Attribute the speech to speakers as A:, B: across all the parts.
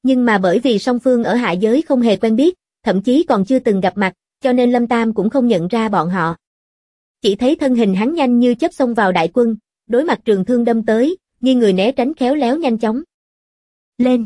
A: Nhưng mà bởi vì song phương ở hạ giới không hề quen biết, thậm chí còn chưa từng gặp mặt, cho nên Lâm Tam cũng không nhận ra bọn họ. Chỉ thấy thân hình hắn nhanh như chớp xông vào đại quân, đối mặt trường thương đâm tới, như người né tránh khéo léo nhanh chóng. Lên!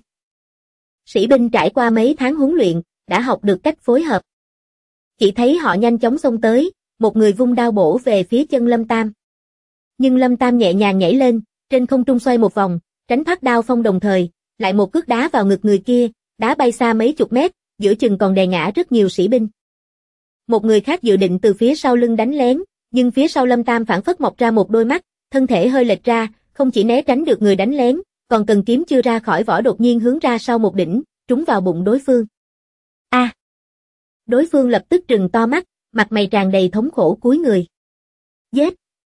A: Sĩ binh trải qua mấy tháng huấn luyện, đã học được cách phối hợp. Chỉ thấy họ nhanh chóng xông tới, một người vung đao bổ về phía chân Lâm Tam. Nhưng Lâm Tam nhẹ nhàng nhảy lên, trên không trung xoay một vòng, tránh thoát đao phong đồng thời, lại một cước đá vào ngực người kia, đá bay xa mấy chục mét, giữa chừng còn đè ngã rất nhiều sĩ binh. Một người khác dự định từ phía sau lưng đánh lén, nhưng phía sau Lâm Tam phảng phất mọc ra một đôi mắt, thân thể hơi lệch ra, không chỉ né tránh được người đánh lén, còn cần kiếm chưa ra khỏi vỏ đột nhiên hướng ra sau một đỉnh, trúng vào bụng đối phương. A! Đối phương lập tức trừng to mắt, mặt mày tràn đầy thống khổ cúi người. Giết!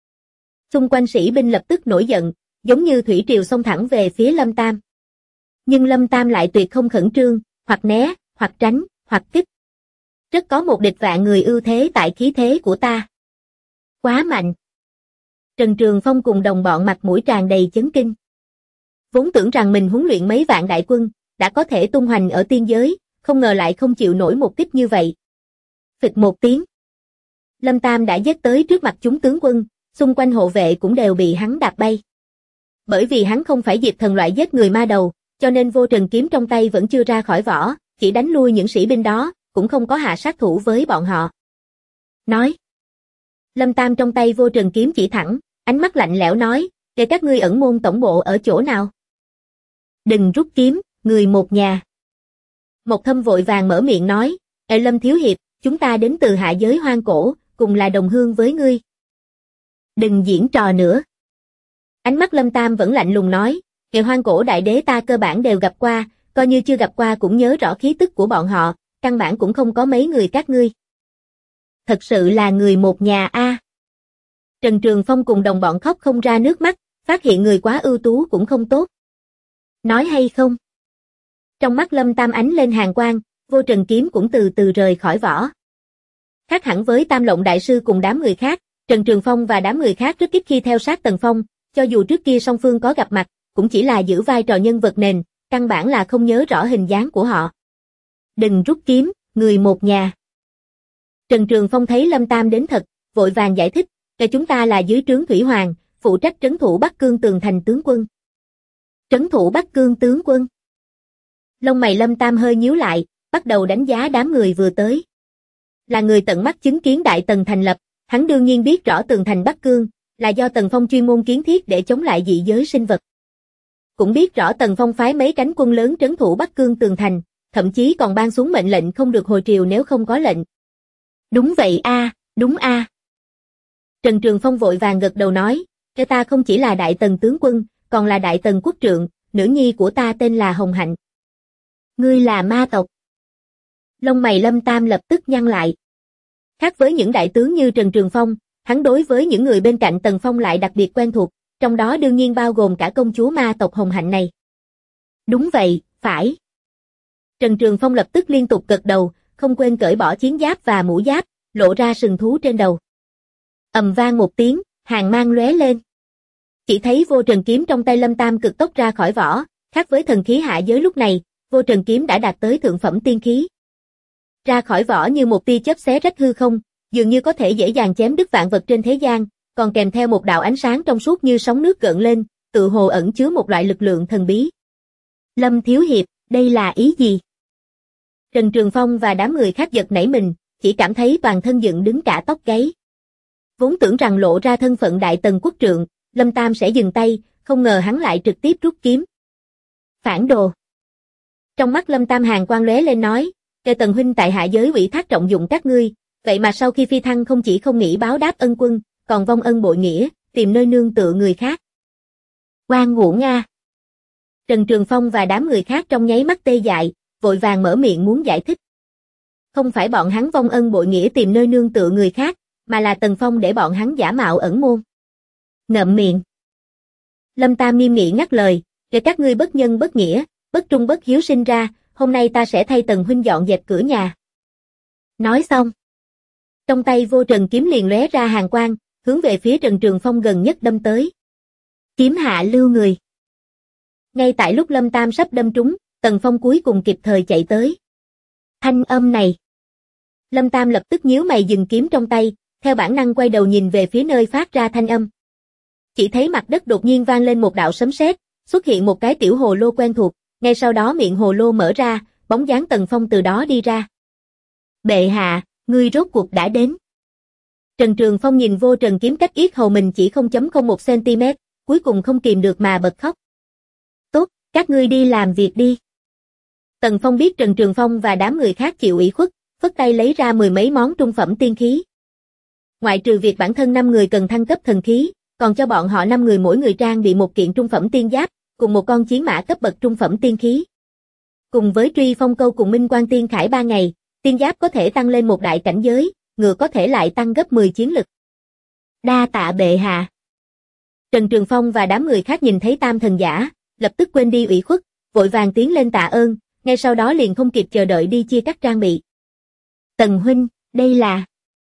A: Xung quanh sĩ binh lập tức nổi giận, giống như thủy triều xông thẳng về phía Lâm Tam. Nhưng Lâm Tam lại tuyệt không khẩn trương, hoặc né, hoặc tránh, hoặc kích. Rất có một địch vạn người ưu thế tại khí thế của ta. Quá mạnh! Trần Trường Phong cùng đồng bọn mặt mũi tràn đầy chấn kinh. Vốn tưởng rằng mình huấn luyện mấy vạn đại quân, đã có thể tung hoành ở tiên giới, không ngờ lại không chịu nổi một kích như vậy. Phịch một tiếng. Lâm Tam đã giết tới trước mặt chúng tướng quân, xung quanh hộ vệ cũng đều bị hắn đạp bay. Bởi vì hắn không phải diệt thần loại giết người ma đầu, cho nên vô trần kiếm trong tay vẫn chưa ra khỏi vỏ, chỉ đánh lui những sĩ binh đó, cũng không có hạ sát thủ với bọn họ. Nói. Lâm Tam trong tay vô trần kiếm chỉ thẳng, ánh mắt lạnh lẽo nói, để các ngươi ẩn môn tổng bộ ở chỗ nào? Đừng rút kiếm, người một nhà. Một Thâm vội vàng mở miệng nói, Lâm thiếu hiệp, chúng ta đến từ hạ giới hoang cổ, cùng là đồng hương với ngươi. Đừng diễn trò nữa. Ánh mắt Lâm Tam vẫn lạnh lùng nói, kẻ hoang cổ đại đế ta cơ bản đều gặp qua, coi như chưa gặp qua cũng nhớ rõ khí tức của bọn họ, căn bản cũng không có mấy người các ngươi. Thật sự là người một nhà a. Trần Trường Phong cùng đồng bọn khóc không ra nước mắt, phát hiện người quá ưu tú cũng không tốt. Nói hay không? Trong mắt Lâm Tam ánh lên hàn quang, vô trần kiếm cũng từ từ rời khỏi vỏ. Khác hẳn với Tam Lộng đại sư cùng đám người khác, Trần Trường Phong và đám người khác rất ít khi theo sát Tần Phong, cho dù trước kia song phương có gặp mặt, cũng chỉ là giữ vai trò nhân vật nền, căn bản là không nhớ rõ hình dáng của họ. Đừng rút kiếm, người một nhà. Trần Trường Phong thấy Lâm Tam đến thật, vội vàng giải thích, kẻ chúng ta là dưới trướng Thủy Hoàng, phụ trách trấn thủ Bắc Cương tường thành tướng quân. Trấn thủ Bắc Cương tướng quân. Lông mày Lâm Tam hơi nhíu lại, bắt đầu đánh giá đám người vừa tới. Là người tận mắt chứng kiến Đại Tần thành lập, hắn đương nhiên biết rõ tường thành Bắc Cương, là do Tần Phong chuyên môn kiến thiết để chống lại dị giới sinh vật. Cũng biết rõ Tần Phong phái mấy cánh quân lớn trấn thủ Bắc Cương tường thành, thậm chí còn ban xuống mệnh lệnh không được hồi triều nếu không có lệnh. Đúng vậy a, đúng a. Trần Trường Phong vội vàng gật đầu nói, cái ta không chỉ là Đại Tần tướng quân, còn là Đại Tần quốc trượng, nữ nhi của ta tên là Hồng Hạnh. Ngươi là ma tộc. Lông mày Lâm Tam lập tức nhăn lại. Khác với những đại tướng như Trần Trường Phong, hắn đối với những người bên cạnh Tần Phong lại đặc biệt quen thuộc, trong đó đương nhiên bao gồm cả công chúa ma tộc Hồng Hạnh này. Đúng vậy, phải. Trần Trường Phong lập tức liên tục gật đầu, không quên cởi bỏ chiến giáp và mũ giáp, lộ ra sừng thú trên đầu. Ầm vang một tiếng, hàn mang lóe lên. Chỉ thấy vô trần kiếm trong tay Lâm Tam cực tốc ra khỏi vỏ, khác với thần khí hạ giới lúc này, vô trần kiếm đã đạt tới thượng phẩm tiên khí. Ra khỏi vỏ như một tia chớp xé rách hư không, dường như có thể dễ dàng chém đứt vạn vật trên thế gian, còn kèm theo một đạo ánh sáng trong suốt như sóng nước gợn lên, tự hồ ẩn chứa một loại lực lượng thần bí. Lâm thiếu hiệp, đây là ý gì? Trần Trường Phong và đám người khác giật nảy mình, chỉ cảm thấy toàn thân dựng đứng cả tóc gáy. Vốn tưởng rằng lộ ra thân phận Đại Tần quốc trượng, Lâm Tam sẽ dừng tay, không ngờ hắn lại trực tiếp rút kiếm. Phản đồ. Trong mắt Lâm Tam hàn quang lóe lên nói, kẻ Tần huynh tại hạ giới ủy thác trọng dụng các ngươi, vậy mà sau khi phi thăng không chỉ không nghĩ báo đáp ân quân, còn vong ân bội nghĩa, tìm nơi nương tựa người khác. Oan uổng a. Trần Trường Phong và đám người khác trong nháy mắt tê dại, vội vàng mở miệng muốn giải thích. Không phải bọn hắn vong ân bội nghĩa tìm nơi nương tựa người khác, mà là Tần Phong để bọn hắn giả mạo ẩn môn. Ngậm miệng. Lâm Tam nghiêm nghị ngắt lời, để các ngươi bất nhân bất nghĩa, bất trung bất hiếu sinh ra, hôm nay ta sẽ thay Tần huynh dọn dẹp cửa nhà. Nói xong. Trong tay vô trần kiếm liền lóe ra hàn quang, hướng về phía Trần Trường Phong gần nhất đâm tới. Kiếm hạ lưu người. Ngay tại lúc Lâm Tam sắp đâm trúng, Tần Phong cuối cùng kịp thời chạy tới. Thanh âm này. Lâm Tam lập tức nhíu mày dừng kiếm trong tay, theo bản năng quay đầu nhìn về phía nơi phát ra thanh âm. Chỉ thấy mặt đất đột nhiên vang lên một đạo sấm sét, xuất hiện một cái tiểu hồ lô quen thuộc, ngay sau đó miệng hồ lô mở ra, bóng dáng Tần Phong từ đó đi ra. Bệ hạ, ngươi rốt cuộc đã đến. Trần Trường Phong nhìn vô trần kiếm cách yết hầu mình chỉ 0.01 cm, cuối cùng không kìm được mà bật khóc. Tốt, các ngươi đi làm việc đi. Tần Phong biết Trần Trường Phong và đám người khác chịu ủy khuất, phất tay lấy ra mười mấy món trung phẩm tiên khí. Ngoại trừ việc bản thân 5 người cần thăng cấp thần khí, còn cho bọn họ 5 người mỗi người trang bị một kiện trung phẩm tiên giáp, cùng một con chiến mã cấp bậc trung phẩm tiên khí. Cùng với truy phong câu cùng minh quang tiên khải 3 ngày, tiên giáp có thể tăng lên một đại cảnh giới, ngựa có thể lại tăng gấp 10 chiến lực. Đa tạ bệ hạ. Trần Trường Phong và đám người khác nhìn thấy tam thần giả, lập tức quên đi ủy khuất, vội vàng tiến lên tạ ơn, ngay sau đó liền không kịp chờ đợi đi chia cắt trang bị. Tần huynh, đây là...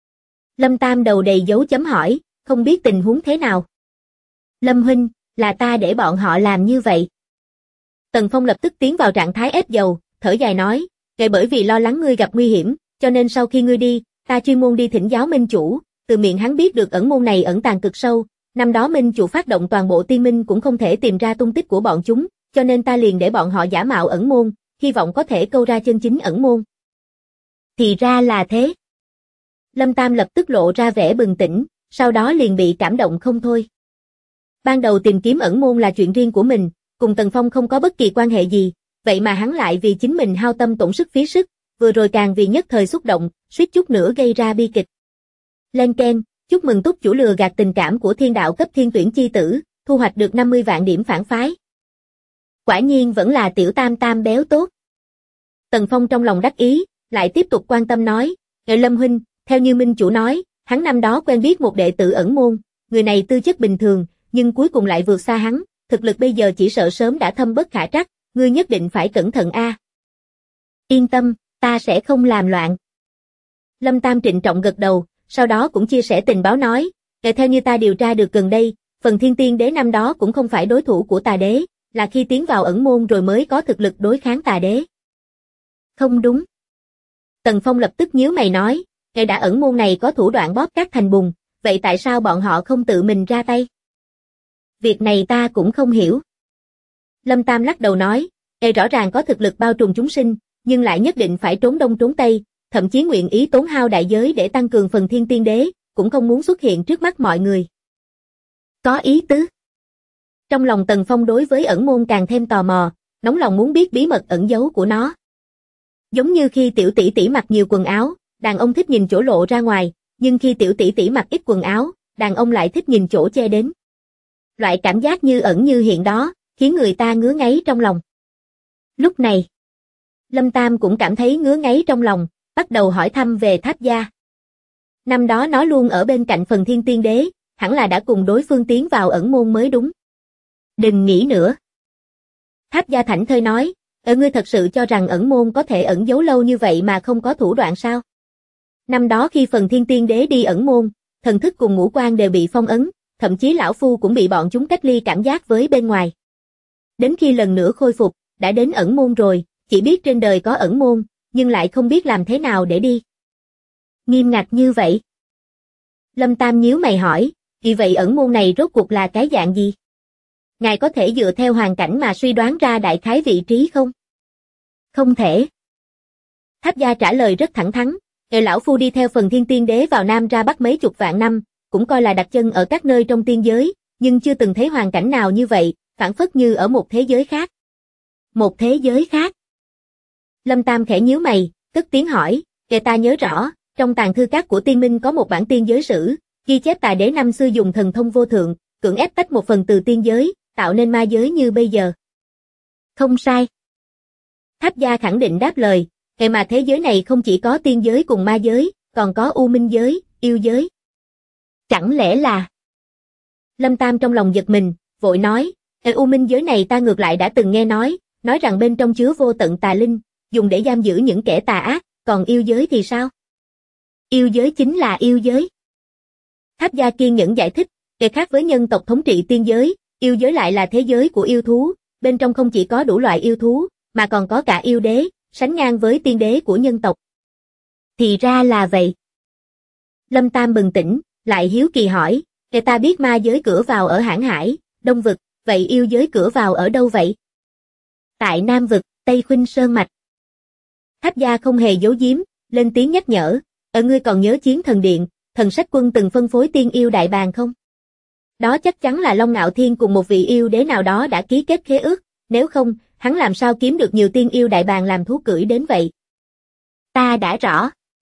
A: Lâm Tam đầu đầy dấu chấm hỏi, không biết tình huống thế nào. Lâm huynh, là ta để bọn họ làm như vậy. Tần Phong lập tức tiến vào trạng thái ép dầu, thở dài nói, bởi vì lo lắng ngươi gặp nguy hiểm, cho nên sau khi ngươi đi, ta chuyên môn đi thỉnh giáo minh chủ, từ miệng hắn biết được ẩn môn này ẩn tàng cực sâu, năm đó minh chủ phát động toàn bộ tiên minh cũng không thể tìm ra tung tích của bọn chúng, cho nên ta liền để bọn họ giả mạo ẩn môn, hy vọng có thể câu ra chân chính ẩn môn. Thì ra là thế. Lâm Tam lập tức lộ ra vẻ bừng tỉnh, sau đó liền bị cảm động không thôi. Ban đầu tìm kiếm ẩn môn là chuyện riêng của mình, cùng Tần Phong không có bất kỳ quan hệ gì, vậy mà hắn lại vì chính mình hao tâm tổn sức phí sức, vừa rồi càng vì nhất thời xúc động, suýt chút nữa gây ra bi kịch. Lên keng, chúc mừng túc chủ lừa gạt tình cảm của thiên đạo cấp thiên tuyển chi tử, thu hoạch được 50 vạn điểm phản phái. Quả nhiên vẫn là tiểu tam tam béo tốt. Tần Phong trong lòng đắc ý, lại tiếp tục quan tâm nói, Lâm huynh, theo như minh chủ nói, hắn năm đó quen biết một đệ tử ẩn môn, người này tư chất bình thường, nhưng cuối cùng lại vượt xa hắn, thực lực bây giờ chỉ sợ sớm đã thâm bất khả trắc, ngươi nhất định phải cẩn thận a. Yên tâm, ta sẽ không làm loạn. Lâm Tam trịnh trọng gật đầu, sau đó cũng chia sẻ tình báo nói, theo như ta điều tra được gần đây, phần thiên tiên đế năm đó cũng không phải đối thủ của tà đế, là khi tiến vào ẩn môn rồi mới có thực lực đối kháng tà đế. Không đúng. Tần Phong lập tức nhíu mày nói, đã ẩn môn này có thủ đoạn bóp cát thành bùn, vậy tại sao bọn họ không tự mình ra tay? Việc này ta cũng không hiểu. Lâm Tam lắc đầu nói, rõ ràng có thực lực bao trùm chúng sinh, nhưng lại nhất định phải trốn đông trốn tây, thậm chí nguyện ý tốn hao đại giới để tăng cường phần thiên tiên đế, cũng không muốn xuất hiện trước mắt mọi người. Có ý tứ. Trong lòng Tần Phong đối với ẩn môn càng thêm tò mò, nóng lòng muốn biết bí mật ẩn giấu của nó. Giống như khi tiểu tỷ tỷ mặc nhiều quần áo, đàn ông thích nhìn chỗ lộ ra ngoài, nhưng khi tiểu tỷ tỷ mặc ít quần áo, đàn ông lại thích nhìn chỗ che đến. Loại cảm giác như ẩn như hiện đó, khiến người ta ngứa ngáy trong lòng. Lúc này, Lâm Tam cũng cảm thấy ngứa ngáy trong lòng, bắt đầu hỏi thăm về Tháp Gia. Năm đó nó luôn ở bên cạnh phần thiên tiên đế, hẳn là đã cùng đối phương tiến vào ẩn môn mới đúng. Đừng nghĩ nữa. Tháp Gia thảnh thơi nói, ngươi thật sự cho rằng ẩn môn có thể ẩn giấu lâu như vậy mà không có thủ đoạn sao? Năm đó khi phần thiên tiên đế đi ẩn môn, thần thức cùng ngũ quan đều bị phong ấn, thậm chí lão phu cũng bị bọn chúng cách ly cảm giác với bên ngoài. Đến khi lần nữa khôi phục, đã đến ẩn môn rồi, chỉ biết trên đời có ẩn môn, nhưng lại không biết làm thế nào để đi. Nghiêm ngặt như vậy. Lâm Tam nhíu mày hỏi, vì vậy ẩn môn này rốt cuộc là cái dạng gì? Ngài có thể dựa theo hoàn cảnh mà suy đoán ra đại khái vị trí không? Không thể. Tháp Gia trả lời rất thẳng thắn, lão phu đi theo phần thiên tiên đế vào Nam ra Bắc mấy chục vạn năm, cũng coi là đặt chân ở các nơi trong tiên giới, nhưng chưa từng thấy hoàn cảnh nào như vậy, phảng phất như ở một thế giới khác. Một thế giới khác. Lâm Tam khẽ nhíu mày, cất tiếng hỏi, ta nhớ rõ, trong tàng thư các của tiên minh có một bản tiên giới sử, ghi chép tà đế năm xưa dùng thần thông vô thượng, cưỡng ép tách một phần từ tiên giới, tạo nên ma giới như bây giờ. Không sai. Tháp Gia khẳng định đáp lời, mà thế giới này không chỉ có tiên giới cùng ma giới, còn có u minh giới, yêu giới. Chẳng lẽ là... Lâm Tam trong lòng giật mình, vội nói, u minh giới này ta ngược lại đã từng nghe nói rằng bên trong chứa vô tận tà linh, dùng để giam giữ những kẻ tà ác, còn yêu giới thì sao? Yêu giới chính là yêu giới. Tháp Gia kiên nhẫn giải thích, khác với nhân tộc thống trị tiên giới, yêu giới lại là thế giới của yêu thú, bên trong không chỉ có đủ loại yêu thú, mà còn có cả yêu đế, sánh ngang với tiên đế của nhân tộc. Thì ra là vậy. Lâm Tam bừng tỉnh, lại hiếu kỳ hỏi, người ta biết ma giới cửa vào ở Hãn Hải, Đông vực, vậy yêu giới cửa vào ở đâu vậy? Tại Nam vực, Tây Khuynh Sơn mạch. Tháp Gia không hề giấu giếm, lên tiếng nhắc nhở, ngươi còn nhớ Chiến Thần Điện, Thần Sách Quân từng phân phối tiên yêu đại bàng không? Đó chắc chắn là Long Ngạo Thiên cùng một vị yêu đế nào đó đã ký kết khế ước, nếu không, hắn làm sao kiếm được nhiều tiên yêu đại bàng làm thú cưỡi đến vậy? Ta đã rõ.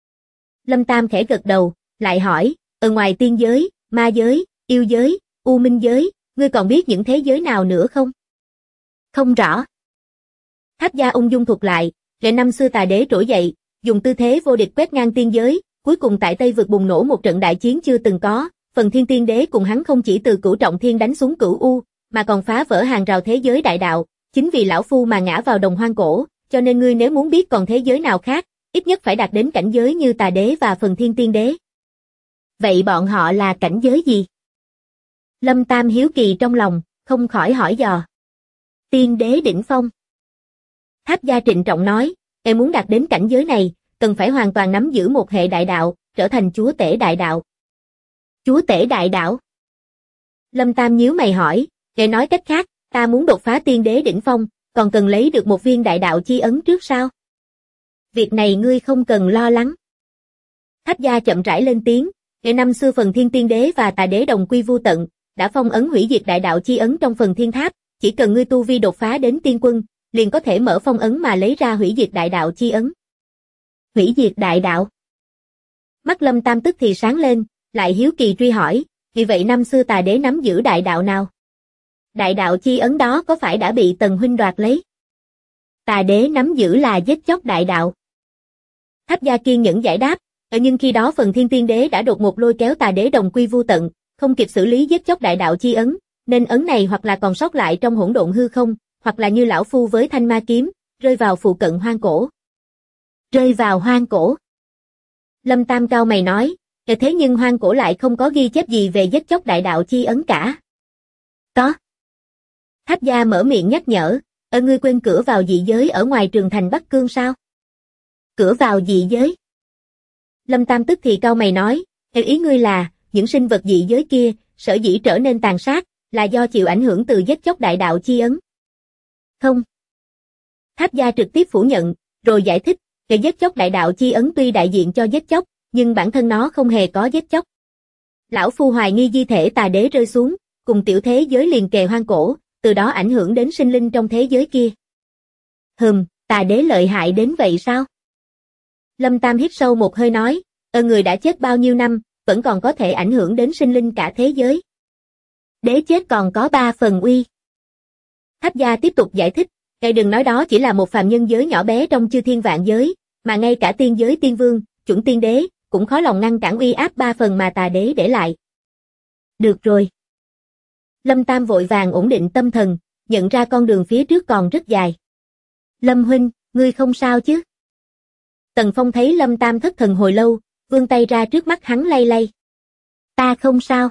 A: Lâm Tam khẽ gật đầu, lại hỏi, ở ngoài tiên giới, ma giới, yêu giới, u minh giới, ngươi còn biết những thế giới nào nữa không? Không rõ. Tháp Gia ung dung thuật lại, kể năm xưa Tà Đế trỗi dậy, dùng tư thế vô địch quét ngang tiên giới, cuối cùng tại Tây vực bùng nổ một trận đại chiến chưa từng có, Phần Thiên Tiên Đế cùng hắn không chỉ từ Cửu Trọng Thiên đánh xuống Cửu U, mà còn phá vỡ hàng rào thế giới đại đạo, chính vì lão phu mà ngã vào đồng hoang cổ, cho nên ngươi nếu muốn biết còn thế giới nào khác, ít nhất phải đạt đến cảnh giới như Tà Đế và Phần Thiên Tiên Đế. Vậy bọn họ là cảnh giới gì? Lâm Tam hiếu kỳ trong lòng, không khỏi hỏi dò. Tiên đế đỉnh phong. Tháp Gia trịnh trọng nói, em muốn đạt đến cảnh giới này, cần phải hoàn toàn nắm giữ một hệ đại đạo, trở thành chúa tể đại đạo. Chúa tể đại đạo? Lâm Tam nhíu mày hỏi, để nói cách khác, ta muốn đột phá tiên đế đỉnh phong, còn cần lấy được một viên đại đạo chi ấn trước sao? Việc này ngươi không cần lo lắng. Tháp Gia chậm rãi lên tiếng, ngày năm xưa Phần Thiên Tiên Đế và Tà Đế đồng quy vu tận, đã phong ấn hủy diệt đại đạo chi ấn trong Phần Thiên Tháp, chỉ cần ngươi tu vi đột phá đến tiên quân, liền có thể mở phong ấn mà lấy ra hủy diệt đại đạo chi ấn. Hủy diệt đại đạo? Mắt Lâm Tam tức thì sáng lên, lại hiếu kỳ truy hỏi, vì vậy năm xưa Tà Đế nắm giữ đại đạo nào? Đại đạo chi ấn đó có phải đã bị Tần huynh đoạt lấy? Tà Đế nắm giữ là giết chóc đại đạo. Tháp Gia kiên nhẫn giải đáp, nhưng khi đó Phần Thiên Tiên Đế đã đột ngột lôi kéo Tà Đế đồng quy vu tận, không kịp xử lý giết chóc đại đạo chi ấn, nên ấn này hoặc là còn sót lại trong hỗn độn hư không, hoặc là như lão phu với thanh ma kiếm, rơi vào phụ cận hoang cổ. Rơi vào hoang cổ? Lâm Tam cao mày nói, thế nhưng hoang cổ lại không có ghi chép gì về giết chóc đại đạo chi ấn cả. Có. Tháp Gia mở miệng nhắc nhở, ngươi quên cửa vào dị giới ở ngoài trường thành Bắc Cương sao? Cửa vào dị giới? Lâm Tam tức thì cau mày nói, ý ngươi là, những sinh vật dị giới kia, sở dĩ trở nên tàn sát, là do chịu ảnh hưởng từ giết chóc đại đạo chi ấn. Không. Tháp Gia trực tiếp phủ nhận, rồi giải thích, cái giết chóc đại đạo chi ấn tuy đại diện cho giết chóc, nhưng bản thân nó không hề có giết chóc. Lão phu hoài nghi di thể Tà Đế rơi xuống, cùng tiểu thế giới liền kề hoang cổ, từ đó ảnh hưởng đến sinh linh trong thế giới kia. Tà Đế lợi hại đến vậy sao? Lâm Tam hít sâu một hơi nói, người đã chết bao nhiêu năm, vẫn còn có thể ảnh hưởng đến sinh linh cả thế giới. Đế chết còn có 3 phần uy. Tháp Gia tiếp tục giải thích, ngài đừng nói đó chỉ là một phàm nhân giới nhỏ bé trong chư thiên vạn giới, mà ngay cả tiên giới tiên vương, chuẩn tiên đế, cũng khó lòng ngăn cản uy áp 3 phần mà Tà Đế để lại. Được rồi. Lâm Tam vội vàng ổn định tâm thần, nhận ra con đường phía trước còn rất dài. Lâm huynh, ngươi không sao chứ? Tần Phong thấy Lâm Tam thất thần hồi lâu, vươn tay ra trước mắt hắn lay lay. Ta không sao.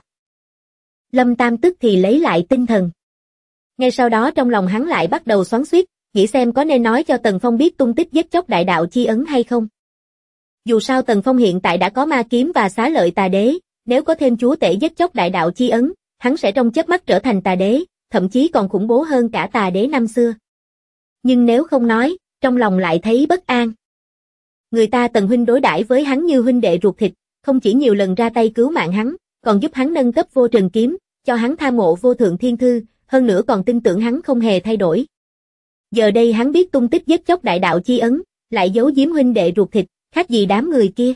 A: Lâm Tam tức thì lấy lại tinh thần. Ngay sau đó trong lòng hắn lại bắt đầu xoắn xuýt, nghĩ xem có nên nói cho Tần Phong biết tung tích giết chóc đại đạo chi ấn hay không. Dù sao Tần Phong hiện tại đã có ma kiếm và xá lợi Tà Đế, nếu có thêm chúa tể giết chóc đại đạo chi ấn, hắn sẽ trong chớp mắt trở thành Tà Đế, thậm chí còn khủng bố hơn cả Tà Đế năm xưa. Nhưng nếu không nói, trong lòng lại thấy bất an. Người ta Tần huynh đối đãi với hắn như huynh đệ ruột thịt, không chỉ nhiều lần ra tay cứu mạng hắn, còn giúp hắn nâng cấp Vô Trần kiếm, cho hắn tham ngộ Vô Thượng Thiên Thư, hơn nữa còn tin tưởng hắn không hề thay đổi. Giờ đây hắn biết tung tích giết chóc đại đạo chi ấn, lại giấu giếm huynh đệ ruột thịt, khác gì đám người kia.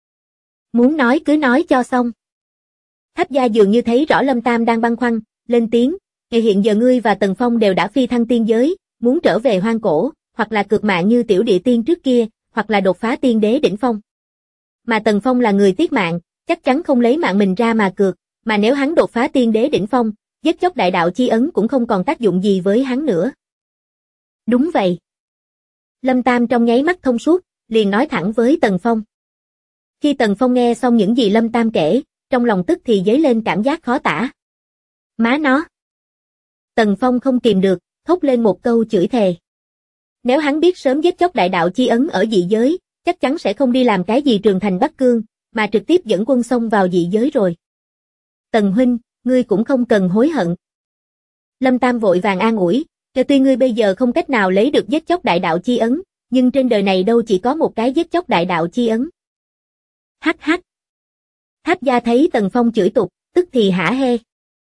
A: Muốn nói cứ nói cho xong. Tháp Gia dường như thấy rõ Lâm Tam đang băn khoăn, lên tiếng, hiện giờ ngươi và Tần Phong đều đã phi thăng tiên giới, muốn trở về hoang cổ, hoặc là cược mạng như tiểu địa tiên trước kia, hoặc là đột phá tiên đế đỉnh phong. Mà Tần Phong là người tiếc mạng, chắc chắn không lấy mạng mình ra mà cược, mà nếu hắn đột phá tiên đế đỉnh phong, giết chóc đại đạo chi ấn cũng không còn tác dụng gì với hắn nữa. Đúng vậy. Lâm Tam trong nháy mắt thông suốt, liền nói thẳng với Tần Phong. Khi Tần Phong nghe xong những gì Lâm Tam kể, trong lòng tức thì dấy lên cảm giác khó tả. Má nó. Tần Phong không kìm được, thốt lên một câu chửi thề. Nếu hắn biết sớm giết chóc đại đạo chi ấn ở dị giới, chắc chắn sẽ không đi làm cái gì Trường Thành Bắc Cương, mà trực tiếp dẫn quân xông vào dị giới rồi. Tần huynh, ngươi cũng không cần hối hận. Lâm Tam vội vàng an ủi, tuy ngươi bây giờ không cách nào lấy được giết chóc đại đạo chi ấn, nhưng trên đời này đâu chỉ có một cái giết chóc đại đạo chi ấn. Hắc hắc. Tháp Gia thấy Tần Phong chửi tục, tức thì hả hê.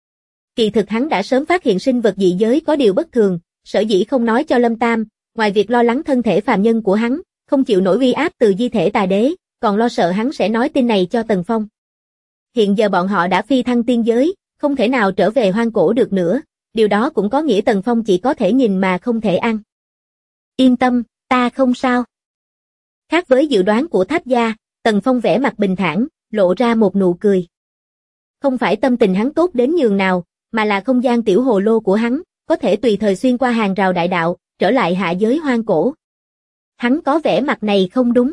A: Kỳ thực hắn đã sớm phát hiện sinh vật dị giới có điều bất thường, sở dĩ không nói cho Lâm Tam, ngoài việc lo lắng thân thể phàm nhân của hắn, không chịu nổi uy áp từ di thể tà đế, còn lo sợ hắn sẽ nói tin này cho Tần Phong. Hiện giờ bọn họ đã phi thăng tiên giới, không thể nào trở về hoang cổ được nữa, điều đó cũng có nghĩa Tần Phong chỉ có thể nhìn mà không thể ăn. Yên tâm, ta không sao. Khác với dự đoán của Tháp Gia, Tần Phong vẻ mặt bình thản, lộ ra một nụ cười. Không phải tâm tình hắn tốt đến nhường nào, mà là không gian tiểu hồ lô của hắn, có thể tùy thời xuyên qua hàng rào đại đạo, trở lại hạ giới hoang cổ. Hắn có vẻ mặt này không đúng.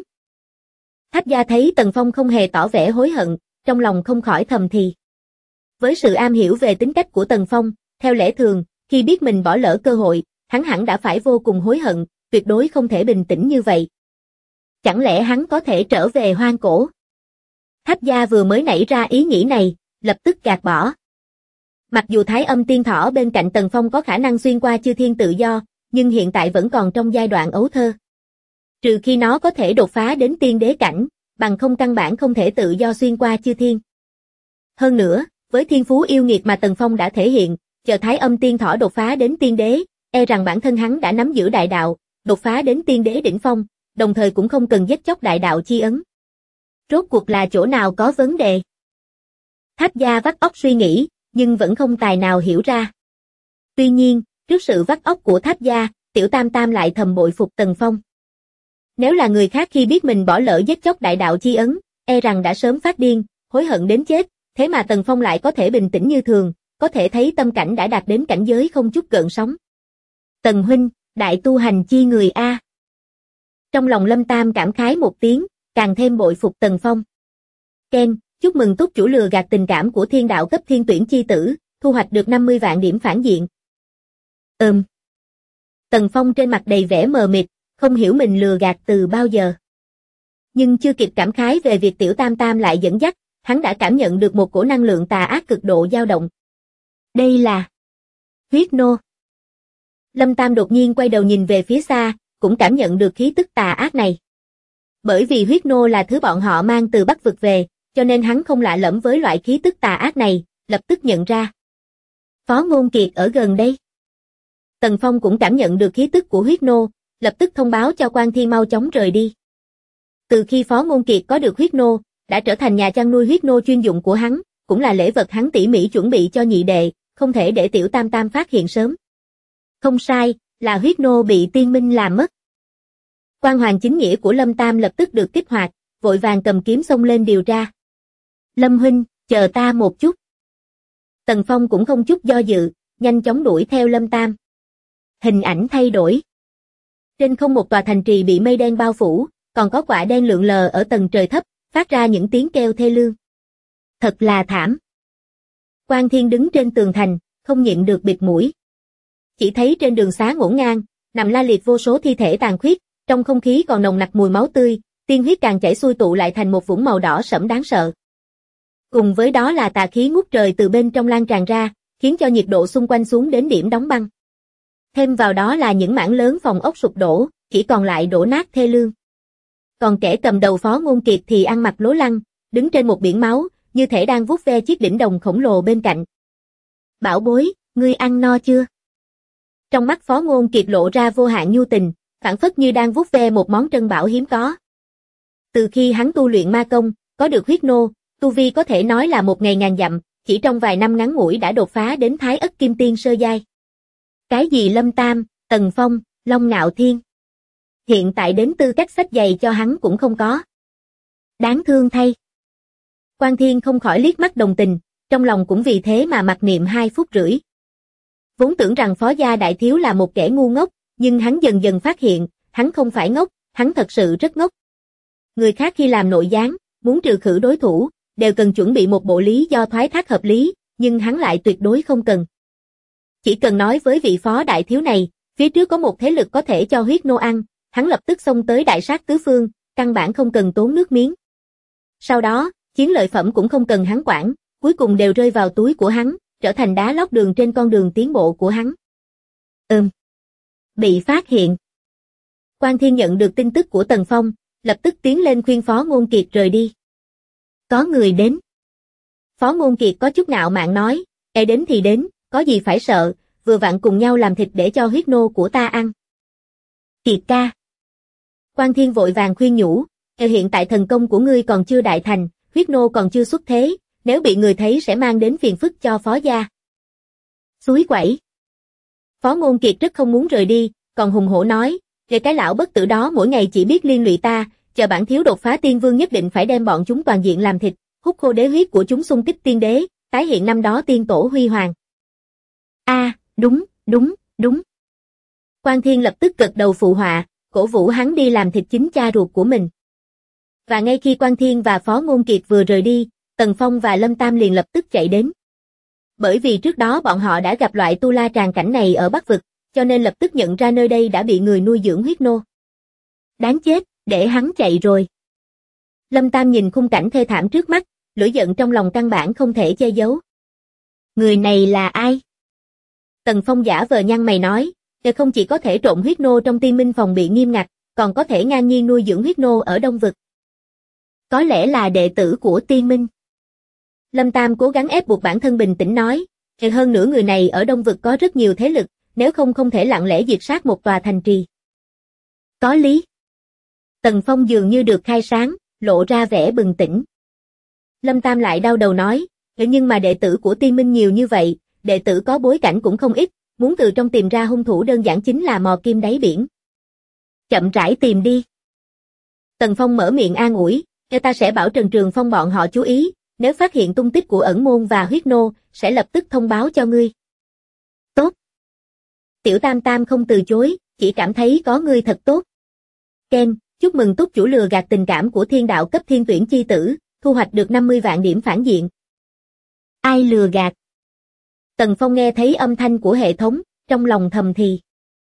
A: Tháp Gia thấy Tần Phong không hề tỏ vẻ hối hận, trong lòng không khỏi thầm thì. Với sự am hiểu về tính cách của Tần Phong, theo lẽ thường, khi biết mình bỏ lỡ cơ hội, hắn hẳn đã phải vô cùng hối hận, tuyệt đối không thể bình tĩnh như vậy. Chẳng lẽ hắn có thể trở về hoang cổ? Tháp Gia vừa mới nảy ra ý nghĩ này, lập tức gạt bỏ. Mặc dù Thái Âm Tiên Thỏ bên cạnh Tần Phong có khả năng xuyên qua chư thiên tự do, nhưng hiện tại vẫn còn trong giai đoạn ấu thơ. Trừ khi nó có thể đột phá đến tiên đế cảnh, bằng không căn bản không thể tự do xuyên qua chư thiên. Hơn nữa, với thiên phú yêu nghiệt mà Tần Phong đã thể hiện, chờ Thái Âm Tiên Thỏ đột phá đến tiên đế, e rằng bản thân hắn đã nắm giữ đại đạo, đột phá đến tiên đế đỉnh phong, đồng thời cũng không cần giết chóc đại đạo chi ấn. Rốt cuộc là chỗ nào có vấn đề? Tháp Gia vắt óc suy nghĩ, nhưng vẫn không tài nào hiểu ra. Tuy nhiên, trước sự vắt óc của Tháp Gia, Tiểu Tam Tam lại thầm bội phục Tần Phong. Nếu là người khác khi biết mình bỏ lỡ giết chóc đại đạo chi ấn, e rằng đã sớm phát điên, hối hận đến chết, thế mà Tần Phong lại có thể bình tĩnh như thường, có thể thấy tâm cảnh đã đạt đến cảnh giới không chút gợn sóng. Tần huynh, đại tu hành chi người a. Trong lòng Lâm Tam cảm khái một tiếng, càng thêm bội phục Tần Phong. Ken, chúc mừng túc chủ lừa gạt tình cảm của thiên đạo cấp thiên tuyển chi tử, thu hoạch được 50 vạn điểm phản diện. Tần Phong trên mặt đầy vẻ mờ mịt, không hiểu mình lừa gạt từ bao giờ. Nhưng chưa kịp cảm khái về việc Tiểu Tam Tam lại dẫn dắt, hắn đã cảm nhận được một cổ năng lượng tà ác cực độ dao động. Đây là huyết nô. Lâm Tam đột nhiên quay đầu nhìn về phía xa, cũng cảm nhận được khí tức tà ác này. Bởi vì huyết nô là thứ bọn họ mang từ Bắc vực về, cho nên hắn không lạ lẫm với loại khí tức tà ác này, lập tức nhận ra. Phó Ngôn Kiệt ở gần đây. Tần Phong cũng cảm nhận được khí tức của huyết nô, lập tức thông báo cho Quan Thiên mau chóng rời đi. Từ khi Phó Ngôn Kiệt có được huyết nô, đã trở thành nhà chăn nuôi huyết nô chuyên dụng của hắn, cũng là lễ vật hắn tỉ mỉ chuẩn bị cho nhị đệ, không thể để Tiểu Tam Tam phát hiện sớm. Không sai, là huyết nô bị tiên minh làm mất. Quan hoàng chính nghĩa của Lâm Tam lập tức được kích hoạt, vội vàng cầm kiếm xông lên điều tra. Lâm huynh, chờ ta một chút. Tần Phong cũng không chút do dự, nhanh chóng đuổi theo Lâm Tam. Hình ảnh thay đổi. Trên không một tòa thành trì bị mây đen bao phủ, còn có quả đen lượn lờ ở tầng trời thấp, phát ra những tiếng kêu thê lương. Thật là thảm. Quan Thiên đứng trên tường thành, không nhịn được bịt mũi. Chỉ thấy trên đường xá ngổn ngang, nằm la liệt vô số thi thể tàn khuyết, trong không khí còn nồng nặc mùi máu tươi, tiên huyết càng chảy xuôi tụ lại thành một vũng màu đỏ sẫm đáng sợ. Cùng với đó là tà khí ngút trời từ bên trong lan tràn ra, khiến cho nhiệt độ xung quanh xuống đến điểm đóng băng. Thêm vào đó là những mảng lớn phòng ốc sụp đổ, chỉ còn lại đổ nát thê lương. Còn kẻ cầm đầu Phó Ngôn Kiệt thì ăn mặc lố lăng, đứng trên một biển máu, như thể đang vuốt ve chiếc đỉnh đồng khổng lồ bên cạnh. Bảo bối, ngươi ăn no chưa? Trong mắt Phó Ngôn Kiệt lộ ra vô hạn nhu tình, phảng phất như đang vuốt ve một món trân bảo hiếm có. Từ khi hắn tu luyện ma công, có được huyết nô, tu vi có thể nói là một ngày ngàn dặm, chỉ trong vài năm ngắn ngủi đã đột phá đến Thái Ất Kim Tiên sơ giai. Cái gì Lâm Tam, Tần Phong, Long Ngạo Thiên. Hiện tại đến tư cách xách giày cho hắn cũng không có. Đáng thương thay. Quan Thiên không khỏi liếc mắt đồng tình, trong lòng cũng vì thế mà mặc niệm 2 phút rưỡi. Vốn tưởng rằng Phó gia đại thiếu là một kẻ ngu ngốc, nhưng hắn dần dần phát hiện, hắn không phải ngốc, hắn thật sự rất ngốc. Người khác khi làm nội gián, muốn trừ khử đối thủ, đều cần chuẩn bị một bộ lý do thoái thác hợp lý, nhưng hắn lại tuyệt đối không cần. Chỉ cần nói với vị Phó đại thiếu này, Phía trước có một thế lực có thể cho huyết nô ăn, hắn lập tức xông tới đại sát tứ phương, căn bản không cần tốn nước miếng. Sau đó, chiến lợi phẩm cũng không cần hắn quản, cuối cùng đều rơi vào túi của hắn, trở thành đá lót đường trên con đường tiến bộ của hắn. Bị phát hiện. Quan Thiên nhận được tin tức của Tần Phong, lập tức tiến lên khuyên Phó Ngôn Kiệt rời đi. Có người đến. Phó Ngôn Kiệt có chút ngạo mạn nói, đến thì đến, có gì phải sợ, vừa vặn cùng nhau làm thịt để cho huyết nô của ta ăn. Kiệt ca. Quan Thiên vội vàng khuyên nhủ, hiện tại thần công của ngươi còn chưa đại thành, huyết nô còn chưa xuất thế, nếu bị người thấy sẽ mang đến phiền phức cho Phó gia. Xúi quẩy. Phó Ngôn Kiệt rất không muốn rời đi, còn hùng hổ nói, cái lão bất tử đó mỗi ngày chỉ biết liên lụy ta, chờ bản thiếu đột phá tiên vương nhất định phải đem bọn chúng toàn diện làm thịt, hút khô đế huyết của chúng xung kích tiên đế, tái hiện năm đó tiên tổ huy hoàng. Đúng. Quan Thiên lập tức gật đầu phụ họa, cổ vũ hắn đi làm thịt chính cha ruột của mình. Và ngay khi Quan Thiên và Phó Ngôn Kiệt vừa rời đi, Tần Phong và Lâm Tam liền lập tức chạy đến. Bởi vì trước đó bọn họ đã gặp loại tu la tràng cảnh này ở Bắc Vực, cho nên lập tức nhận ra nơi đây đã bị người nuôi dưỡng huyết nô. Đáng chết, để hắn chạy rồi. Lâm Tam nhìn khung cảnh thê thảm trước mắt, lửa giận trong lòng căn bản không thể che giấu. Người này là ai? Tần Phong giả vờ nhăn mày nói, không chỉ có thể trộn huyết nô trong Tiên Minh phòng bị nghiêm ngặt, còn có thể ngang nhiên nuôi dưỡng huyết nô ở Đông Vực. Có lẽ là đệ tử của Tiên Minh. Lâm Tam cố gắng ép buộc bản thân bình tĩnh nói, hơn nữa người này ở Đông Vực có rất nhiều thế lực, nếu không thể lặng lẽ diệt sát một tòa thành trì. Có lý. Tần Phong dường như được khai sáng, lộ ra vẻ bừng tỉnh. Lâm Tam lại đau đầu nói, nhưng mà đệ tử của Tiên Minh nhiều như vậy, đệ tử có bối cảnh cũng không ít, muốn từ trong tìm ra hung thủ đơn giản chính là mò kim đáy biển. Chậm rãi tìm đi. Tần Phong mở miệng an ủi, ta sẽ bảo Trần Trường Phong bọn họ chú ý, nếu phát hiện tung tích của ẩn môn và huyết nô, sẽ lập tức thông báo cho ngươi. Tốt. Tiểu Tam Tam không từ chối, chỉ cảm thấy có ngươi thật tốt. Ken, chúc mừng túc chủ lừa gạt tình cảm của thiên đạo cấp thiên tuyển chi tử, thu hoạch được 50 vạn điểm phản diện. Ai lừa gạt? Tần Phong nghe thấy âm thanh của hệ thống, trong lòng thầm thì.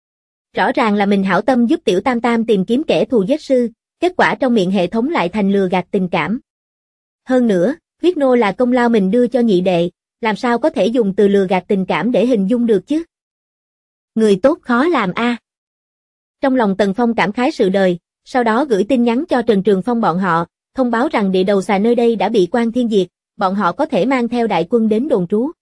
A: Rõ ràng là mình hảo tâm giúp Tiểu Tam Tam tìm kiếm kẻ thù giết sư, kết quả trong miệng hệ thống lại thành lừa gạt tình cảm. Hơn nữa, huyết nô là công lao mình đưa cho nhị đệ, làm sao có thể dùng từ lừa gạt tình cảm để hình dung được chứ? Người tốt khó làm a. Trong lòng Tần Phong cảm khái sự đời, sau đó gửi tin nhắn cho Trần Trường Phong bọn họ, thông báo rằng địa đầu xà nơi đây đã bị Quan Thiên diệt, bọn họ có thể mang theo đại quân đến đồn trú.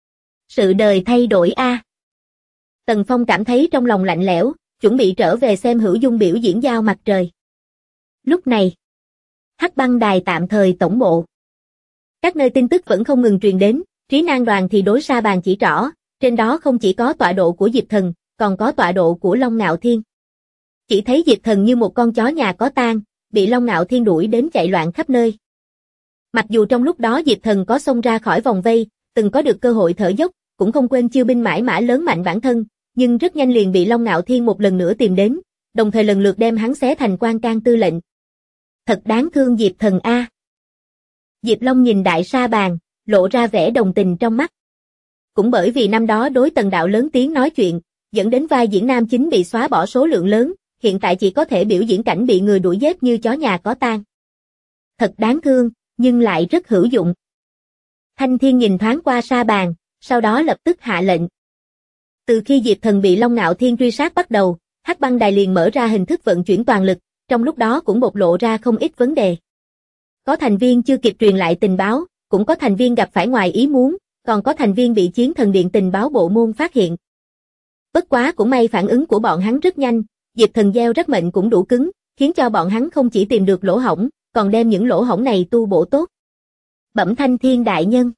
A: Sự đời thay đổi a. Tần Phong cảm thấy trong lòng lạnh lẽo, chuẩn bị trở về xem Hữu Dung biểu diễn giao mặt trời. Lúc này, Hắc Băng Đài tạm thời tổng bộ. Các nơi tin tức vẫn không ngừng truyền đến, Trí Nan Đoàn thì đối Sa Bàn chỉ trỏ, trên đó không chỉ có tọa độ của Diệp Thần, còn có tọa độ của Long Ngạo Thiên. Chỉ thấy Diệp Thần như một con chó nhà có tang, bị Long Ngạo Thiên đuổi đến chạy loạn khắp nơi. Mặc dù trong lúc đó Diệp Thần có xông ra khỏi vòng vây, từng có được cơ hội thở dốc, cũng không quên chiêu binh mãi mã lớn mạnh bản thân, nhưng rất nhanh liền bị Long Ngạo Thiên một lần nữa tìm đến, đồng thời lần lượt đem hắn xé thành quan can tư lệnh. Thật đáng thương Diệp Thần a. Diệp Long nhìn Đại Sa Bàn, lộ ra vẻ đồng tình trong mắt. Cũng bởi vì năm đó đối Tần đạo lớn tiếng nói chuyện, dẫn đến vai diễn nam chính bị xóa bỏ số lượng lớn, hiện tại chỉ có thể biểu diễn cảnh bị người đuổi giết như chó nhà có tang. Thật đáng thương, nhưng lại rất hữu dụng. Thanh Thiên nhìn thoáng qua Sa Bàn, sau đó lập tức hạ lệnh. Từ khi Diệp Thần bị Long Ngạo Thiên truy sát bắt đầu, Hắc Băng Đài liền mở ra hình thức vận chuyển toàn lực, trong lúc đó cũng bộc lộ ra không ít vấn đề. Có thành viên chưa kịp truyền lại tình báo, cũng có thành viên gặp phải ngoài ý muốn, còn có thành viên bị Chiến Thần Điện tình báo bộ môn phát hiện. Bất quá cũng may phản ứng của bọn hắn rất nhanh, Diệp Thần gieo rắc mệnh cũng đủ cứng, khiến cho bọn hắn không chỉ tìm được lỗ hổng, còn đem những lỗ hổng này tu bổ tốt. Bẩm Thanh Thiên đại nhân.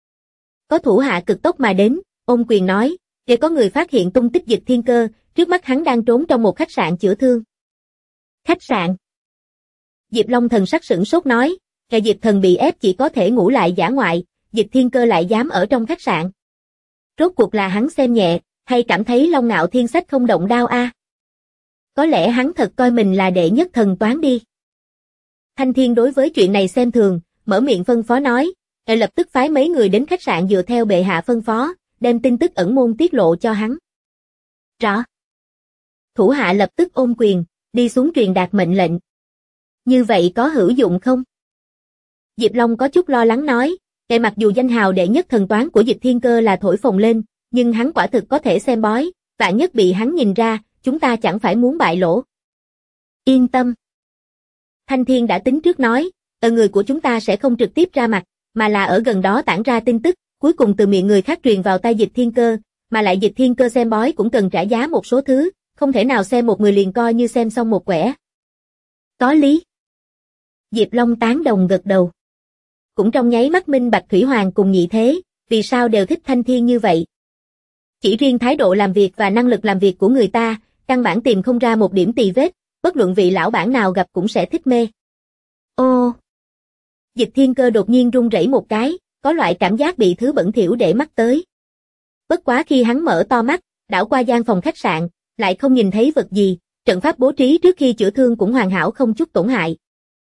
A: Có thủ hạ cực tốc mà đến, ôm quyền nói, để có người phát hiện tung tích Dịch Thiên Cơ, trước mắt hắn đang trốn trong một khách sạn chữa thương. Khách sạn. Diệp Long thần sắc sửng sốt nói, Diệp Thần bị ép chỉ có thể ngủ lại dã ngoại, Dịch Thiên Cơ lại dám ở trong khách sạn. Rốt cuộc là hắn xem nhẹ, hay cảm thấy Long Ngạo Thiên sách không động đao a? Có lẽ hắn thật coi mình là đệ nhất thần toán đi. Thanh Thiên đối với chuyện này xem thường, mở miệng phân phó nói, lập tức phái mấy người đến khách sạn dựa theo bệ hạ phân phó, đem tin tức ẩn môn tiết lộ cho hắn. Rõ. Thủ hạ lập tức ôm quyền, đi xuống truyền đạt mệnh lệnh. Như vậy có hữu dụng không? Diệp Long có chút lo lắng nói, mặc dù danh hào đệ nhất thần toán của Dịch Thiên Cơ là thổi phồng lên, nhưng hắn quả thực có thể xem bói, vạn nhất bị hắn nhìn ra, chúng ta chẳng phải muốn bại lỗ. Yên tâm. Thanh Thiên đã tính trước nói, người của chúng ta sẽ không trực tiếp ra mặt, mà là ở gần đó tản ra tin tức, cuối cùng từ miệng người khác truyền vào tai Dịch Thiên Cơ, mà lại Dịch Thiên Cơ xem bói cũng cần trả giá một số thứ, không thể nào xem một người liền coi như xem xong một quẻ. Có lý. Diệp Long tán đồng gật đầu. Cũng trong nháy mắt minh bạch Thủy Hoàng cùng Nhị Thế, vì sao đều thích Thanh Thiên như vậy. Chỉ riêng thái độ làm việc và năng lực làm việc của người ta, căn bản tìm không ra một điểm tì vết, bất luận vị lão bản nào gặp cũng sẽ thích mê. Ô! Dịch Thiên Cơ đột nhiên run rẩy một cái, có loại cảm giác bị thứ bẩn thỉu để mắt tới. Bất quá khi hắn mở to mắt, đảo qua gian phòng khách sạn, lại không nhìn thấy vật gì, trận pháp bố trí trước khi chữa thương cũng hoàn hảo không chút tổn hại.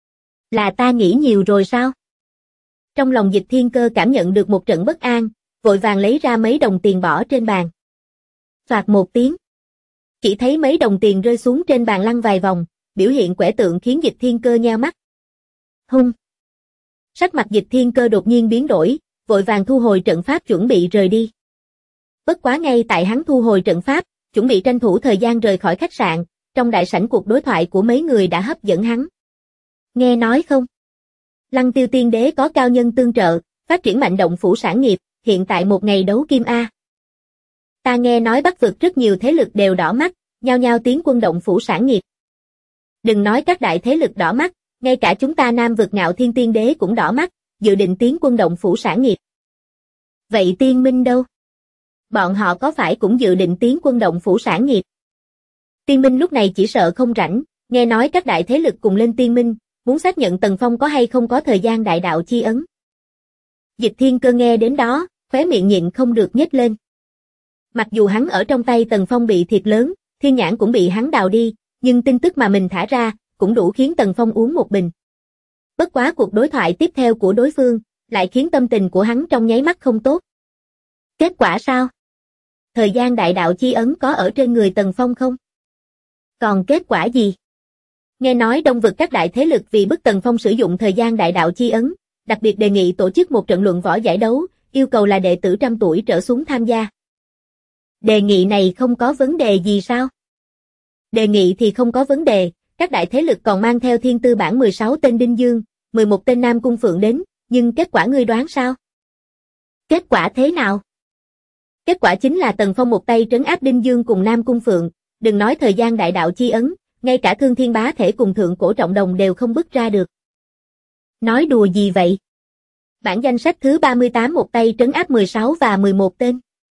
A: Là ta nghĩ nhiều rồi sao? Trong lòng Dịch Thiên Cơ cảm nhận được một trận bất an, vội vàng lấy ra mấy đồng tiền bỏ trên bàn. Phạt một tiếng. Chỉ thấy mấy đồng tiền rơi xuống trên bàn lăn vài vòng, biểu hiện quẻ tượng khiến Dịch Thiên Cơ nheo mắt. Hung. Sắc mặt Dịch Thiên Cơ đột nhiên biến đổi, vội vàng thu hồi trận pháp chuẩn bị rời đi. Bất quá ngay tại hắn thu hồi trận pháp, chuẩn bị tranh thủ thời gian rời khỏi khách sạn, trong đại sảnh cuộc đối thoại của mấy người đã hấp dẫn hắn. Nghe nói không? Lăng Tiêu Tiên Đế có cao nhân tương trợ, phát triển mạnh động phủ sản nghiệp, hiện tại một ngày đấu kim A. Ta nghe nói Bắc vực rất nhiều thế lực đều đỏ mắt, nhao nhao tiến quân động phủ sản nghiệp. Đừng nói các đại thế lực đỏ mắt, ngay cả chúng ta Nam vực Ngạo Thiên Tiên Đế cũng đỏ mắt, dự định tiến quân động phủ sản nghiệp. Vậy Tiên Minh đâu? Bọn họ có phải cũng dự định tiến quân động phủ sản nghiệp? Tiên Minh lúc này chỉ sợ không rảnh, nghe nói các đại thế lực cùng lên Tiên Minh, muốn xác nhận Tần Phong có hay không có thời gian đại đạo chi ấn. Dịch Thiên Cơ nghe đến đó, khóe miệng nhịn không được nhếch lên. Mặc dù hắn ở trong tay Tần Phong bị thiệt lớn, thiên nhãn cũng bị hắn đào đi, nhưng tin tức mà mình thả ra, cũng đủ khiến Tần Phong uống một bình. Bất quá cuộc đối thoại tiếp theo của đối phương, lại khiến tâm tình của hắn trong nháy mắt không tốt. Kết quả sao? Thời gian đại đạo chi ấn có ở trên người Tần Phong không? Còn kết quả gì? Nghe nói Đông vực các đại thế lực vì bức Tần Phong sử dụng thời gian đại đạo chi ấn, đặc biệt đề nghị tổ chức một trận luận võ giải đấu, yêu cầu là đệ tử 100 tuổi trở xuống tham gia. Đề nghị này không có vấn đề gì sao? Đề nghị thì không có vấn đề, các đại thế lực còn mang theo thiên tư bản 16 tên Đinh Dương, 11 tên Nam Cung Phượng đến, nhưng kết quả ngươi đoán sao? Kết quả thế nào? Kết quả chính là Tần Phong một tay trấn áp Đinh Dương cùng Nam Cung Phượng, đừng nói thời gian đại đạo chi ấn, ngay cả Thương Thiên Bá Thể cùng Thượng Cổ Trọng Đồng đều không bứt ra được. Nói đùa gì vậy? Bản danh sách thứ 38 một tay trấn áp 16 và 11 tên.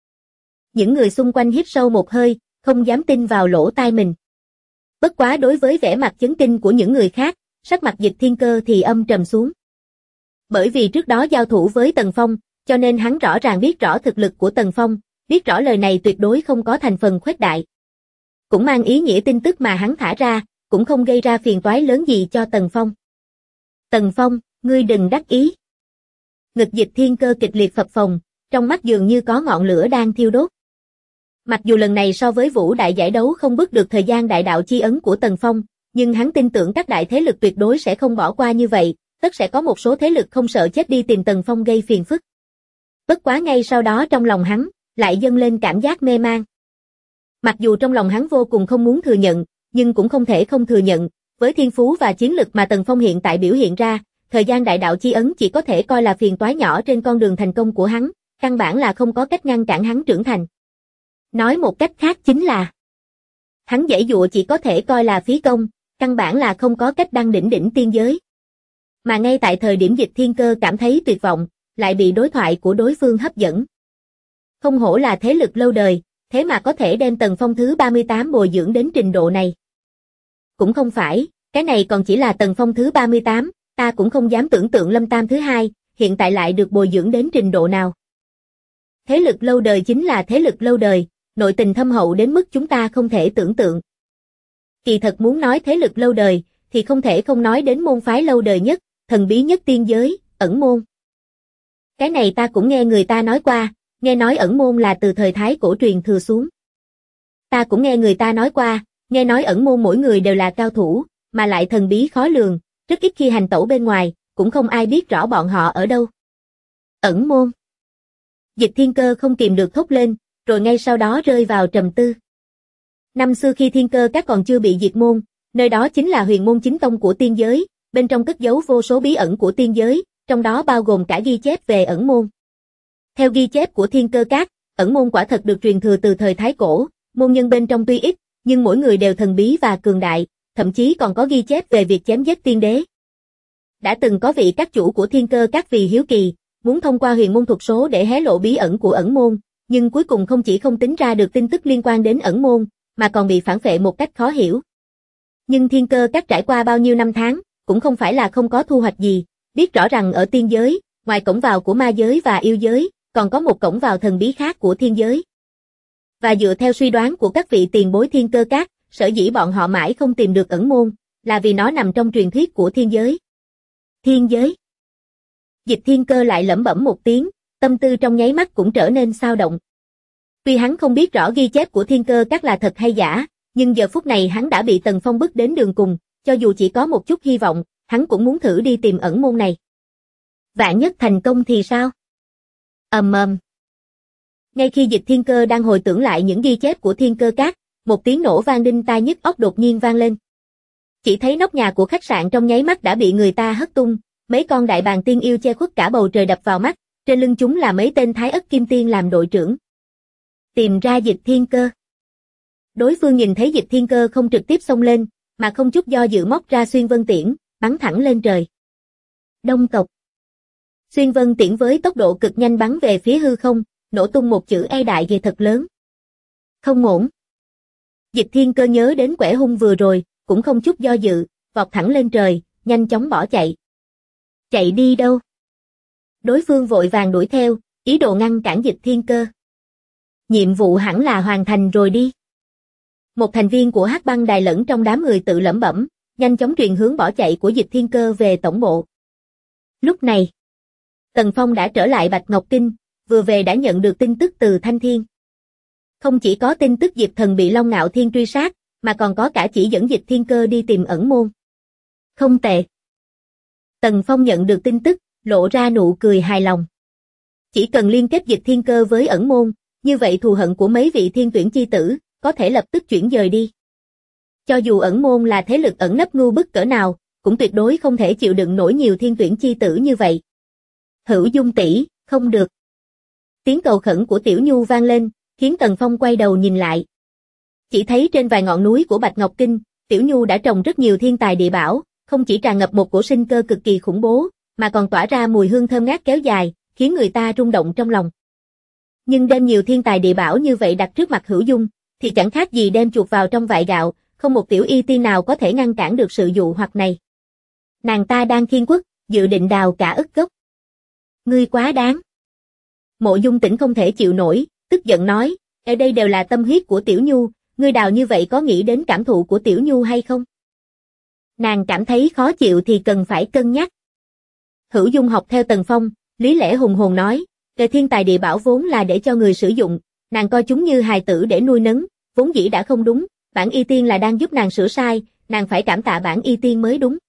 A: Những người xung quanh hít sâu một hơi, không dám tin vào lỗ tai mình. Bất quá đối với vẻ mặt chấn kinh của những người khác, sắc mặt Dịch Thiên Cơ thì âm trầm xuống. Bởi vì trước đó giao thủ với Tần Phong, cho nên hắn rõ ràng biết rõ thực lực của Tần Phong, biết rõ lời này tuyệt đối không có thành phần khuếch đại. Cũng mang ý nghĩa tin tức mà hắn thả ra, cũng không gây ra phiền toái lớn gì cho Tần Phong. Tần Phong, ngươi đừng đắc ý. Ngực Dịch Thiên Cơ kịch liệt phập phồng, trong mắt dường như có ngọn lửa đang thiêu đốt. Mặc dù lần này so với Vũ Đại giải đấu không bứt được thời gian đại đạo chi ấn của Tần Phong, nhưng hắn tin tưởng các đại thế lực tuyệt đối sẽ không bỏ qua như vậy, tất sẽ có một số thế lực không sợ chết đi tìm Tần Phong gây phiền phức. Bất quá ngay sau đó trong lòng hắn, lại dâng lên cảm giác mê man. Mặc dù trong lòng hắn vô cùng không muốn thừa nhận, nhưng cũng không thể không thừa nhận, với thiên phú và chiến lực mà Tần Phong hiện tại biểu hiện ra, thời gian đại đạo chi ấn chỉ có thể coi là phiền toái nhỏ trên con đường thành công của hắn, căn bản là không có cách ngăn cản hắn trưởng thành. Nói một cách khác chính là, hắn giãy giụa chỉ có thể coi là phí công, căn bản là không có cách đăng đỉnh tiên giới. Mà ngay tại thời điểm Dịch Thiên Cơ cảm thấy tuyệt vọng, lại bị đối thoại của đối phương hấp dẫn. Không hổ là thế lực lâu đời, thế mà có thể đem Tần Phong thứ 38 bồi dưỡng đến trình độ này. Cũng không phải, cái này còn chỉ là Tần Phong thứ 38, ta cũng không dám tưởng tượng Lâm Tam thứ 2, hiện tại lại được bồi dưỡng đến trình độ nào. Thế lực lâu đời chính là thế lực lâu đời, nội tình thâm hậu đến mức chúng ta không thể tưởng tượng. Kỳ thật muốn nói thế lực lâu đời, thì không thể không nói đến môn phái lâu đời nhất, thần bí nhất tiên giới, ẩn môn. Cái này ta cũng nghe người ta nói qua, nghe nói ẩn môn là từ thời Thái Cổ truyền thừa xuống. Ta cũng nghe người ta nói qua, Nghe nói ẩn môn mỗi người đều là cao thủ, mà lại thần bí khó lường, rất ít khi hành tẩu bên ngoài, cũng không ai biết rõ bọn họ ở đâu. Ẩn môn. Dịch Thiên Cơ không kìm được thốt lên, rồi ngay sau đó rơi vào trầm tư. Năm xưa khi Thiên Cơ Các còn chưa bị diệt môn, nơi đó chính là huyền môn chính tông của tiên giới, bên trong cất giấu vô số bí ẩn của tiên giới, trong đó bao gồm cả ghi chép về ẩn môn. Theo ghi chép của Thiên Cơ Các, ẩn môn quả thật được truyền thừa từ thời Thái Cổ, môn nhân bên trong tuy ít, nhưng mỗi người đều thần bí và cường đại, thậm chí còn có ghi chép về việc chém giết tiên đế. Đã từng có vị các chủ của Thiên Cơ Các vì hiếu kỳ, muốn thông qua huyền môn thuật số để hé lộ bí ẩn của ẩn môn, nhưng cuối cùng không chỉ không tính ra được tin tức liên quan đến ẩn môn, mà còn bị phản phệ một cách khó hiểu. Nhưng Thiên Cơ Các trải qua bao nhiêu năm tháng, cũng không phải là không có thu hoạch gì, biết rõ rằng ở tiên giới, ngoài cổng vào của ma giới và yêu giới, còn có một cổng vào thần bí khác của thiên giới. Và dựa theo suy đoán của các vị tiền bối Thiên Cơ Các, sở dĩ bọn họ mãi không tìm được ẩn môn, là vì nó nằm trong truyền thuyết của thiên giới. Thiên giới. Dịch Thiên Cơ lại lẩm bẩm một tiếng, tâm tư trong nháy mắt cũng trở nên xao động. Tuy hắn không biết rõ ghi chép của Thiên Cơ Các là thật hay giả, nhưng giờ phút này hắn đã bị Tần Phong bức đến đường cùng, cho dù chỉ có một chút hy vọng, hắn cũng muốn thử đi tìm ẩn môn này. Vạn nhất thành công thì sao? Ầm ầm. Ngay khi Dịch Thiên Cơ đang hồi tưởng lại những ghi chép của Thiên Cơ Các, một tiếng nổ vang đinh tai nhức óc đột nhiên vang lên. Chỉ thấy nóc nhà của khách sạn trong nháy mắt đã bị người ta hất tung, mấy con đại bàng tiên yêu che khuất cả bầu trời đập vào mắt, trên lưng chúng là mấy tên Thái Ất Kim Tiên làm đội trưởng. Tìm ra Dịch Thiên Cơ. Đối phương nhìn thấy Dịch Thiên Cơ không trực tiếp xông lên, mà không chút do dự móc ra Xuyên Vân Tiễn, bắn thẳng lên trời. Đông tộc. Xuyên Vân Tiễn với tốc độ cực nhanh bắn về phía hư không, nổ tung một chữ E đại ghê thật lớn. Không ổn. Dịch Thiên Cơ nhớ đến quẻ hung vừa rồi, cũng không chút do dự, vọt thẳng lên trời, nhanh chóng bỏ chạy. Chạy đi đâu? Đối phương vội vàng đuổi theo, ý đồ ngăn cản Dịch Thiên Cơ. Nhiệm vụ hẳn là hoàn thành rồi đi. Một thành viên của Hắc Băng Đài lẫn trong đám người tự lẩm bẩm, nhanh chóng truyền hướng bỏ chạy của Dịch Thiên Cơ về tổng bộ. Lúc này, Tần Phong đã trở lại Bạch Ngọc Kinh, vừa về đã nhận được tin tức từ Thanh Thiên. Không chỉ có tin tức Diệp Thần bị Long Ngạo Thiên truy sát, mà còn có cả chỉ dẫn Dịch Thiên Cơ đi tìm ẩn môn. Không tệ. Tần Phong nhận được tin tức, lộ ra nụ cười hài lòng. Chỉ cần liên kết Dịch Thiên Cơ với ẩn môn, như vậy thù hận của mấy vị thiên tuyển chi tử, có thể lập tức chuyển dời đi. Cho dù ẩn môn là thế lực ẩn nấp ngu bức cỡ nào, cũng tuyệt đối không thể chịu đựng nổi nhiều thiên tuyển chi tử như vậy. Hữu Dung tỷ, không được. Tiếng cầu khẩn của Tiểu Nhu vang lên, khiến Tần Phong quay đầu nhìn lại. Chỉ thấy trên vài ngọn núi của Bạch Ngọc Kinh, Tiểu Nhu đã trồng rất nhiều thiên tài địa bảo, không chỉ tràn ngập một cổ sinh cơ cực kỳ khủng bố, mà còn tỏa ra mùi hương thơm ngát kéo dài, khiến người ta rung động trong lòng. Nhưng đem nhiều thiên tài địa bảo như vậy đặt trước mặt Hữu Dung, thì chẳng khác gì đem chuột vào trong vại gạo, không một tiểu y tiên nào có thể ngăn cản được sự dụ hoặc này. Nàng ta đang khiên quốc, dự định đào cả ức gốc. Ngươi quá đáng. Mộ Dung Tĩnh không thể chịu nổi, tức giận nói, ở đây đều là tâm huyết của Tiểu Nhu, ngươi đào như vậy có nghĩ đến cảm thụ của Tiểu Nhu hay không? Nàng cảm thấy khó chịu thì cần phải cân nhắc. Hữu Dung học theo Tần Phong, lý lẽ hùng hồn nói, về thiên tài địa bảo vốn là để cho người sử dụng, nàng coi chúng như hài tử để nuôi nấng, vốn dĩ đã không đúng, bản y tiên là đang giúp nàng sửa sai, nàng phải cảm tạ bản y tiên mới đúng.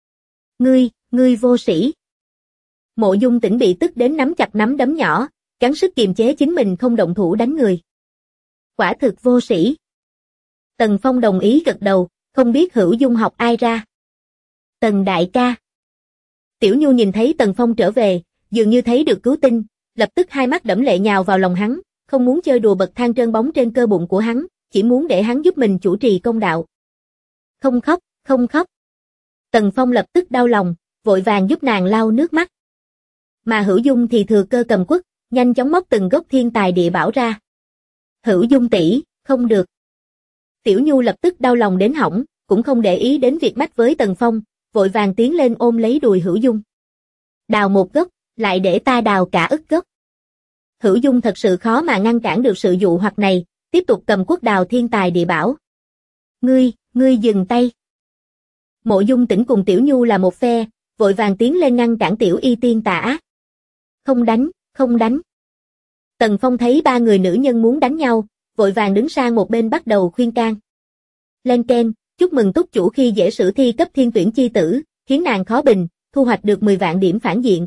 A: Ngươi vô sĩ. Mộ Dung Tĩnh bị tức đến nắm chặt nắm đấm nhỏ, gắng sức kiềm chế chính mình không động thủ đánh người. Quả thực vô sĩ. Tần Phong đồng ý gật đầu, không biết Hữu Dung học ai ra. Tần đại ca. Tiểu Nhu nhìn thấy Tần Phong trở về, dường như thấy được cứu tinh, lập tức hai mắt đẫm lệ nhào vào lòng hắn, không muốn chơi đùa bậc thang trơn bóng trên cơ bụng của hắn, chỉ muốn để hắn giúp mình chủ trì công đạo. Không khóc, không khóc. Tần Phong lập tức đau lòng, vội vàng giúp nàng lau nước mắt. Mà Hữu Dung thì thừa cơ cầm quất, nhanh chóng móc từng gốc thiên tài địa bảo ra. Hữu Dung tỷ, không được. Tiểu Nhu lập tức đau lòng đến hỏng, cũng không để ý đến việc mách với Tần Phong, vội vàng tiến lên ôm lấy đùi Hữu Dung. Đào một gốc, lại để ta đào cả ức gốc. Hữu Dung thật sự khó mà ngăn cản được sự dụ hoặc này, tiếp tục cầm cuốc đào thiên tài địa bảo. Ngươi dừng tay. Mộ Dung Tĩnh cùng Tiểu Nhu là một phe, vội vàng tiến lên ngăn cản Tiểu Y Tiên tà ác. Không đánh. Tần Phong thấy ba người nữ nhân muốn đánh nhau, vội vàng đứng sang một bên bắt đầu khuyên can. Lên keng, chúc mừng túc chủ khi dễ sử thi cấp thiên tuyển chi tử, khiến nàng khó bình, thu hoạch được 10 vạn điểm phản diện.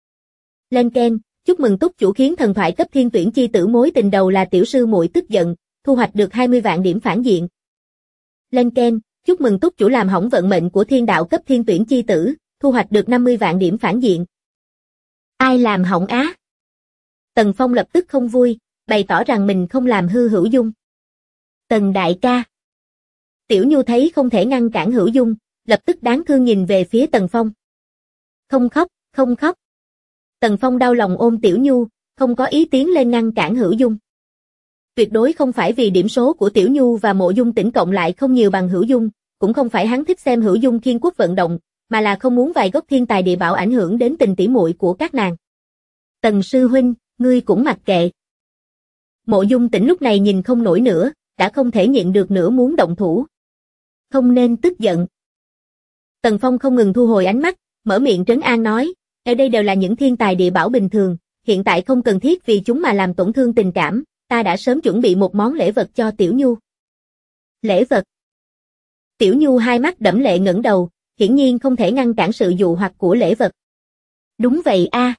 A: Lên keng, chúc mừng túc chủ khiến thần thoại cấp thiên tuyển chi tử mối tình đầu là tiểu sư muội tức giận, thu hoạch được 20 vạn điểm phản diện. Lên keng, chúc mừng túc chủ làm hỏng vận mệnh của thiên đạo cấp thiên tuyển chi tử, thu hoạch được 50 vạn điểm phản diện. Ai làm hỏng á? Tần Phong lập tức không vui, bày tỏ rằng mình không làm hư Hữu Dung. Tần đại ca. Tiểu Nhu thấy không thể ngăn cản Hữu Dung, lập tức đáng thương nhìn về phía Tần Phong. Không khóc, không khóc. Tần Phong đau lòng ôm Tiểu Nhu, không có ý tiến lên ngăn cản Hữu Dung. Tuyệt đối không phải vì điểm số của Tiểu Nhu và Mộ Dung Tĩnh cộng lại không nhiều bằng Hữu Dung, cũng không phải hắn thích xem Hữu Dung thiên quốc vận động, mà là không muốn vài gốc thiên tài địa bảo ảnh hưởng đến tình tỉ muội của các nàng. Tần sư huynh, ngươi cũng mặc kệ. Mộ Dung Tĩnh lúc này nhìn không nổi nữa, đã không thể nhịn được nữa muốn động thủ. Không nên tức giận. Tần Phong không ngừng thu hồi ánh mắt, mở miệng trấn an nói, ở đây đều là những thiên tài địa bảo bình thường, hiện tại không cần thiết vì chúng mà làm tổn thương tình cảm, ta đã sớm chuẩn bị một món lễ vật cho Tiểu Nhu. Lễ vật? Tiểu Nhu hai mắt đẫm lệ ngẩng đầu, hiển nhiên không thể ngăn cản sự dụ hoặc của lễ vật. Đúng vậy a.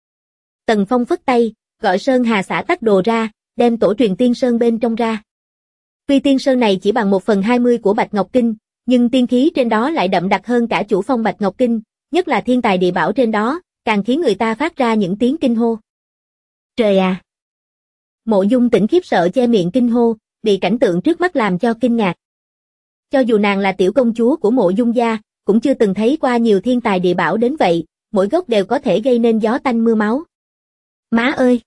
A: Tần Phong phất tay, gọi Sơn Hà xã tắc đồ ra, đem tổ truyền tiên sơn bên trong ra. Tuy tiên sơn này chỉ bằng 1/20 của Bạch Ngọc Kinh, nhưng tiên khí trên đó lại đậm đặc hơn cả chủ phong Bạch Ngọc Kinh, nhất là thiên tài địa bảo trên đó, càng khiến người ta phát ra những tiếng kinh hô. Trời à! Mộ Dung Tĩnh khiếp sợ che miệng kinh hô, bị cảnh tượng trước mắt làm cho kinh ngạc. Cho dù nàng là tiểu công chúa của Mộ Dung gia, cũng chưa từng thấy qua nhiều thiên tài địa bảo đến vậy, mỗi gốc đều có thể gây nên gió tanh mưa máu. Má ơi!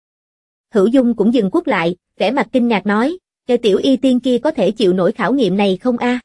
A: Hữu Dung cũng dừng quất lại, vẻ mặt kinh ngạc nói, cái tiểu y tiên kia có thể chịu nổi khảo nghiệm này không a?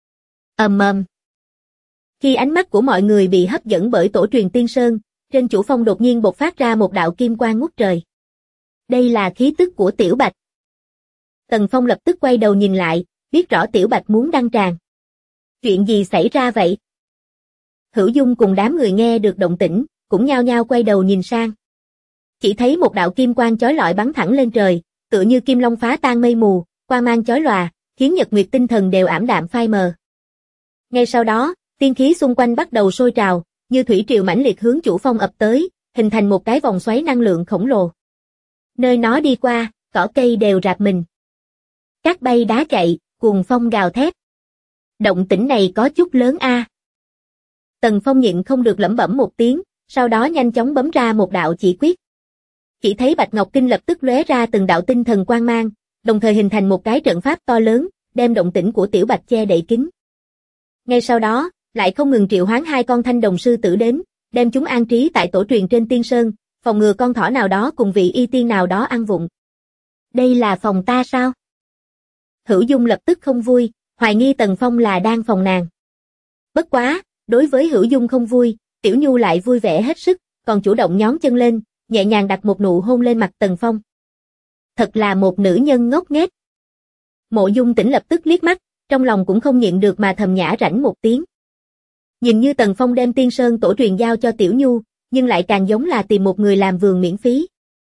A: Khi ánh mắt của mọi người bị hấp dẫn bởi tổ truyền tiên sơn, trên chủ phong đột nhiên bộc phát ra một đạo kim quang ngút trời. Đây là khí tức của Tiểu Bạch. Tần Phong lập tức quay đầu nhìn lại, biết rõ Tiểu Bạch muốn đăng tràng. Chuyện gì xảy ra vậy? Hữu Dung cùng đám người nghe được động tĩnh, cũng nhao nhao quay đầu nhìn sang. Chỉ thấy một đạo kim quang chói lọi bắn thẳng lên trời, tựa như kim long phá tan mây mù, quang mang chói lòa, khiến nhật nguyệt tinh thần đều ảm đạm phai mờ. Ngay sau đó, tiên khí xung quanh bắt đầu sôi trào, như thủy triều mãnh liệt hướng chủ phong ập tới, hình thành một cái vòng xoáy năng lượng khổng lồ. Nơi nó đi qua, cỏ cây đều rạp mình. Cát bay đá chạy, cuồng phong gào thét. Động tĩnh này có chút lớn a. Tần Phong nhịn không được lẩm bẩm một tiếng, sau đó nhanh chóng bấm ra một đạo chỉ quyết. Chỉ thấy Bạch Ngọc Kinh lập tức lóe ra từng đạo tinh thần quang mang, đồng thời hình thành một cái trận pháp to lớn, đem động tĩnh của Tiểu Bạch che đậy kín. Ngay sau đó, lại không ngừng triệu hoán 2 con thanh đồng sư tử đến, đem chúng an trí tại tổ truyền trên tiên sơn, phòng ngừa con thỏ nào đó cùng vị y tiên nào đó ăn vụng. Đây là phòng ta sao? Hữu Dung lập tức không vui, hoài nghi Tần Phong là đang phòng nàng. Bất quá, đối với Hữu Dung không vui, Tiểu Nhu lại vui vẻ hết sức, còn chủ động nhón chân lên, nhẹ nhàng đặt một nụ hôn lên mặt Tần Phong. Thật là một nữ nhân ngốc nghếch. Mộ Dung Tĩnh lập tức liếc mắt, trong lòng cũng không nhịn được mà thầm nhả rãnh một tiếng. Nhìn như Tần Phong đem tiên sơn tổ truyền giao cho Tiểu Nhu, nhưng lại càng giống là tìm một người làm vườn miễn phí.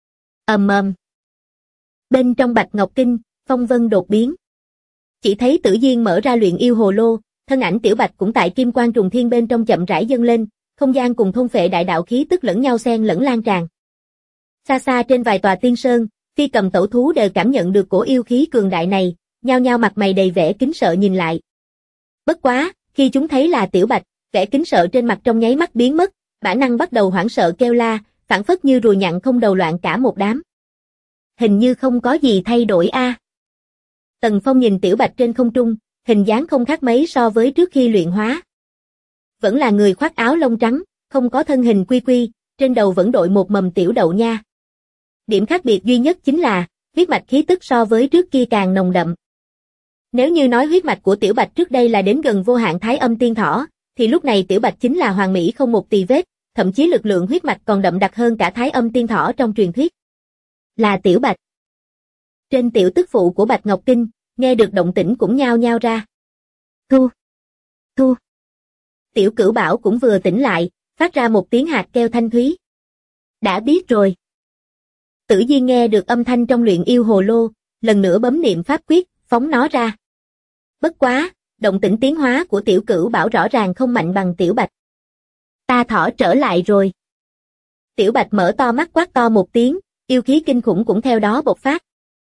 A: Bên trong Bạch Ngọc Kinh, phong vân đột biến. Chỉ thấy Tử Diên mở ra luyện yêu hồ lô, thân ảnh Tiểu Bạch cũng tại kim quang trùng thiên bên trong chậm rãi dâng lên, không gian cùng thôn phệ đại đạo khí tức lẫn nhau xen lẫn lan tràn. Xa xa trên vài tòa tiên sơn, Phi Cầm Tẩu Thú đều cảm nhận được cổ yêu khí cường đại này, nhao nhao mặt mày đầy vẻ kính sợ nhìn lại. Bất quá, khi chúng thấy là Tiểu Bạch, vẻ kính sợ trên mặt trong nháy mắt biến mất, bản năng bắt đầu hoảng sợ kêu la, phảng phất như ruồi nhặng không đầu loạn cả một đám. Hình như không có gì thay đổi a. Tần Phong nhìn Tiểu Bạch trên không trung, hình dáng không khác mấy so với trước khi luyện hóa. Vẫn là người khoác áo lông trắng, không có thân hình quy quy, trên đầu vẫn đội một mầm tiểu đậu nha. Điểm khác biệt duy nhất chính là, huyết mạch khí tức so với trước kia càng nồng đậm. Nếu như nói huyết mạch của Tiểu Bạch trước đây là đến gần vô hạn Thái Âm Tiên Thỏ, thì lúc này Tiểu Bạch chính là hoàn mỹ không một tì vết, thậm chí lực lượng huyết mạch còn đậm đặc hơn cả Thái Âm Tiên Thỏ trong truyền thuyết. Là Tiểu Bạch. Trên tiểu tức phụ của Bạch Ngọc Kinh, nghe được động tĩnh cũng nhao nhao ra. Thu. Tiểu Cửu Bảo cũng vừa tỉnh lại, phát ra một tiếng hạt kêu thanh thúy. Đã biết rồi. Tử Diên nghe được âm thanh trong luyện yêu hồ lô, lần nữa bấm niệm pháp quyết, phóng nó ra. Bất quá, động tĩnh tiến hóa của Tiểu Cửu Bảo rõ ràng không mạnh bằng Tiểu Bạch. Ta thỏ trở lại rồi. Tiểu Bạch mở to mắt quát to một tiếng, yêu khí kinh khủng cũng theo đó bộc phát.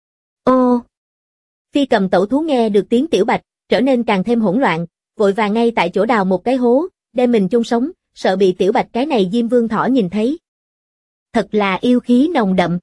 A: Ô! Phi Cầm Tẩu Thú nghe được tiếng Tiểu Bạch, trở nên càng thêm hỗn loạn, vội vàng ngay tại chỗ đào một cái hố, đem mình chôn sống, sợ bị Tiểu Bạch cái này Diêm Vương thỏ nhìn thấy. Thật là yêu khí nồng đậm.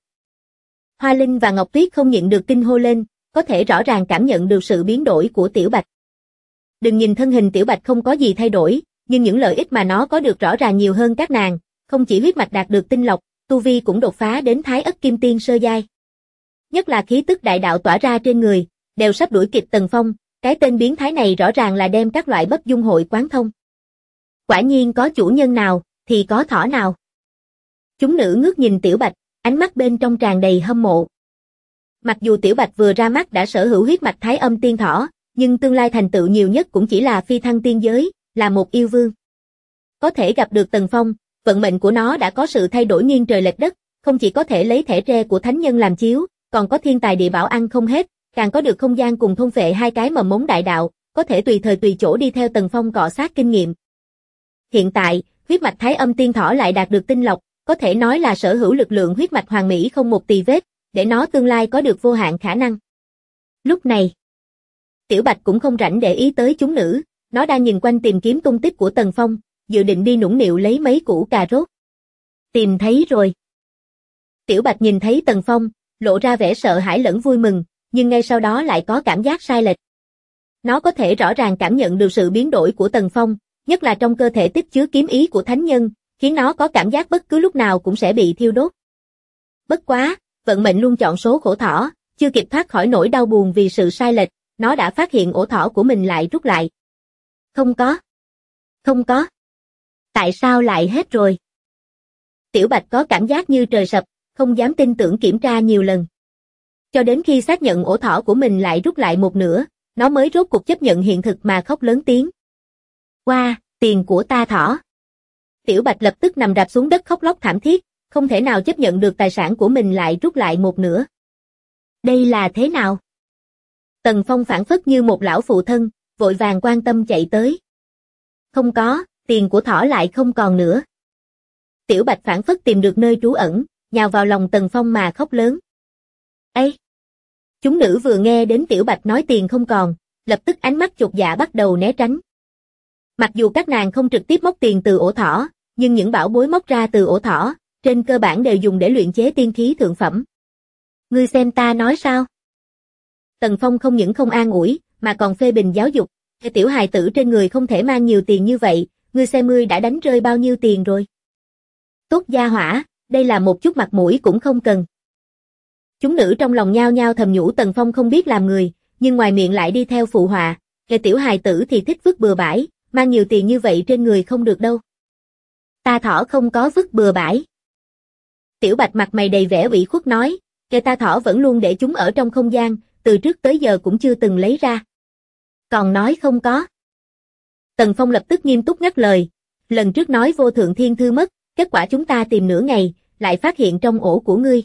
A: Hoa Linh và Ngọc Tuyết không nhịn được kinh hô lên, có thể rõ ràng cảm nhận được sự biến đổi của Tiểu Bạch. Đừng nhìn thân hình Tiểu Bạch không có gì thay đổi, nhưng những lợi ích mà nó có được rõ ràng nhiều hơn các nàng, không chỉ huyết mạch đạt được tinh lọc, tu vi cũng đột phá đến Thái Ất Kim Tiên sơ giai. Nhất là khí tức đại đạo tỏa ra trên người, đều sắp đuổi kịp Tần Phong, cái tên biến thái này rõ ràng là đem các loại bất dung hội quán thông. Quả nhiên có chủ nhân nào, thì có thỏ nào. Chúng nữ ngước nhìn Tiểu Bạch, ánh mắt bên trong tràn đầy hâm mộ. Mặc dù Tiểu Bạch vừa ra mắt đã sở hữu huyết mạch Thái Âm Tiên Thỏ, nhưng tương lai thành tựu nhiều nhất cũng chỉ là phi thăng tiên giới, là một yêu vương. Có thể gặp được Tần Phong, vận mệnh của nó đã có sự thay đổi nghiêng trời lệch đất, không chỉ có thể lấy thẻ tre của thánh nhân làm chiếu, còn có thiên tài địa bảo ăn không hết, càng có được không gian cùng thôn phệ hai cái mầm mống đại đạo, có thể tùy thời tùy chỗ đi theo Tần Phong cọ sát kinh nghiệm. Hiện tại, huyết mạch Thái Âm Tiên Thỏ lại đạt được tinh lọc, có thể nói là sở hữu lực lượng huyết mạch hoàn mỹ không một tì vết, để nó tương lai có được vô hạn khả năng. Lúc này, Tiểu Bạch cũng không rảnh để ý tới chúng nữ, nó đang nhìn quanh tìm kiếm tung tích của Tần Phong, dự định đi nũng nịu lấy mấy củ cà rốt. Tìm thấy rồi. Tiểu Bạch nhìn thấy Tần Phong, lộ ra vẻ sợ hãi lẫn vui mừng, nhưng ngay sau đó lại có cảm giác sai lệch. Nó có thể rõ ràng cảm nhận được sự biến đổi của Tần Phong, nhất là trong cơ thể tích chứa kiếm ý của thánh nhân, khiến nó có cảm giác bất cứ lúc nào cũng sẽ bị thiêu đốt. Bất quá, vận mệnh luôn chọn số khổ thỏ, chưa kịp thoát khỏi nỗi đau buồn vì sự sai lệch, nó đã phát hiện ổ thỏ của mình lại rút lại. Không có. Không có. Tại sao lại hết rồi? Tiểu Bạch có cảm giác như trời sập, không dám tin tưởng kiểm tra nhiều lần. Cho đến khi xác nhận ổ thỏ của mình lại rút lại một nửa, nó mới rốt cuộc chấp nhận hiện thực mà khóc lớn tiếng. Wow, tiền của ta thỏ. Tiểu Bạch lập tức nằm rạp xuống đất khóc lóc thảm thiết, không thể nào chấp nhận được tài sản của mình lại rút lại một nửa. Đây là thế nào? Tần Phong phảng phất như một lão phụ thân, vội vàng quan tâm chạy tới. Không có, tiền của thỏ lại không còn nữa. Tiểu Bạch phảng phất tìm được nơi trú ẩn, nhào vào lòng Tần Phong mà khóc lớn. Ê! Chúng nữ vừa nghe đến Tiểu Bạch nói tiền không còn, lập tức ánh mắt chột dạ bắt đầu né tránh. Mặc dù các nàng không trực tiếp móc tiền từ ổ thỏ, nhưng những bảo bối móc ra từ ổ thỏ, trên cơ bản đều dùng để luyện chế tiên khí thượng phẩm. Ngươi xem ta nói sao? Tần Phong không những không an ủi, mà còn phê bình giáo dục. Tiểu hài tử trên người không thể mang nhiều tiền như vậy, ngươi xem ngươi đã đánh rơi bao nhiêu tiền rồi. Tốt gia hỏa, đây là một chút mặt mũi cũng không cần. Chúng nữ trong lòng nhao nhao thầm nhủ Tần Phong không biết làm người, nhưng ngoài miệng lại đi theo phụ họa, tiểu hài tử thì thích vứt bừa bãi, mang nhiều tiền như vậy trên người không được đâu. Ta thỏ không có vứt bừa bãi. Tiểu Bạch mặt mày đầy vẻ ủy khuất nói, ta thỏ vẫn luôn để chúng ở trong không gian, từ trước tới giờ cũng chưa từng lấy ra. Còn nói không có. Tần Phong lập tức nghiêm túc ngắt lời, lần trước nói vô thượng thiên thư mất, kết quả chúng ta tìm nửa ngày, lại phát hiện trong ổ của ngươi.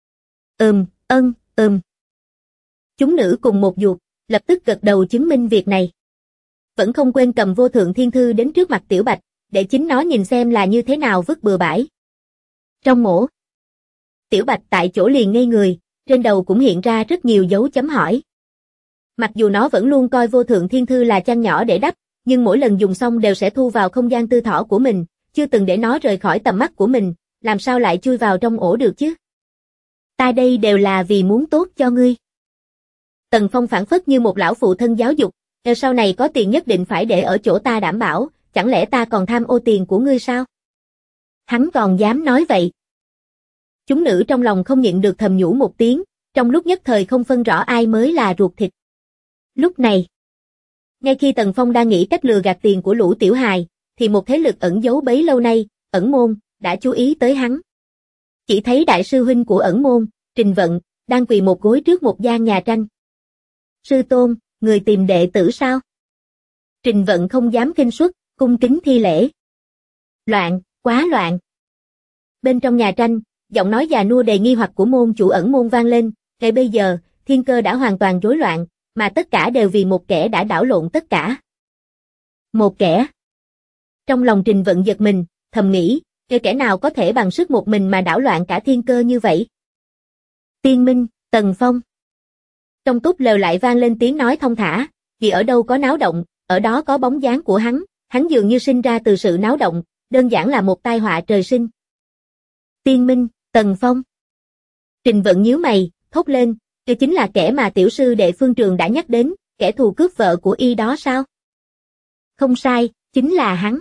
A: Chúng nữ cùng một ruột, lập tức gật đầu chứng minh việc này. Vẫn không quên cầm vô thượng thiên thư đến trước mặt Tiểu Bạch, để chính nó nhìn xem là như thế nào vứt bừa bãi. Trong ổ, Tiểu Bạch tại chỗ liền ngây người, trên đầu cũng hiện ra rất nhiều dấu chấm hỏi. Mặc dù nó vẫn luôn coi vô thượng thiên thư là chăn nhỏ để đắp, nhưng mỗi lần dùng xong đều sẽ thu vào không gian tư thỏ của mình, chưa từng để nó rời khỏi tầm mắt của mình, làm sao lại chui vào trong ổ được chứ? Ta đây đều là vì muốn tốt cho ngươi. Tần Phong phảng phất như một lão phụ thân giáo dục, sau này có tiền nhất định phải để ở chỗ ta đảm bảo, chẳng lẽ ta còn tham ô tiền của ngươi sao? Hắn còn dám nói vậy. Chúng nữ trong lòng không nhịn được thầm nhủ một tiếng, trong lúc nhất thời không phân rõ ai mới là ruột thịt. Lúc này, ngay khi Tần Phong đang nghĩ cách lừa gạt tiền của lũ tiểu hài, thì một thế lực ẩn giấu bấy lâu nay, ẩn môn, đã chú ý tới hắn. Chỉ thấy đại sư huynh của ẩn môn, Trình Vận, đang quỳ một gối trước một gian nhà tranh. Sư tôn, người tìm đệ tử sao? Trình Vận không dám khinh suất, cung kính thi lễ. Loạn, quá loạn. Bên trong nhà tranh, giọng nói già nua đầy nghi hoặc của môn chủ ẩn môn vang lên, ngay bây giờ, thiên cơ đã hoàn toàn rối loạn, mà tất cả đều vì một kẻ đã đảo lộn tất cả. Một kẻ. Trong lòng Trình Vận giật mình, thầm nghĩ, kẻ nào có thể bằng sức một mình mà đảo loạn cả thiên cơ như vậy? Tiên Minh, Tần Phong. Trong túp lều lại vang lên tiếng nói thong thả, vì ở đâu có náo động, ở đó có bóng dáng của hắn dường như sinh ra từ sự náo động, đơn giản là một tai họa trời sinh. Tiên Minh, Tần Phong. Trình Vận nhíu mày, thốt lên, kia chính là kẻ mà tiểu sư đệ Phương Trường đã nhắc đến, kẻ thù cướp vợ của y đó sao? Không sai, chính là hắn.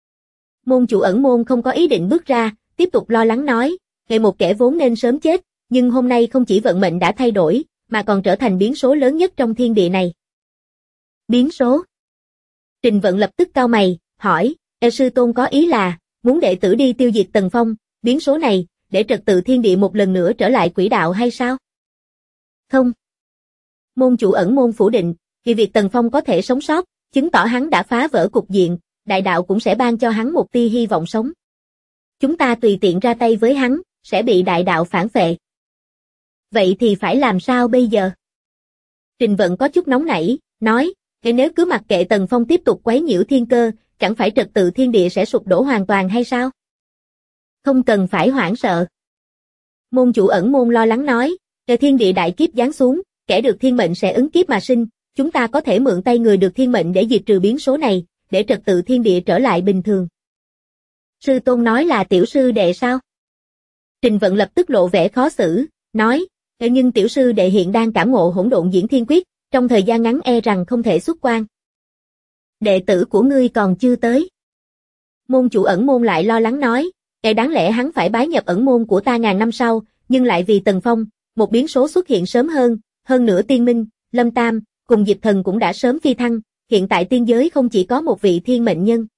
A: Môn chủ ẩn môn không có ý định bước ra, tiếp tục lo lắng nói, ngày một kẻ vốn nên sớm chết, nhưng hôm nay không chỉ vận mệnh đã thay đổi, mà còn trở thành biến số lớn nhất trong thiên địa này. Biến số? Trình Vận lập tức cau mày, hỏi, sư tôn có ý là, muốn đệ tử đi tiêu diệt Tần Phong, biến số này, để trật tự thiên địa một lần nữa trở lại quỹ đạo hay sao? Không. Môn chủ ẩn môn phủ định, vì việc Tần Phong có thể sống sót, chứng tỏ hắn đã phá vỡ cục diện, đại đạo cũng sẽ ban cho hắn một tia hy vọng sống. Chúng ta tùy tiện ra tay với hắn, sẽ bị đại đạo phản phệ. Vậy thì phải làm sao bây giờ? Trình Vận có chút nóng nảy, nói, nếu cứ mặc kệ Tần Phong tiếp tục quấy nhiễu thiên cơ, chẳng phải trật tự thiên địa sẽ sụp đổ hoàn toàn hay sao? Không cần phải hoảng sợ. Môn chủ ẩn môn lo lắng nói, thiên địa đại kiếp giáng xuống, kẻ được thiên mệnh sẽ ứng kiếp mà sinh, chúng ta có thể mượn tay người được thiên mệnh để diệt trừ biến số này, để trật tự thiên địa trở lại bình thường. Sư tôn nói là tiểu sư đệ sao? Trình Vận lập tức lộ vẻ khó xử, nói, nhưng tiểu sư đệ hiện đang cảm ngộ hỗn độn diễn thiên quyết, trong thời gian ngắn e rằng không thể xuất quan. Đệ tử của ngươi còn chưa tới. Môn chủ ẩn môn lại lo lắng nói, đáng lẽ hắn phải bái nhập ẩn môn của ta ngàn năm sau, nhưng lại vì Tần Phong, một biến số xuất hiện sớm hơn nữa Tiên Minh, Lâm Tam, cùng Diệp Thần cũng đã sớm phi thăng, hiện tại tiên giới không chỉ có một vị thiên mệnh nhân.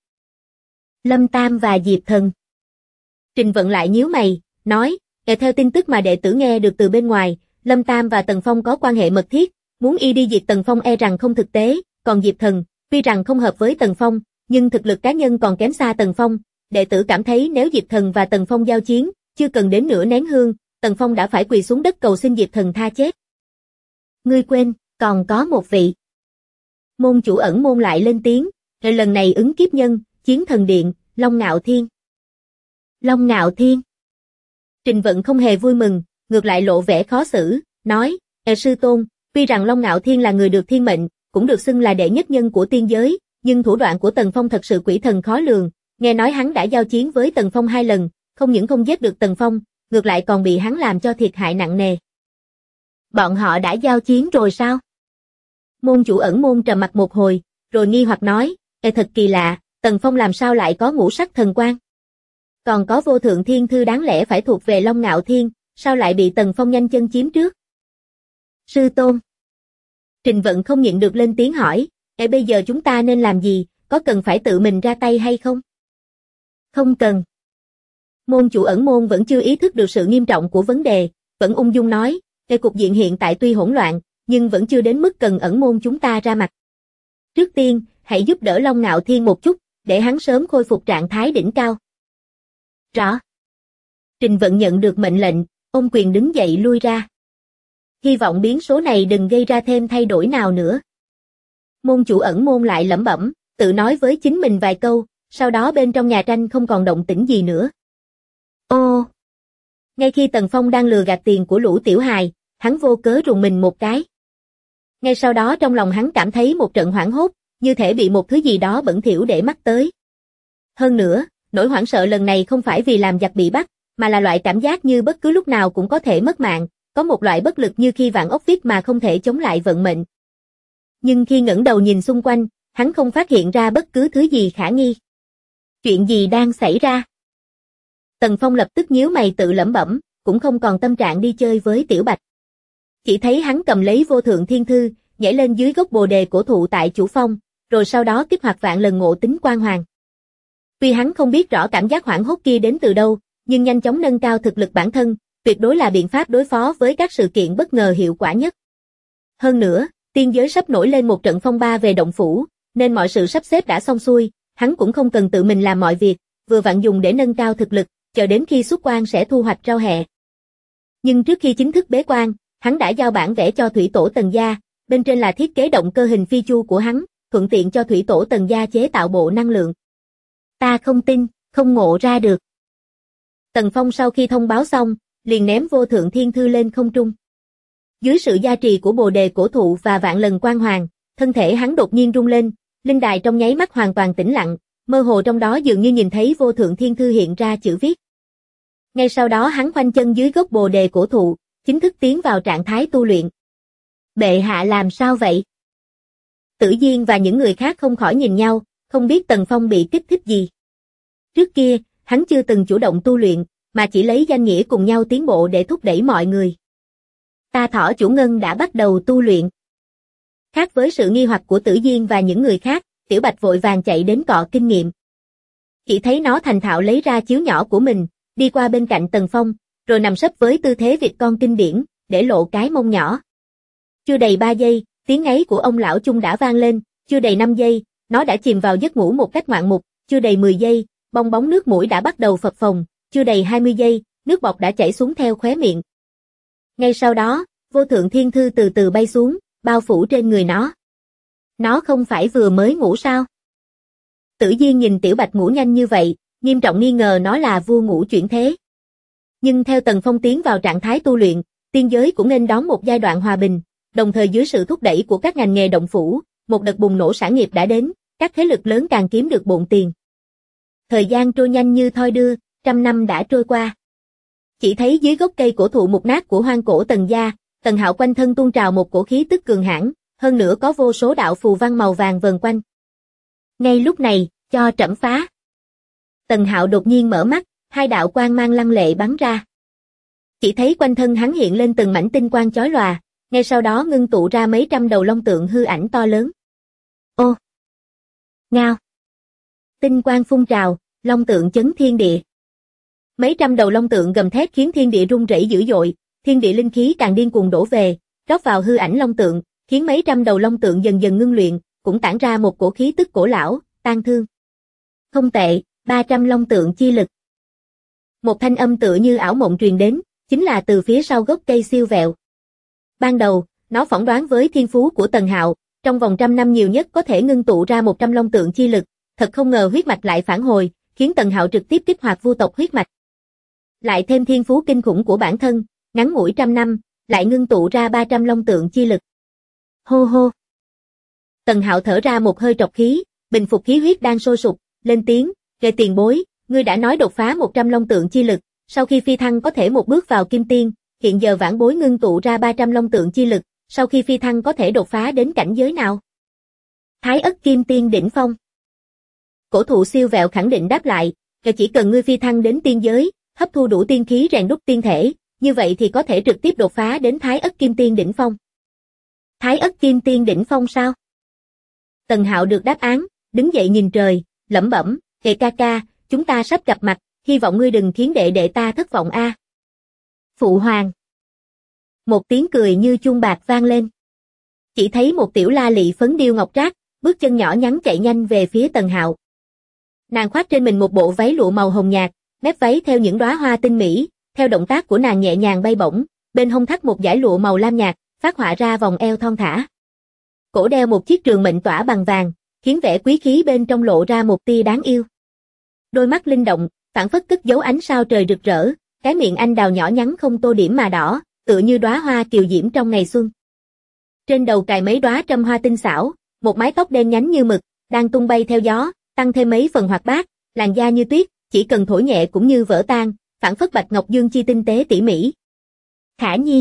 A: Lâm Tam và Diệp Thần. Trình Vận lại nhíu mày, nói, theo tin tức mà đệ tử nghe được từ bên ngoài, Lâm Tam và Tần Phong có quan hệ mật thiết, muốn y đi diệt Tần Phong e rằng không thực tế, còn Diệp Thần, tuy rằng không hợp với Tần Phong, nhưng thực lực cá nhân còn kém xa Tần Phong, đệ tử cảm thấy nếu Diệp Thần và Tần Phong giao chiến, chưa cần đến nửa nén hương, Tần Phong đã phải quỳ xuống đất cầu xin Diệp Thần tha chết. Ngươi quên, còn có một vị. Môn chủ ẩn môn lại lên tiếng, lần này ứng kiếp nhân, Chiến Thần Điện, Long Ngạo Thiên. Long Ngạo Thiên. Trình Vận không hề vui mừng, ngược lại lộ vẻ khó xử, nói, sư tôn, tuy rằng Long Ngạo Thiên là người được thiên mệnh, cũng được xưng là đệ nhất nhân của tiên giới, nhưng thủ đoạn của Tần Phong thật sự quỷ thần khó lường, nghe nói hắn đã giao chiến với Tần Phong 2 lần, không những không giết được Tần Phong, ngược lại còn bị hắn làm cho thiệt hại nặng nề. Bọn họ đã giao chiến rồi sao? Môn chủ ẩn môn trầm mặt một hồi, rồi nghi hoặc nói, thật kỳ lạ, Tần Phong làm sao lại có ngũ sắc thần quang? Còn có vô thượng thiên thư đáng lẽ phải thuộc về Long Ngạo Thiên, sao lại bị Tần Phong nhanh chân chiếm trước? Sư tôn. Trình Vận không nhịn được lên tiếng hỏi, bây giờ chúng ta nên làm gì, có cần phải tự mình ra tay hay không? Không cần. Môn chủ ẩn môn vẫn chưa ý thức được sự nghiêm trọng của vấn đề, vẫn ung dung nói, cục diện hiện tại tuy hỗn loạn, nhưng vẫn chưa đến mức cần ẩn môn chúng ta ra mặt. Trước tiên, hãy giúp đỡ Long Ngạo Thiên một chút, để hắn sớm khôi phục trạng thái đỉnh cao. Rõ. Trình Vận nhận được mệnh lệnh, ôm quyền đứng dậy lui ra. Hy vọng biến số này đừng gây ra thêm thay đổi nào nữa. Môn chủ ẩn môn lại lẩm bẩm, tự nói với chính mình vài câu, sau đó bên trong nhà tranh không còn động tĩnh gì nữa. Ô! Ngay khi Tần Phong đang lừa gạt tiền của lũ tiểu hài, hắn vô cớ rùng mình một cái. Ngay sau đó trong lòng hắn cảm thấy một trận hoảng hốt, như thể bị một thứ gì đó bẩn thỉu để mắt tới. Hơn nữa, nỗi hoảng sợ lần này không phải vì làm giặc bị bắt, mà là loại cảm giác như bất cứ lúc nào cũng có thể mất mạng, có một loại bất lực như khi vạn ốc vít mà không thể chống lại vận mệnh. Nhưng khi ngẩng đầu nhìn xung quanh, hắn không phát hiện ra bất cứ thứ gì khả nghi. Chuyện gì đang xảy ra? Tần Phong lập tức nhíu mày tự lẩm bẩm, cũng không còn tâm trạng đi chơi với Tiểu Bạch. Chỉ thấy hắn cầm lấy vô thượng thiên thư, nhảy lên dưới gốc bồ đề cổ thụ tại chủ phong, rồi sau đó kích hoạt vạn lần ngộ tính quang hoàng. Tuy hắn không biết rõ cảm giác hoảng hốt kia đến từ đâu, nhưng nhanh chóng nâng cao thực lực bản thân, tuyệt đối là biện pháp đối phó với các sự kiện bất ngờ hiệu quả nhất. Hơn nữa, tiên giới sắp nổi lên một trận phong ba về động phủ, nên mọi sự sắp xếp đã xong xuôi, hắn cũng không cần tự mình làm mọi việc, vừa vặn dùng để nâng cao thực lực, chờ đến khi xuất quan sẽ thu hoạch rau hẹ. Nhưng trước khi chính thức bế quan, hắn đã giao bản vẽ cho thủy tổ Tần gia, bên trên là thiết kế động cơ hình phi chu của hắn, thuận tiện cho thủy tổ Tần gia chế tạo bộ năng lượng. Ta không tin, không ngộ ra được. Tần Phong sau khi thông báo xong, liền ném vô thượng thiên thư lên không trung. Dưới sự gia trì của bồ đề cổ thụ và vạn lần quan hoàng, thân thể hắn đột nhiên rung lên, linh đài trong nháy mắt hoàn toàn tĩnh lặng, mơ hồ trong đó dường như nhìn thấy vô thượng thiên thư hiện ra chữ viết. Ngay sau đó hắn khoanh chân dưới gốc bồ đề cổ thụ, chính thức tiến vào trạng thái tu luyện. Bệ hạ làm sao vậy? Tử Diên và những người khác không khỏi nhìn nhau, không biết Tần Phong bị kích thích gì. Trước kia, hắn chưa từng chủ động tu luyện, mà chỉ lấy danh nghĩa cùng nhau tiến bộ để thúc đẩy mọi người. Ta Thỏ chủ Ngân đã bắt đầu tu luyện. Khác với sự nghi hoặc của Tử Diên và những người khác, Tiểu Bạch vội vàng chạy đến cọ kinh nghiệm. Chỉ thấy nó thành thạo lấy ra chiếu nhỏ của mình, đi qua bên cạnh Tần Phong, rồi nằm sấp với tư thế vịt con kinh điển, để lộ cái mông nhỏ. Chưa đầy 3 giây, tiếng ngáy của ông lão Chung đã vang lên, chưa đầy 5 giây, nó đã chìm vào giấc ngủ một cách ngoạn mục, chưa đầy 10 giây, bong bóng nước mũi đã bắt đầu phập phồng, chưa đầy 20 giây, nước bọt đã chảy xuống theo khóe miệng. Ngay sau đó, vô thượng thiên thư từ từ bay xuống, bao phủ trên người nó. Nó không phải vừa mới ngủ sao? Tử Diên nhìn Tiểu Bạch ngủ nhanh như vậy, nghiêm trọng nghi ngờ nó là vua ngủ chuyển thế. Nhưng theo Tần Phong tiến vào trạng thái tu luyện, tiên giới cũng nên đón một giai đoạn hòa bình, đồng thời dưới sự thúc đẩy của các ngành nghề động phủ, một đợt bùng nổ sản nghiệp đã đến, các thế lực lớn càng kiếm được bộn tiền. Thời gian trôi nhanh như thoi đưa, 100 năm đã trôi qua. Chỉ thấy dưới gốc cây cổ thụ mục nát của hoang cổ Tần gia, Tần Hạo quanh thân tuôn trào một cổ khí tức cường hãn, hơn nữa có vô số đạo phù văn màu vàng vần quanh. Ngay lúc này, cho trẫm phá. Tần Hạo đột nhiên mở mắt, hai đạo quang mang lăng lệ bắn ra. Chỉ thấy quanh thân hắn hiện lên từng mảnh tinh quang chói lòa, ngay sau đó ngưng tụ ra mấy trăm đầu long tượng hư ảnh to lớn. Ô! Ngao! Tinh quang phun trào, long tượng chấn thiên địa. Mấy trăm đầu long tượng gầm thét khiến thiên địa rung rẩy dữ dội, thiên địa linh khí càng điên cuồng đổ về, rót vào hư ảnh long tượng, khiến mấy trăm đầu long tượng dần dần ngưng luyện, cũng tản ra một cổ khí tức cổ lão, tang thương. Không tệ, 300 long tượng chi lực. Một thanh âm tựa như ảo mộng truyền đến, chính là từ phía sau gốc cây siêu vẹo. Ban đầu, nó phỏng đoán với thiên phú của Tần Hạo, trong vòng 100 năm nhiều nhất có thể ngưng tụ ra 100 long tượng chi lực, thật không ngờ huyết mạch lại phản hồi, khiến Tần Hạo trực tiếp kích hoạt vu tộc huyết mạch. Lại thêm thiên phú kinh khủng của bản thân, ngắn ngủi 100 năm, lại ngưng tụ ra 300 long tượng chi lực. Hô hô. Tần Hạo thở ra một hơi trọc khí, bình phục khí huyết đang sôi sục, lên tiếng, "Kệ tiền bối, ngươi đã nói đột phá 100 long tượng chi lực, sau khi phi thăng có thể một bước vào kim tiên, hiện giờ vãn bối ngưng tụ ra 300 long tượng chi lực, sau khi phi thăng có thể đột phá đến cảnh giới nào?" Thái ất kim tiên đỉnh phong. Cổ thụ siêu vẹo khẳng định đáp lại, "Chỉ cần ngươi phi thăng đến tiên giới, hấp thu đủ tiên khí rèn đúc tiên thể, như vậy thì có thể trực tiếp đột phá đến Thái ất kim tiên đỉnh phong." Thái ất kim tiên đỉnh phong sao? Tần Hạo được đáp án, đứng dậy nhìn trời, lẩm bẩm, "Kệ ca ca, chúng ta sắp gặp mặt, hy vọng ngươi đừng khiến đệ đệ ta thất vọng a." Phụ hoàng. Một tiếng cười như chuông bạc vang lên. Chỉ thấy một tiểu la lị phấn điêu ngọc trác, bước chân nhỏ nhắn chạy nhanh về phía Tần Hạo. Nàng khoác trên mình một bộ váy lụa màu hồng nhạt, mép váy theo những đóa hoa tinh mỹ, theo động tác của nàng nhẹ nhàng bay bổng, bên hông thắt một dải lụa màu lam nhạt, phát họa ra vòng eo thon thả. Cổ đeo một chiếc trường mệnh tỏa bằng vàng, khiến vẻ quý khí bên trong lộ ra một tia đáng yêu. Đôi mắt linh động, phảng phất cất giấu ánh sao trời rực rỡ, cái miệng anh đào nhỏ nhắn không tô điểm mà đỏ, tựa như đóa hoa kiều diễm trong ngày xuân. Trên đầu cài mấy đóa trâm hoa tinh xảo, một mái tóc đen nhánh như mực, đang tung bay theo gió, tăng thêm mấy phần hoạt bát, làn da như tuyết, chỉ cần thổi nhẹ cũng như vỡ tan, phảng phất bạch ngọc dương chi tinh tế tỉ mỉ. Khả Nhi.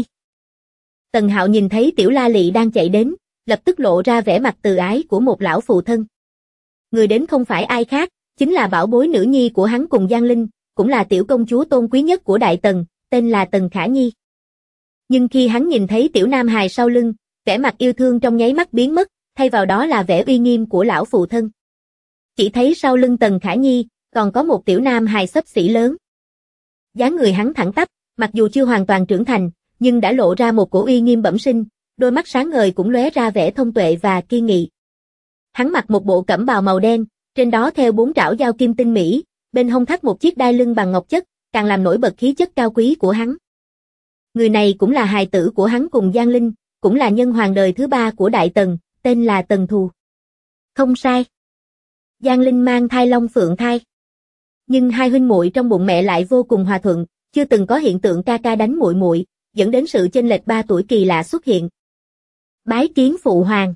A: Tần Hạo nhìn thấy tiểu la lị đang chạy đến, lập tức lộ ra vẻ mặt từ ái của một lão phụ thân. Người đến không phải ai khác, chính là bảo bối nữ nhi của hắn cùng Giang Linh, cũng là tiểu công chúa tôn quý nhất của Đại Tần, tên là Tần Khả Nhi. Nhưng khi hắn nhìn thấy tiểu nam hài sau lưng, vẻ mặt yêu thương trong nháy mắt biến mất, thay vào đó là vẻ uy nghiêm của lão phụ thân. Chỉ thấy sau lưng Tần Khả Nhi, còn có một tiểu nam hài xấp xỉ lớn. Dáng người hắn thẳng tắp, mặc dù chưa hoàn toàn trưởng thành, nhưng đã lộ ra một cổ uy nghiêm bẩm sinh, đôi mắt sáng ngời cũng lóe ra vẻ thông tuệ và kiên nghị. Hắn mặc một bộ cẩm bào màu đen, trên đó theo 4 trảo dao kim tinh mỹ, bên hông thắt một chiếc đai lưng bằng ngọc chất, càng làm nổi bật khí chất cao quý của hắn. Người này cũng là hài tử của hắn cùng Giang Linh, cũng là nhân hoàng đời thứ 3 của Đại Tần, tên là Tần Thù. Không sai. Giang Linh mang thai Long Phượng thai. Nhưng hai huynh muội trong bụng mẹ lại vô cùng hòa thuận, chưa từng có hiện tượng ca ca đánh muội muội, dẫn đến sự chênh lệch 3 tuổi kỳ lạ xuất hiện. Bái kiến phụ hoàng.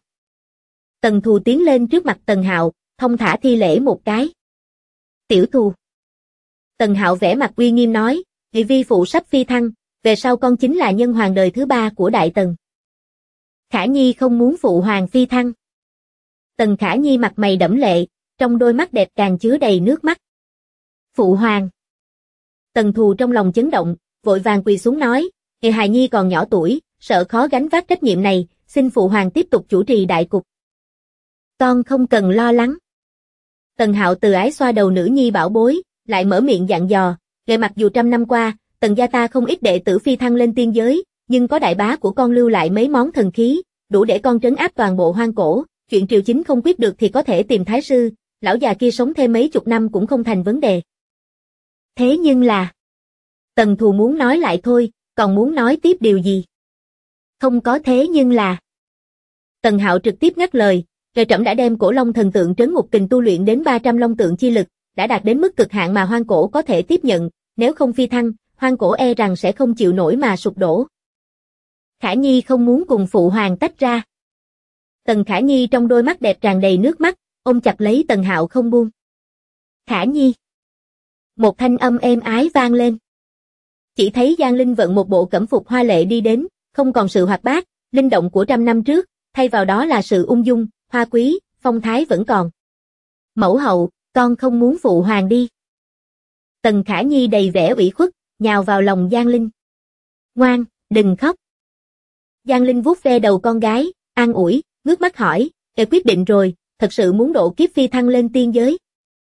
A: Tần Thù tiến lên trước mặt Tần Hạo, thông thả thi lễ một cái. Tiểu Thù. Tần Hạo vẻ mặt uy nghiêm nói, vì vi phụ sắp phi thăng, về sau con chính là nhân hoàng đời thứ 3 của Đại Tần. Khả Nhi không muốn phụ hoàng phi thăng. Tần Khả Nhi mặt mày đẫm lệ, trong đôi mắt đẹp càng chứa đầy nước mắt. Phụ hoàng. Tần Thù trong lòng chấn động, vội vàng quỳ xuống nói, hài nhi còn nhỏ tuổi, sợ khó gánh vác trách nhiệm này, xin phụ hoàng tiếp tục chủ trì đại cục. Con không cần lo lắng. Tần Hạo từ ái xoa đầu nữ nhi bảo bối, lại mở miệng dặn dò, mặc dù trăm năm qua, Tần gia ta không ít đệ tử phi thăng lên tiên giới, nhưng có đại bá của con lưu lại mấy món thần khí, đủ để con trấn áp toàn bộ hoang cổ, chuyện triều chính không quyết được thì có thể tìm thái sư, lão già kia sống thêm mấy chục năm cũng không thành vấn đề. Thế nhưng là... Tần Thù muốn nói lại thôi, còn muốn nói tiếp điều gì? Không có thế nhưng là... Tần Hạo trực tiếp ngắt lời, rồi trẫm đã đem cổ long thần tượng trấn ngục kình tu luyện đến 300 long tượng chi lực, đã đạt đến mức cực hạn mà hoang cổ có thể tiếp nhận, nếu không phi thăng, hoang cổ e rằng sẽ không chịu nổi mà sụp đổ. Khả Nhi không muốn cùng phụ hoàng tách ra. Tần Khả Nhi trong đôi mắt đẹp tràn đầy nước mắt, ôm chặt lấy Tần Hạo không buông. Khả Nhi. Một thanh âm êm ái vang lên. Chỉ thấy Giang Linh vận một bộ cẩm phục hoa lệ đi đến, không còn sự hoạt bát, linh động của trăm năm trước, thay vào đó là sự ung dung, hoa quý, phong thái vẫn còn. Mẫu hậu, con không muốn phụ hoàng đi. Tần Khả Nhi đầy vẻ ủy khuất, nhào vào lòng Giang Linh. Ngoan, đừng khóc. Giang Linh vuốt ve đầu con gái, an ủi, ngước mắt hỏi, quyết định rồi, thật sự muốn độ kiếp phi thăng lên tiên giới?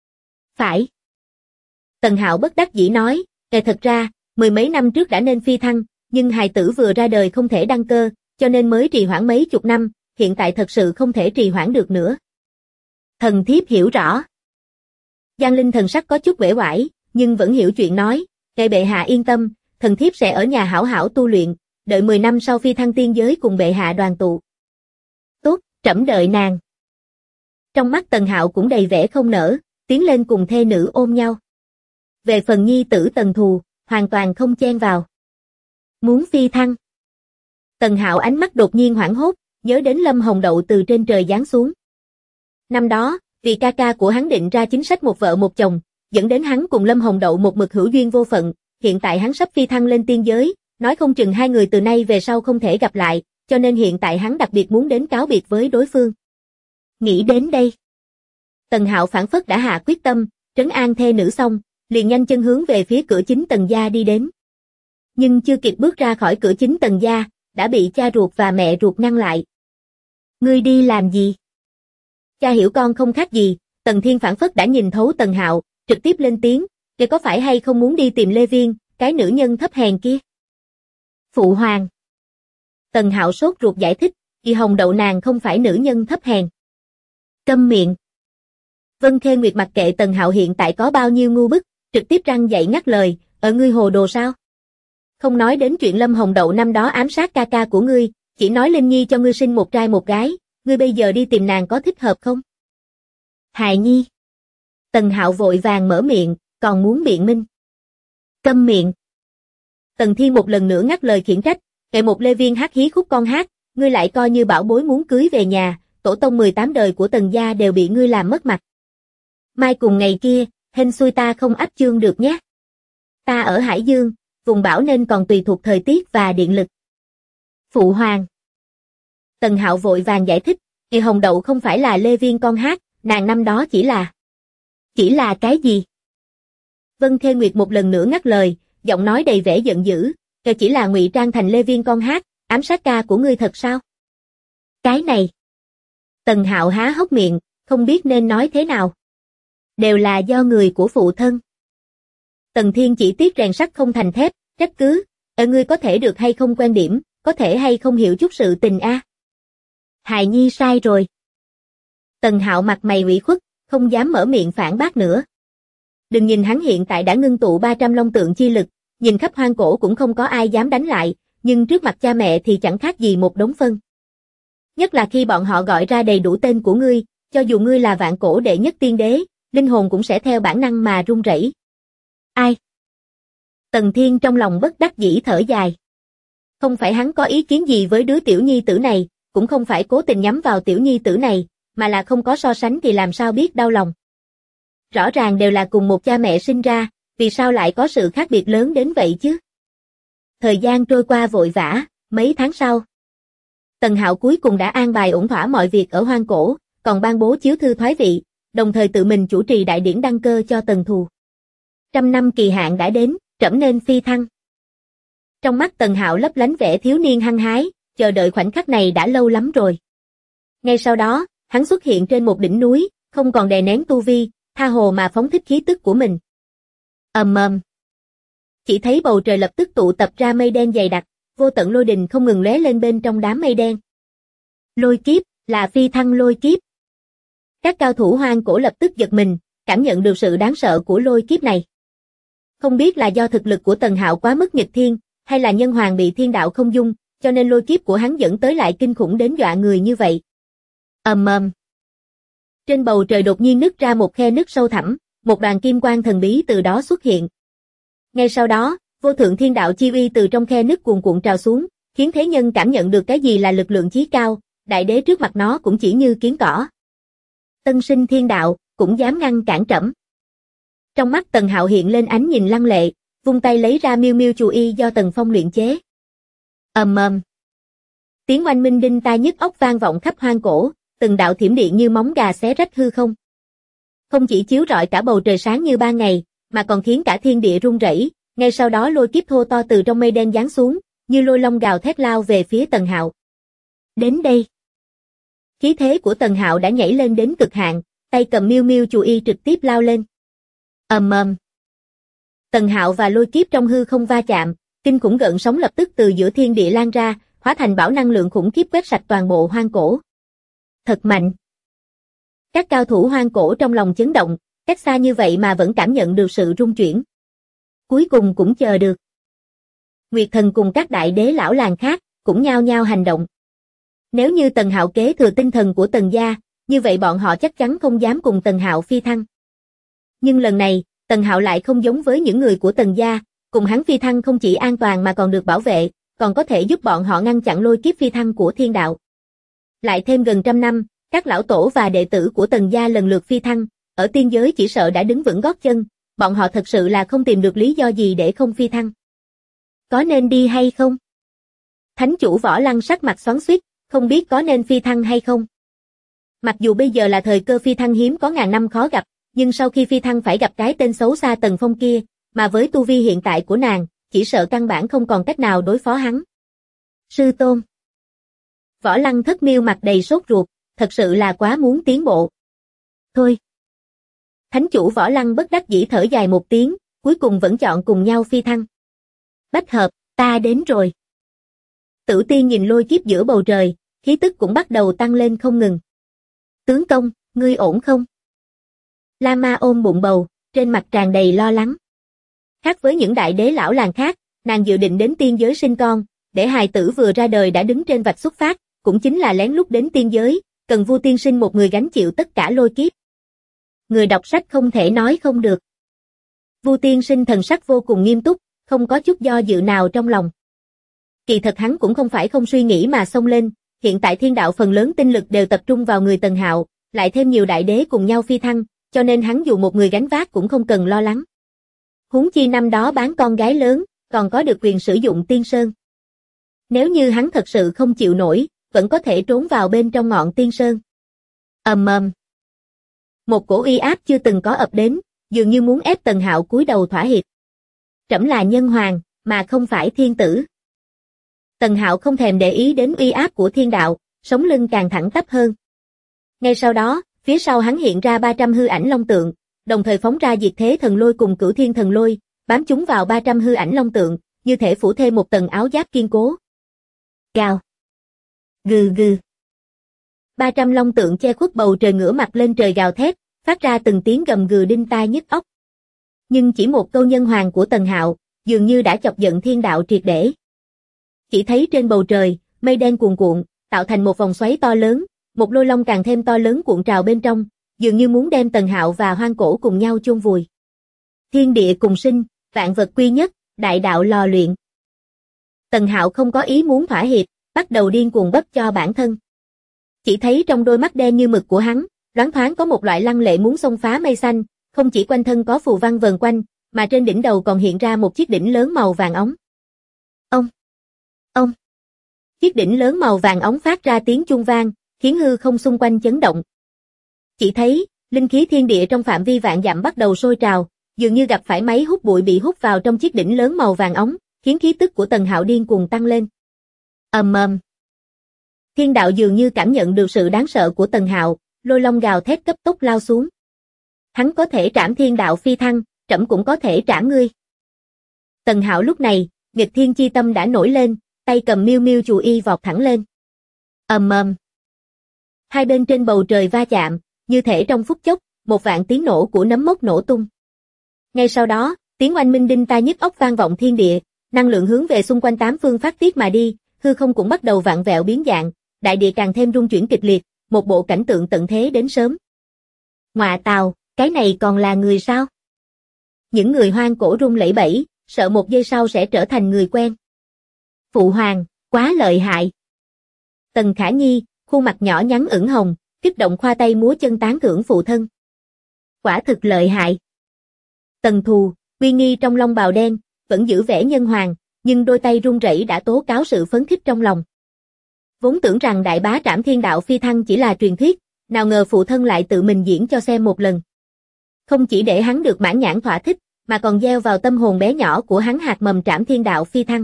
A: Phải. Tần Hạo bất đắc dĩ nói, thật ra, mười mấy năm trước đã nên phi thăng, nhưng hài tử vừa ra đời không thể đăng cơ, cho nên mới trì hoãn mấy chục năm, hiện tại thật sự không thể trì hoãn được nữa. Thần thiếp hiểu rõ. Giang Linh thần sắc có chút uể oải, nhưng vẫn hiểu chuyện nói, bệ hạ yên tâm, thần thiếp sẽ ở nhà hảo hảo tu luyện, đợi 10 năm sau phi thăng tiên giới cùng bệ hạ đoàn tụ. Tốt, trẫm đợi nàng. Trong mắt Tần Hạo cũng đầy vẻ không nỡ, tiến lên cùng thê nữ ôm nhau. Về phần nhi tử Tần Thù, hoàn toàn không chen vào. Muốn phi thăng. Tần Hạo ánh mắt đột nhiên hoảng hốt, nhớ đến Lâm Hồng Đậu từ trên trời giáng xuống. Năm đó, vì ca ca của hắn định ra chính sách một vợ một chồng, dẫn đến hắn cùng Lâm Hồng Đậu một mực hữu duyên vô phận, hiện tại hắn sắp phi thăng lên tiên giới, nói không chừng hai người từ nay về sau không thể gặp lại, cho nên hiện tại hắn đặc biệt muốn đến cáo biệt với đối phương. Nghĩ đến đây, Tần Hạo phảng phất đã hạ quyết tâm, trấn an thê nữ xong, liền nhanh chân hướng về phía cửa chính Tần gia đi đến. Nhưng chưa kịp bước ra khỏi cửa chính Tần gia, đã bị cha ruột và mẹ ruột ngăn lại. Ngươi đi làm gì? Cha hiểu con không khác gì, Tần Thiên phảng phất đã nhìn thấu Tần Hạo, trực tiếp lên tiếng, "Kìa có phải hay không muốn đi tìm Lê Viên, cái nữ nhân thấp hèn kia?" Phụ hoàng. Tần Hạo sốt ruột giải thích, "Chị Hồng Đậu nàng không phải nữ nhân thấp hèn." Câm miệng. Vân Khê Nguyệt mặc kệ Tần Hạo hiện tại có bao nhiêu ngu bức, trực tiếp răng dậy ngắt lời, "Ở ngươi hồ đồ sao? Không nói đến chuyện Lâm Hồng Đậu năm đó ám sát ca ca của ngươi, chỉ nói Linh Nhi cho ngươi sinh một trai một gái, ngươi bây giờ đi tìm nàng có thích hợp không?" Hài Nhi. Tần Hạo vội vàng mở miệng, còn muốn biện minh. Câm miệng. Tần Thiên một lần nữa ngắt lời khiển trách, "Kệ một Lê Viên hát hí khúc con hát, ngươi lại coi như bảo bối muốn cưới về nhà, tổ tông 18 đời của Tần gia đều bị ngươi làm mất mặt. Mai cùng ngày kia, hên xui ta không áp chương được nhé. Ta ở Hải Dương, vùng bão nên còn tùy thuộc thời tiết và điện lực." Phụ hoàng. Tần Hạo vội vàng giải thích, "Kỳ Hồng Đậu không phải là Lê Viên con hát, nàng năm đó chỉ là cái gì?" Vân Khê Nguyệt một lần nữa ngắt lời, giọng nói đầy vẻ giận dữ, "Chỉ là ngụy trang thành Lê Viên con hát, ám sát ca của ngươi thật sao?" Cái này. Tần Hạo há hốc miệng, không biết nên nói thế nào. Đều là do người của phụ thân. Tần Thiên chỉ tiếc rèn sắt không thành thép, trách cứ, "Ngươi có thể được hay không quen điểm, có thể hay không hiểu chút sự tình a?" Hài Nhi sai rồi. Tần Hạo mặt mày ủy khuất, không dám mở miệng phản bác nữa. Đừng nhìn hắn hiện tại đã ngưng tụ 300 long tượng chi lực, nhìn khắp hoang cổ cũng không có ai dám đánh lại, nhưng trước mặt cha mẹ thì chẳng khác gì một đống phân. Nhất là khi bọn họ gọi ra đầy đủ tên của ngươi, cho dù ngươi là vạn cổ đệ nhất tiên đế, linh hồn cũng sẽ theo bản năng mà run rẩy. Ai? Tần Thiên trong lòng bất đắc dĩ thở dài. Không phải hắn có ý kiến gì với đứa tiểu nhi tử này, cũng không phải cố tình nhắm vào tiểu nhi tử này, mà là không có so sánh thì làm sao biết đau lòng. Rõ ràng đều là cùng một cha mẹ sinh ra, vì sao lại có sự khác biệt lớn đến vậy chứ? Thời gian trôi qua vội vã, mấy tháng sau. Tần Hạo cuối cùng đã an bài ổn thỏa mọi việc ở Hoang Cổ, còn ban bố chiếu thư thoái vị, đồng thời tự mình chủ trì đại điển đăng cơ cho Tần Thù. 100 năm kỳ hạn đã đến, trẫm nên phi thăng. Trong mắt Tần Hạo lấp lánh vẻ thiếu niên hăng hái, chờ đợi khoảnh khắc này đã lâu lắm rồi. Ngay sau đó, hắn xuất hiện trên một đỉnh núi, không còn đè nén tu vi, tha hồ mà phóng thích khí tức của mình. Chỉ thấy bầu trời lập tức tụ tập ra mây đen dày đặc, vô tận lôi đình không ngừng lóe lên bên trong đám mây đen. Lôi kiếp, là phi thăng lôi kiếp. Các cao thủ Hoang Cổ lập tức giật mình, cảm nhận được sự đáng sợ của lôi kiếp này. Không biết là do thực lực của Tần Hạo quá mức nghịch thiên, hay là nhân hoàng bị thiên đạo không dung, cho nên lôi kiếp của hắn dẫn tới lại kinh khủng đến dọa người như vậy. Trên bầu trời đột nhiên nứt ra một khe nứt sâu thẳm, một đoàn kim quang thần bí từ đó xuất hiện. Ngay sau đó, vô thượng thiên đạo chi uy từ trong khe nứt cuồn cuộn trào xuống, khiến thế nhân cảm nhận được cái gì là lực lượng chí cao, đại đế trước mặt nó cũng chỉ như kiến cỏ. Tân sinh thiên đạo, cũng dám ngăn cản trẫm. Trong mắt Tần Hạo hiện lên ánh nhìn lăng lệ, vung tay lấy ra miêu miêu chù y do Tần Phong luyện chế. Tiếng oanh minh đinh tai nhức óc vang vọng khắp Hoang Cổ, từng đạo thiểm điện như móng gà xé rách hư không. Không chỉ chiếu rọi cả bầu trời sáng như ban ngày, mà còn khiến cả thiên địa rung rẩy. Ngay sau đó lôi kiếp thô to từ trong mây đen giáng xuống, như lôi long gào thét lao về phía Tần Hạo. Đến đây. Khí thế của Tần Hạo đã nhảy lên đến cực hạn, tay cầm miêu miêu chù y trực tiếp lao lên. Tần Hạo và lôi kiếp trong hư không va chạm, kinh khủng gợn sóng lập tức từ giữa thiên địa lan ra, hóa thành bão năng lượng khủng khiếp quét sạch toàn bộ Hoang Cổ. Thật mạnh. Các cao thủ Hoang Cổ trong lòng chấn động, cách xa như vậy mà vẫn cảm nhận được sự rung chuyển. Cuối cùng cũng chờ được. Nguyệt Thần cùng các đại đế lão làng khác, cũng nhao nhao hành động. Nếu như Tần Hạo kế thừa tinh thần của Tần gia, như vậy bọn họ chắc chắn không dám cùng Tần Hạo phi thăng. Nhưng lần này, Tần Hạo lại không giống với những người của Tần gia, cùng hắn phi thăng không chỉ an toàn mà còn được bảo vệ, còn có thể giúp bọn họ ngăn chặn lôi kiếp phi thăng của thiên đạo. Lại thêm gần 100 năm, các lão tổ và đệ tử của Tần gia lần lượt phi thăng, ở tiên giới chỉ sợ đã đứng vững gót chân, bọn họ thật sự là không tìm được lý do gì để không phi thăng. Có nên đi hay không? Thánh chủ Võ Lăng sắc mặt xoắn xuýt, không biết có nên phi thăng hay không. Mặc dù bây giờ là thời cơ phi thăng hiếm có ngàn năm khó gặp, nhưng sau khi phi thăng phải gặp cái tên xấu xa Tần Phong kia, mà với tu vi hiện tại của nàng, chỉ sợ căn bản không còn cách nào đối phó hắn. Sư tôn. Võ Lăng Thất Miêu mặt đầy sốt ruột, thật sự là quá muốn tiến bộ. Thôi. Thánh chủ Võ Lăng bất đắc dĩ thở dài một tiếng, cuối cùng vẫn chọn cùng nhau phi thăng. Bách hợp, ta đến rồi. Tử Tiên nhìn lôi kiếp giữa bầu trời, khí tức cũng bắt đầu tăng lên không ngừng. Tướng công, ngươi ổn không? La Ma ôm bụng bầu, trên mặt tràn đầy lo lắng. Khác với những đại đế lão làng khác, nàng dự định đến tiên giới sinh con, để hài tử vừa ra đời đã đứng trên vạch xuất phát, cũng chính là lén lút đến tiên giới, cần Vu tiên sinh một người gánh chịu tất cả lôi kiếp. Người đọc sách không thể nói không được. Vu tiên sinh thần sắc vô cùng nghiêm túc, không có chút do dự nào trong lòng. Kỳ thật hắn cũng không phải không suy nghĩ mà xông lên, hiện tại thiên đạo phần lớn tinh lực đều tập trung vào người Tần Hạo, lại thêm nhiều đại đế cùng nhau phi thăng, cho nên hắn dù một người gánh vác cũng không cần lo lắng. Huống chi năm đó bán con gái lớn, còn có được quyền sử dụng tiên sơn. Nếu như hắn thật sự không chịu nổi, vẫn có thể trốn vào bên trong ngọn tiên sơn. Một cổ uy áp chưa từng có ập đến, dường như muốn ép Tần Hạo cúi đầu thỏa hiệp. Trẫm là nhân hoàng, mà không phải thiên tử. Tần Hạo không thèm để ý đến uy áp của thiên đạo, sống lưng càng thẳng tắp hơn. Ngay sau đó, phía sau hắn hiện ra 300 hư ảnh long tượng, đồng thời phóng ra diệt thế thần lôi cùng cửu thiên thần lôi, bám chúng vào 300 hư ảnh long tượng, như thể phủ thêm một tầng áo giáp kiên cố. Gào. Gừ gừ. 300 long tượng che khuất bầu trời ngửa mặt lên trời gào thét, phát ra từng tiếng gầm gừ đinh tai nhức óc. Nhưng chỉ một câu nhân hoàng của Tần Hạo, dường như đã chọc giận thiên đạo triệt để. Chỉ thấy trên bầu trời, mây đen cuồn cuộn, tạo thành một vòng xoáy to lớn, một lôi long càng thêm to lớn cuộn trào bên trong, dường như muốn đem Tần Hạo và Hoang Cổ cùng nhau chôn vùi. Thiên địa cùng sinh, vạn vật quy nhất, đại đạo lò luyện. Tần Hạo không có ý muốn thỏa hiệp, bắt đầu điên cuồng bấp cho bản thân. Chỉ thấy trong đôi mắt đen như mực của hắn, loáng thoáng có một loại lăng lệ muốn xông phá mây xanh, không chỉ quanh thân có phù văn vần quanh, mà trên đỉnh đầu còn hiện ra một chiếc đỉnh lớn màu vàng óng. Ông. Chiếc đỉnh lớn màu vàng óng phát ra tiếng chuông vang, khiến hư không xung quanh chấn động. Chỉ thấy, linh khí thiên địa trong phạm vi vạn dặm bắt đầu sôi trào, dường như gặp phải máy hút bụi bị hút vào trong chiếc đỉnh lớn màu vàng óng, khiến khí tức của Tần Hạo điên cuồng tăng lên. Ầm ầm. Thiên đạo dường như cảm nhận được sự đáng sợ của Tần Hạo, lôi long gào thét cấp tốc lao xuống. Hắn có thể trảm thiên đạo phi thăng, trẫm cũng có thể trảm ngươi. Tần Hạo lúc này, nghịch thiên chi tâm đã nổi lên, tay cầm miêu miêu chù y vọt thẳng lên. Ầm ầm. Hai bên trên bầu trời va chạm, như thể trong phút chốc, một vạn tiếng nổ của nấm mốc nổ tung. Ngay sau đó, tiếng oanh minh đinh tai nhức óc vang vọng thiên địa, năng lượng hướng về xung quanh tám phương phát tiết mà đi, hư không cũng bắt đầu vặn vẹo biến dạng, đại địa càng thêm rung chuyển kịch liệt, một bộ cảnh tượng tận thế đến sớm. Ngọa tào, cái này còn là người sao? Những người Hoang Cổ run lẩy bẩy, sợ một giây sau sẽ trở thành người quen. Phụ hoàng, quá lợi hại. Tần Khả Nhi, khuôn mặt nhỏ nhắn ửng hồng, kích động khoa tay múa chân tán thưởng phụ thân. Quả thực lợi hại. Tần Thù, uy nghi trong lông bào đen, vẫn giữ vẻ nhân hoàng, nhưng đôi tay run rẩy đã tố cáo sự phấn khích trong lòng. Vốn tưởng rằng đại bá trảm thiên đạo phi thăng chỉ là truyền thuyết, nào ngờ phụ thân lại tự mình diễn cho xem một lần. Không chỉ để hắn được mãn nhãn thỏa thích, mà còn gieo vào tâm hồn bé nhỏ của hắn hạt mầm trảm thiên đạo phi thăng.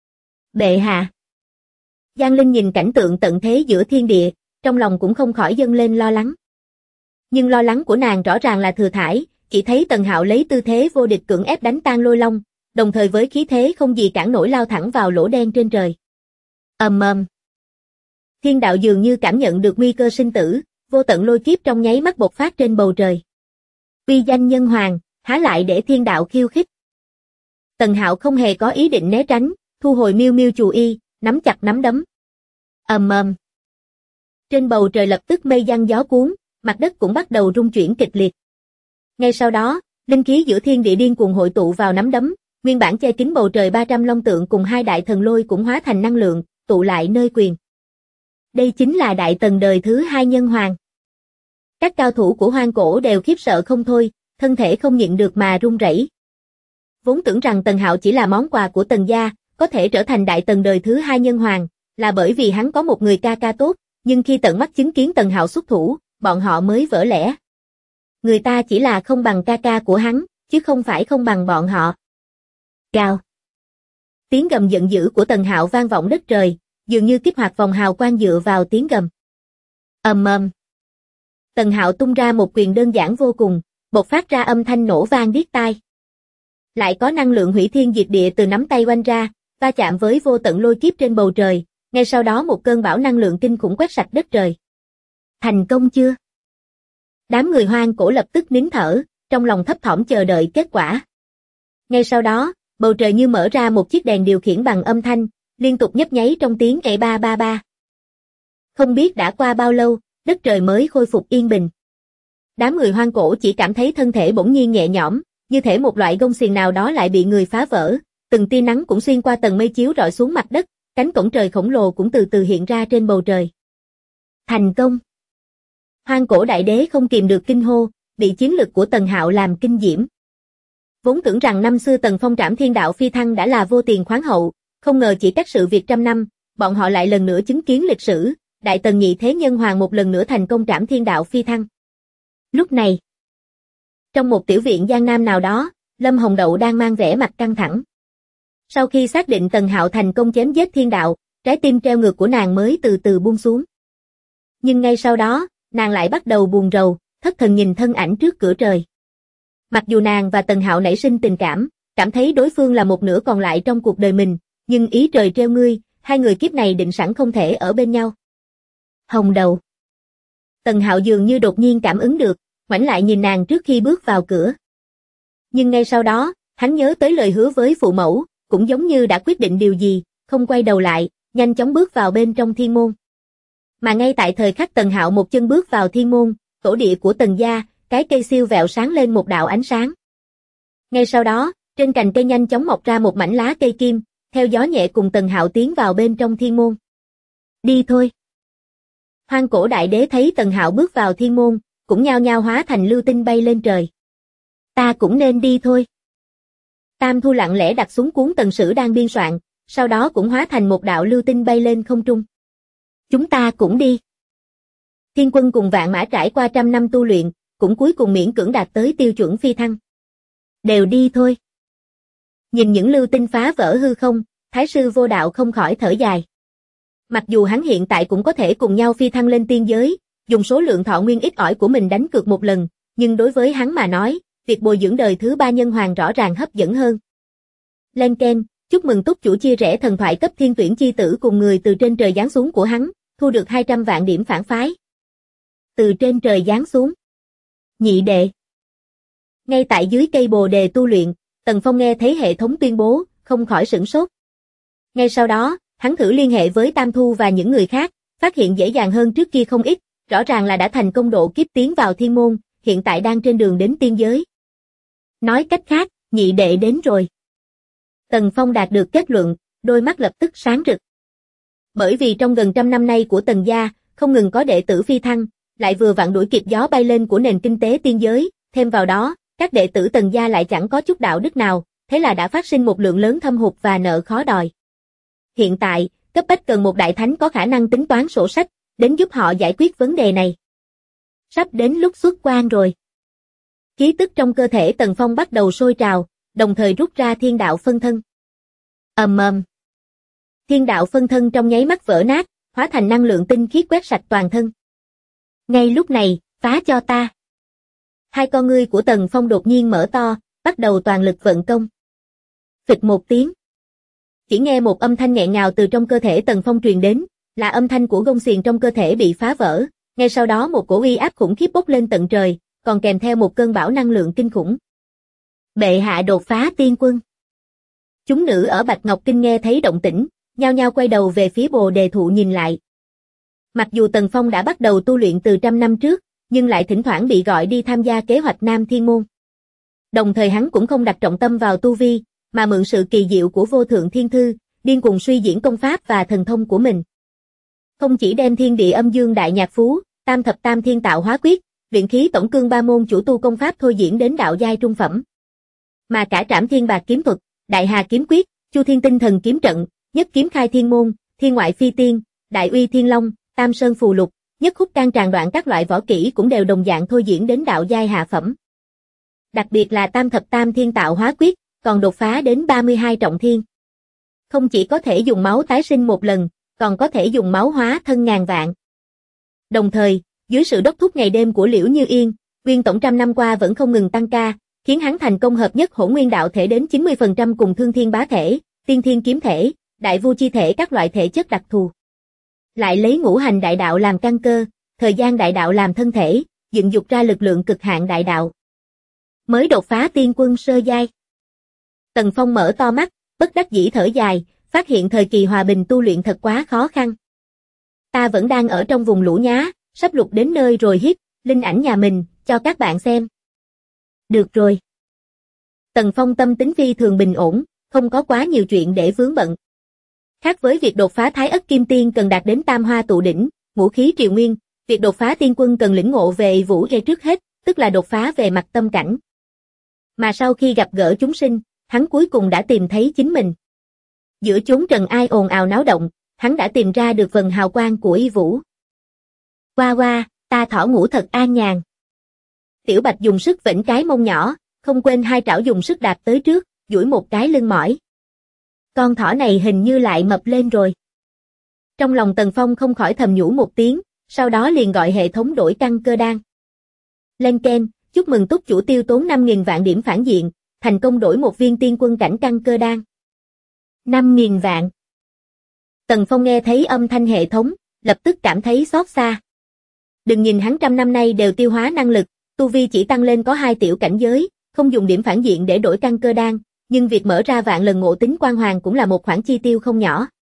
A: Bệ hạ. Giang Linh nhìn cảnh tượng tận thế giữa thiên địa, trong lòng cũng không khỏi dâng lên lo lắng. Nhưng lo lắng của nàng rõ ràng là thừa thãi, chỉ thấy Tần Hạo lấy tư thế vô địch cưỡng ép đánh tan lôi long, đồng thời với khí thế không gì cản nổi lao thẳng vào lỗ đen trên trời. Ầm ầm. Thiên đạo dường như cảm nhận được nguy cơ sinh tử, vô tận lôi kiếp trong nháy mắt bộc phát trên bầu trời. Uy danh nhân hoàng, há lại để thiên đạo khiêu khích. Tần Hạo không hề có ý định né tránh, thu hồi miêu miêu chù y, nắm chặt nắm đấm. Ầm ầm. Trên bầu trời lập tức mây giăng gió cuốn, mặt đất cũng bắt đầu rung chuyển kịch liệt. Ngay sau đó, linh khí giữa thiên địa điên cuồng hội tụ vào nắm đấm, nguyên bản che kín bầu trời 300 long tượng cùng hai đại thần lôi cũng hóa thành năng lượng, tụ lại nơi quyền. Đây chính là đại tần đời thứ hai nhân hoàng. Các cao thủ của Hoang Cổ đều khiếp sợ không thôi, thân thể không nhịn được mà run rẩy. Vốn tưởng rằng Tần Hạo chỉ là món quà của Tần gia, có thể trở thành đại tần đời thứ hai nhân hoàng, là bởi vì hắn có một người ca ca tốt, nhưng khi tận mắt chứng kiến Tần Hạo xuất thủ, bọn họ mới vỡ lẽ. Người ta chỉ là không bằng ca ca của hắn, chứ không phải không bằng bọn họ. Gào. Tiếng gầm giận dữ của Tần Hạo vang vọng đất trời, dường như kích hoạt vòng hào quang dựa vào tiếng gầm. Ầm ầm. Tần Hạo tung ra một quyền đơn giản vô cùng, bộc phát ra âm thanh nổ vang điếc tai. Lại có năng lượng hủy thiên diệt địa từ nắm tay oanh ra, va chạm với vô tận lôi kiếp trên bầu trời, ngay sau đó một cơn bão năng lượng kinh khủng quét sạch đất trời. Thành công chưa? Đám người Hoang Cổ lập tức nín thở, trong lòng thấp thỏm chờ đợi kết quả. Ngay sau đó, bầu trời như mở ra một chiếc đèn điều khiển bằng âm thanh, liên tục nhấp nháy trong tiếng ệ ba ba ba. Không biết đã qua bao lâu, đất trời mới khôi phục yên bình. Đám người Hoang Cổ chỉ cảm thấy thân thể bỗng nhiên nhẹ nhõm, như thể một loại gông xiềng nào đó lại bị người phá vỡ, từng tia nắng cũng xuyên qua tầng mây chiếu rọi xuống mặt đất, cánh cổng trời khổng lồ cũng từ từ hiện ra trên bầu trời. Thành công! Hoang Cổ đại đế không kìm được kinh hô, bị chiến lực của Tần Hạo làm kinh diễm. Vốn tưởng rằng năm xưa Tần Phong trảm thiên đạo phi thăng đã là vô tiền khoáng hậu, không ngờ chỉ cách sự việc 100 năm, bọn họ lại lần nữa chứng kiến lịch sử, đại tần nhị thế nhân hoàng một lần nữa thành công trảm thiên đạo phi thăng. Lúc này, trong một tiểu viện giang nam nào đó, Lâm Hồng Đậu đang mang vẻ mặt căng thẳng. Sau khi xác định Tần Hạo thành công chém giết thiên đạo, trái tim treo ngược của nàng mới từ từ buông xuống. Nhưng ngay sau đó, nàng lại bắt đầu buồn rầu, thất thần nhìn thân ảnh trước cửa trời. Mặc dù nàng và Tần Hạo nảy sinh tình cảm, cảm thấy đối phương là một nửa còn lại trong cuộc đời mình, nhưng ý trời treo ngươi, hai người kiếp này định sẵn không thể ở bên nhau. Hồng Đậu. Tần Hạo dường như đột nhiên cảm ứng được, ngoảnh lại nhìn nàng trước khi bước vào cửa. Nhưng ngay sau đó, hắn nhớ tới lời hứa với phụ mẫu, cũng giống như đã quyết định điều gì, không quay đầu lại, nhanh chóng bước vào bên trong thiên môn. Mà ngay tại thời khắc Tần Hạo một chân bước vào thiên môn, tổ địa của Tần gia, cái cây siêu vẹo sáng lên một đạo ánh sáng. Ngay sau đó, trên cành cây nhanh chóng mọc ra một mảnh lá cây kim, theo gió nhẹ cùng Tần Hạo tiến vào bên trong thiên môn. Đi thôi. Hoang cổ đại đế thấy Tần Hạo bước vào thiên môn, cũng nhao nhao hóa thành lưu tinh bay lên trời. Ta cũng nên đi thôi. Tam Thu lặng lẽ đặt xuống cuốn tần sử đang biên soạn, sau đó cũng hóa thành một đạo lưu tinh bay lên không trung. Chúng ta cũng đi. Thiên Quân cùng Vạn Mã trải qua trăm năm tu luyện, cũng cuối cùng miễn cưỡng đạt tới tiêu chuẩn phi thăng. Đều đi thôi. Nhìn những lưu tinh phá vỡ hư không, Thái sư Vô Đạo không khỏi thở dài. Mặc dù hắn hiện tại cũng có thể cùng nhau phi thăng lên tiên giới, dùng số lượng thọ nguyên ít ỏi của mình đánh cược một lần, nhưng đối với hắn mà nói, việc bồi dưỡng đời thứ 3 nhân hoàng rõ ràng hấp dẫn hơn. Lên Ken, chúc mừng túc chủ chia rẽ thần thoại cấp thiên tuyển chi tử cùng người từ trên trời giáng xuống của hắn, thu được 200 vạn điểm phản phái. Từ trên trời giáng xuống. Nhị đệ. Ngay tại dưới cây bồ đề tu luyện, Tần Phong nghe thấy hệ thống tuyên bố, không khỏi sửng sốt. Ngay sau đó, hắn thử liên hệ với Tam Thu và những người khác, phát hiện dễ dàng hơn trước kia không ít, rõ ràng là đã thành công độ kiếp tiến vào thiên môn, hiện tại đang trên đường đến tiên giới. Nói cách khác, nhị đệ đến rồi. Tần Phong đạt được kết luận, đôi mắt lập tức sáng rực. Bởi vì trong gần trăm năm nay của Tần gia, không ngừng có đệ tử phi thăng, lại vừa vặn đuổi kịp gió bay lên của nền kinh tế tiên giới, thêm vào đó, các đệ tử Tần gia lại chẳng có chút đạo đức nào, thế là đã phát sinh một lượng lớn thâm hụt và nợ khó đòi. Hiện tại, cấp bách cần một đại thánh có khả năng tính toán sổ sách, đến giúp họ giải quyết vấn đề này. Sắp đến lúc xuất quan rồi. Khí tức trong cơ thể Tần Phong bắt đầu sôi trào, đồng thời rút ra thiên đạo phân thân. Ầm ầm. Thiên đạo phân thân trong nháy mắt vỡ nát, hóa thành năng lượng tinh khiết quét sạch toàn thân. Ngay lúc này, phá cho ta. Hai con ngươi của Tần Phong đột nhiên mở to, bắt đầu toàn lực vận công. Phịch một tiếng. Chỉ nghe một âm thanh nghẹn ngào từ trong cơ thể Tần Phong truyền đến, là âm thanh của gông xiềng trong cơ thể bị phá vỡ, ngay sau đó một cổ uy áp khủng khiếp bốc lên tận trời, còn kèm theo một cơn bão năng lượng kinh khủng. Bệ hạ đột phá tiên quân. Chúng nữ ở Bạch Ngọc Kinh nghe thấy động tĩnh, nhao nhao quay đầu về phía Bồ Đề thụ nhìn lại. Mặc dù Tần Phong đã bắt đầu tu luyện từ trăm năm trước, nhưng lại thỉnh thoảng bị gọi đi tham gia kế hoạch Nam Thiên Môn. Đồng thời hắn cũng không đặt trọng tâm vào tu vi, mà mượn sự kỳ diệu của Vô Thượng Thiên Thư, điên cuồng suy diễn công pháp và thần thông của mình. Không chỉ đem Thiên Địa Âm Dương Đại Nhạc Phú, Tam Thập Tam Thiên Tạo Hóa Quyết, luyện khí tổng cương ba môn chủ tu công pháp thôi diễn đến đạo giai trung phẩm, mà cả Trảm Thiên Bạc kiếm thuật, Đại Hà kiếm quyết, Chu Thiên Tinh Thần kiếm trận, Nhất Kiếm Khai Thiên Môn, Thiên Ngoại Phi Tiên, Đại Uy Thiên Long, Tam Sơn Phù Lục, Nhất Khúc Can Tràng đoạn các loại võ kỹ cũng đều đồng dạng thôi diễn đến đạo giai hạ phẩm. Đặc biệt là Tam Thập Tam Thiên Tạo Hóa Quyết, còn đột phá đến 32 trọng thiên. Không chỉ có thể dùng máu tái sinh một lần, còn có thể dùng máu hóa thân ngàn vạn. Đồng thời, dưới sự đốc thúc ngày đêm của Liễu Như Yên, Nguyên Tổng trăm năm qua vẫn không ngừng tăng ca, khiến hắn thành công hợp nhất Hỗn Nguyên đạo thể đến 90% cùng Thương Thiên bá thể, Tiên Thiên kiếm thể, Đại Vu chi thể các loại thể chất đặc thù. Lại lấy ngũ hành đại đạo làm căn cơ, thời gian đại đạo làm thân thể, dựng dục ra lực lượng cực hạn đại đạo. Mới đột phá tiên quân sơ giai. Tần Phong mở to mắt, bất đắc dĩ thở dài, phát hiện thời kỳ hòa bình tu luyện thật quá khó khăn. Ta vẫn đang ở trong vùng lũ nhá, sắp lục đến nơi rồi hiếp, linh ảnh nhà mình, cho các bạn xem. Được rồi. Tần Phong tâm tính phi thường bình ổn, không có quá nhiều chuyện để vướng bận. Khác với việc đột phá Thái Ất Kim Tiên cần đạt đến Tam Hoa tụ đỉnh, ngũ khí triều nguyên, việc đột phá tiên quân cần lĩnh ngộ về vũ rê trước hết, tức là đột phá về mặt tâm cảnh. Mà sau khi gặp gỡ chúng sinh, hắn cuối cùng đã tìm thấy chính mình. Giữa chốn trần ai ồn ào náo động, hắn đã tìm ra được vần hào quang của y vũ. Qua qua, ta thỏ ngủ thật an nhàn. Tiểu Bạch dùng sức vểnh cái mông nhỏ, không quên hai trảo dùng sức đạp tới trước, duỗi một cái lưng mỏi. Con thỏ này hình như lại mập lên rồi. Trong lòng Tần Phong không khỏi thầm nhủ một tiếng, sau đó liền gọi hệ thống đổi căn cơ đan. Lên Ken, chúc mừng túc chủ tiêu tốn 5.000 vạn điểm phản diện, thành công đổi một viên tiên quân cảnh căn cơ đan. 5.000 vạn. Tần Phong nghe thấy âm thanh hệ thống, lập tức cảm thấy xót xa. Đừng nhìn hắn trăm năm nay đều tiêu hóa năng lực, tu vi chỉ tăng lên có 2 tiểu cảnh giới, không dùng điểm phản diện để đổi căn cơ đan, nhưng việc mở ra vạn lần ngộ tính quang hoàng cũng là một khoản chi tiêu không nhỏ.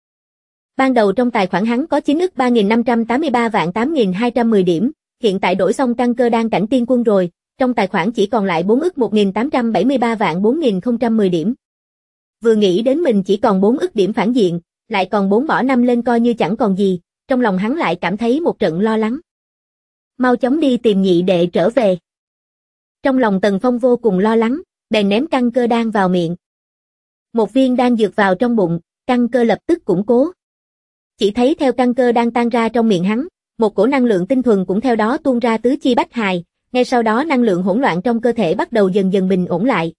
A: Ban đầu trong tài khoản hắn có 9 ức 3.583 vạn 8.210 điểm, hiện tại đổi xong căn cơ đan cảnh tiên quân rồi, trong tài khoản chỉ còn lại 4 ức 1.873 vạn 4.010 điểm. Vừa nghĩ đến mình chỉ còn 4 ức điểm phản diện, lại còn 4 bỏ 5 lên coi như chẳng còn gì, trong lòng hắn lại cảm thấy một trận lo lắng. Mau chóng đi tìm nhị đệ trở về. Trong lòng Tần Phong vô cùng lo lắng, bèn ném căn cơ đan vào miệng. Một viên đan dược vào trong bụng, căn cơ lập tức củng cố. Chỉ thấy theo căn cơ đang tan ra trong miệng hắn, một cổ năng lượng tinh thuần cũng theo đó tuôn ra tứ chi bách hài, ngay sau đó năng lượng hỗn loạn trong cơ thể bắt đầu dần dần bình ổn lại.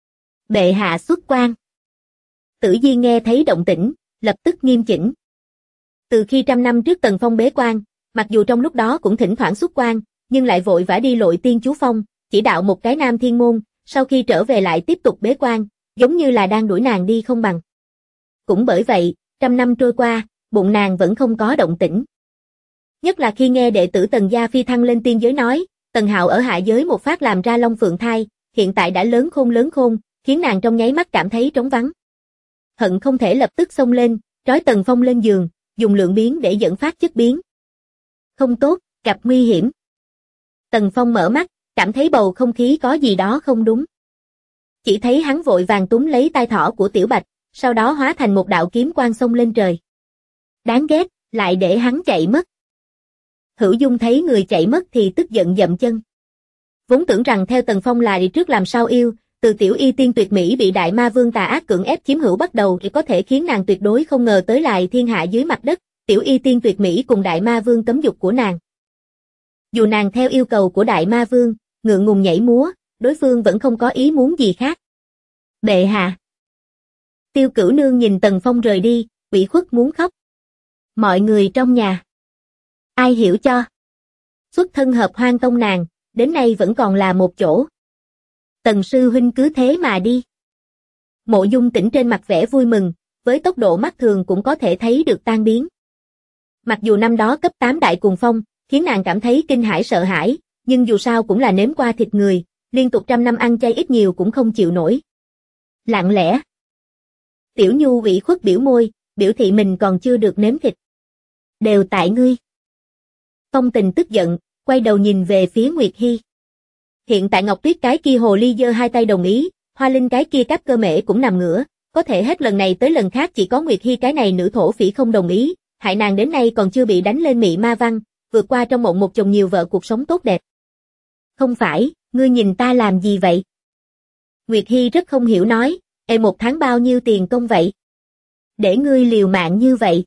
A: Bệ hạ xuất quan. Tử Di nghe thấy động tĩnh, lập tức nghiêm chỉnh. Từ khi 100 năm trước Tần Phong bế quan, mặc dù trong lúc đó cũng thỉnh thoảng xuất quan, nhưng lại vội vã đi lội tiên chú phong, chỉ đạo một cái Nam Thiên Môn, sau khi trở về lại tiếp tục bế quan, giống như là đang đuổi nàng đi không bằng. Cũng bởi vậy, 100 năm trôi qua, bụng nàng vẫn không có động tĩnh. Nhất là khi nghe đệ tử Tần gia phi thăng lên tiên giới nói, Tần Hạo ở hạ giới một phát làm ra Long Phượng thai, hiện tại đã lớn khôn, khiến nàng trong nháy mắt cảm thấy trống vắng. Hận không thể lập tức xông lên, trói Tần Phong lên giường, dùng lượng biến để dẫn phát chất biến. Không tốt, gặp nguy hiểm. Tần Phong mở mắt, cảm thấy bầu không khí có gì đó không đúng. Chỉ thấy hắn vội vàng túm lấy tai thỏ của Tiểu Bạch, sau đó hóa thành một đạo kiếm quang xông lên trời. Đáng ghét, lại để hắn chạy mất. Hữu Dung thấy người chạy mất thì tức giận dậm chân. Vốn tưởng rằng theo Tần Phong là đi trước làm sao yêu, từ tiểu y tiên tuyệt mỹ bị đại ma vương tà ác cưỡng ép chiếm hữu bắt đầu thì có thể khiến nàng tuyệt đối không ngờ tới lại thiên hạ dưới mặt đất, tiểu y tiên tuyệt mỹ cùng đại ma vương cấm dục của nàng. Dù nàng theo yêu cầu của đại ma vương, ngượng ngùng nhảy múa, đối phương vẫn không có ý muốn gì khác. Bệ hạ. Tiêu Cửu Nương nhìn Tần Phong rời đi, ủy khuất muốn khóc. Mọi người trong nhà. Ai hiểu cho. Xuất thân hợp hoang tông nàng, đến nay vẫn còn là một chỗ. Tần sư huynh cứ thế mà đi. Mộ Dung Tĩnh trên mặt vẻ vui mừng, với tốc độ mắt thường cũng có thể thấy được tan biến. Mặc dù năm đó cấp 8 đại cuồng phong, khiến nàng cảm thấy kinh hãi sợ hãi, nhưng dù sao cũng là nếm qua thịt người, liên tục 100 năm ăn chay ít nhiều cũng không chịu nổi. Lặng lẽ. Tiểu Nhu ủy khuất biểu môi, biểu thị mình còn chưa được nếm thịt. Đều tại ngươi. Phong Tình tức giận, quay đầu nhìn về phía Nguyệt Hi. Hiện tại Ngọc Tuyết cái kia hồ ly giơ hai tay đồng ý, Hoa Linh cái kia cáp cơ mễ cũng nằm ngửa, có thể hết lần này tới lần khác chỉ có Nguyệt Hi cái này nữ thổ phỉ không đồng ý, hại nàng đến nay còn chưa bị đánh lên mị ma văn, vượt qua trong mộng một chồng nhiều vợ cuộc sống tốt đẹp. Không phải, ngươi nhìn ta làm gì vậy? Nguyệt Hi rất không hiểu nói, một tháng bao nhiêu tiền công vậy? Để ngươi liều mạng như vậy.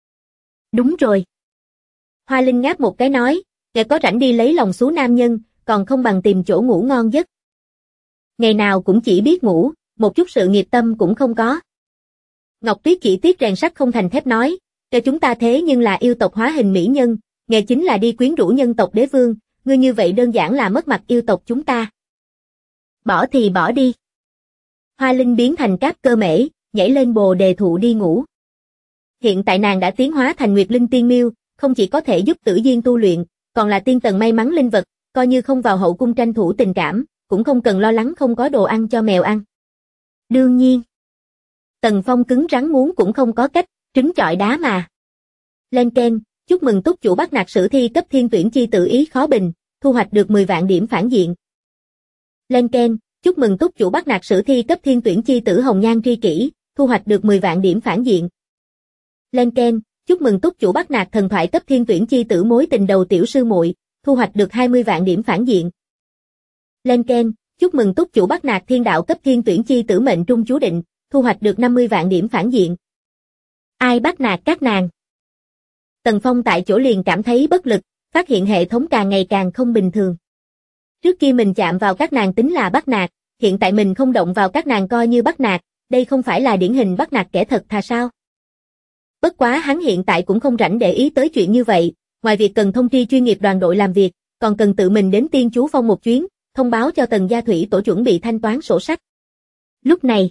A: Đúng rồi. Hoa Linh ngáp một cái nói, ngày có rảnh đi lấy lòng xú nam nhân, còn không bằng tìm chỗ ngủ ngon giấc. Ngày nào cũng chỉ biết ngủ, một chút sự nghiệp tâm cũng không có. Ngọc Tuyết chỉ tiếc rèn sắt không thành thép nói, cho chúng ta thế nhưng là yêu tộc hóa hình mỹ nhân, nghề chính là đi quyến rũ nhân tộc đế vương, ngươi như vậy đơn giản là mất mặt yêu tộc chúng ta. Bỏ thì bỏ đi. Hoa Linh biến thành cáp cơ mễ, nhảy lên bồ đề thụ đi ngủ. Hiện tại nàng đã tiến hóa thành Nguyệt Linh Tiên Miêu, không chỉ có thể giúp Tử Duyên tu luyện, còn là tiên tần may mắn linh vật, coi như không vào hậu cung tranh thủ tình cảm, cũng không cần lo lắng không có đồ ăn cho mèo ăn. Đương nhiên. Tần Phong cứng rắn muốn cũng không có cách, trứng chọi đá mà. Lên keng, chúc mừng túc chủ bắt nạt sử thi cấp thiên tuyển chi tự ý khó bình, thu hoạch được 10 vạn điểm phản diện. Lên keng, chúc mừng túc chủ bắt nạt sử thi cấp thiên tuyển chi tử hồng nhan tri kỷ, thu hoạch được 10 vạn điểm phản diện. Lên keng, chúc mừng túc chủ bắt nạt thần thoại cấp thiên tuyển chi tử mối tình đầu tiểu sư muội, thu hoạch được 20 vạn điểm phản diện. Lên keng, chúc mừng túc chủ bắt nạt thiên đạo cấp thiên tuyển chi tử mệnh trung chú định, thu hoạch được 50 vạn điểm phản diện. Ai bắt nạt các nàng? Tần Phong tại chỗ liền cảm thấy bất lực, phát hiện hệ thống càng ngày càng không bình thường. Trước kia mình chạm vào các nàng tính là bắt nạt, hiện tại mình không động vào các nàng coi như bắt nạt, đây không phải là điển hình bắt nạt kẻ thật thà sao? Bất quá hắn hiện tại cũng không rảnh để ý tới chuyện như vậy, ngoài việc cần thông tri chuyên nghiệp đoàn đội làm việc, còn cần tự mình đến tiên chú phong một chuyến, thông báo cho Tần gia thủy tổ chuẩn bị thanh toán sổ sách. Lúc này,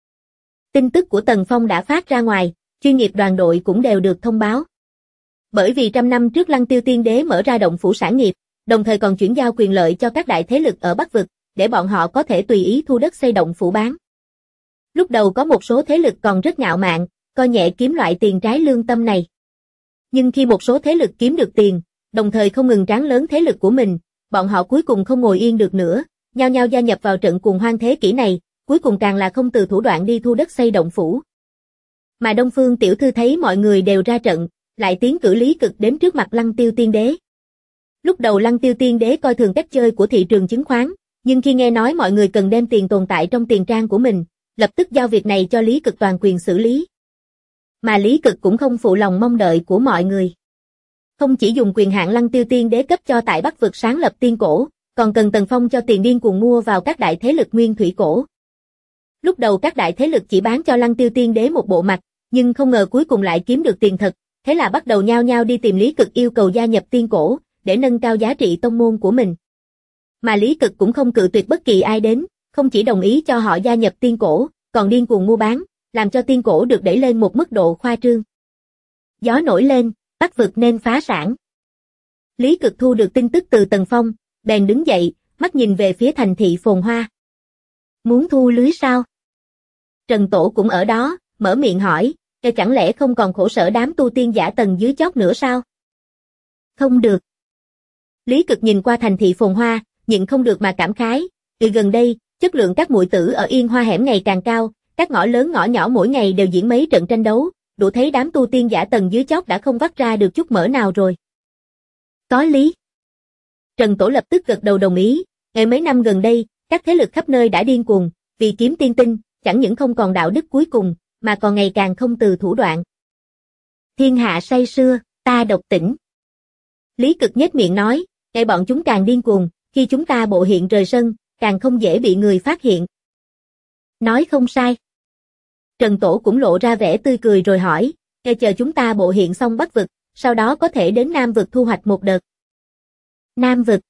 A: tin tức của Tần Phong đã phát ra ngoài, chuyên nghiệp đoàn đội cũng đều được thông báo. Bởi vì 100 năm trước Lăng Tiêu Tiên Đế mở ra động phủ sản nghiệp, đồng thời còn chuyển giao quyền lợi cho các đại thế lực ở Bắc Vực, để bọn họ có thể tùy ý thu đất xây động phủ bán. Lúc đầu có một số thế lực còn rất ngạo mạn, coi nhẹ kiếm loại tiền trái lương tâm này. Nhưng khi một số thế lực kiếm được tiền, đồng thời không ngừng tráng lớn thế lực của mình, bọn họ cuối cùng không ngồi yên được nữa, nhao nhao gia nhập vào trận cuồng hoang thế kỷ này, cuối cùng càng là không từ thủ đoạn đi thu đất xây động phủ. Mà Đông Phương tiểu thư thấy mọi người đều ra trận, lại tiến cử Lý Cực đến trước mặt Lăng Tiêu Tiên Đế. Lúc đầu Lăng Tiêu Tiên Đế coi thường cách chơi của thị trường chứng khoán, nhưng khi nghe nói mọi người cần đem tiền tồn tại trong tiền trang của mình, lập tức giao việc này cho Lý Cực toàn quyền xử lý. Mà Lý Cực cũng không phụ lòng mong đợi của mọi người. Không chỉ dùng quyền hạn Lăng Tiêu Tiên Đế cấp cho tại Bắc vực sáng lập tiên cổ, còn cần Tần Phong cho tiền điên cuồng mua vào các đại thế lực nguyên thủy cổ. Lúc đầu các đại thế lực chỉ bán cho Lăng Tiêu Tiên Đế một bộ mặt, nhưng không ngờ cuối cùng lại kiếm được tiền thật, thế là bắt đầu nhao nhao đi tìm Lý Cực yêu cầu gia nhập tiên cổ, để nâng cao giá trị tông môn của mình. Mà Lý Cực cũng không cự tuyệt bất kỳ ai đến, không chỉ đồng ý cho họ gia nhập tiên cổ, còn điên cuồng mua bán, làm cho tiên cổ được đẩy lên một mức độ khoa trương. Gió nổi lên, Bắc vực nên phá sản. Lý Cực thu được tin tức từ Tần Phong, bèn đứng dậy, mắt nhìn về phía thành thị phồn hoa. Muốn thu lưới sao? Trần Tổ cũng ở đó, mở miệng hỏi, chẳng lẽ không còn khổ sở đám tu tiên giả tầng dưới chót nữa sao? Không được. Lý Cực nhìn qua thành thị phồn hoa, nhịn không được mà cảm khái, gần đây, chất lượng các muội tử ở Yên Hoa hẻm ngày càng cao, các ngõ lớn ngõ nhỏ mỗi ngày đều diễn mấy trận tranh đấu, đủ thấy đám tu tiên giả tầng dưới chót đã không vắt ra được chút mỡ nào rồi. Có lý. Trần Tổ lập tức gật đầu đồng ý, mấy năm gần đây, các thế lực khắp nơi đã điên cuồng, vì kiếm tiên tinh, chẳng những không còn đạo đức cuối cùng, mà còn ngày càng không từ thủ đoạn. Thiên hạ say sưa, ta độc tỉnh. Lý Cực nhếch miệng nói, bọn chúng càng điên cuồng, khi chúng ta bộ hiện rời sân, càng không dễ bị người phát hiện. Nói không sai. Trần Tổ cũng lộ ra vẻ tươi cười rồi hỏi, chờ chúng ta bộ hiện xong Bắc vực, sau đó có thể đến Nam vực thu hoạch một đợt. Nam vực.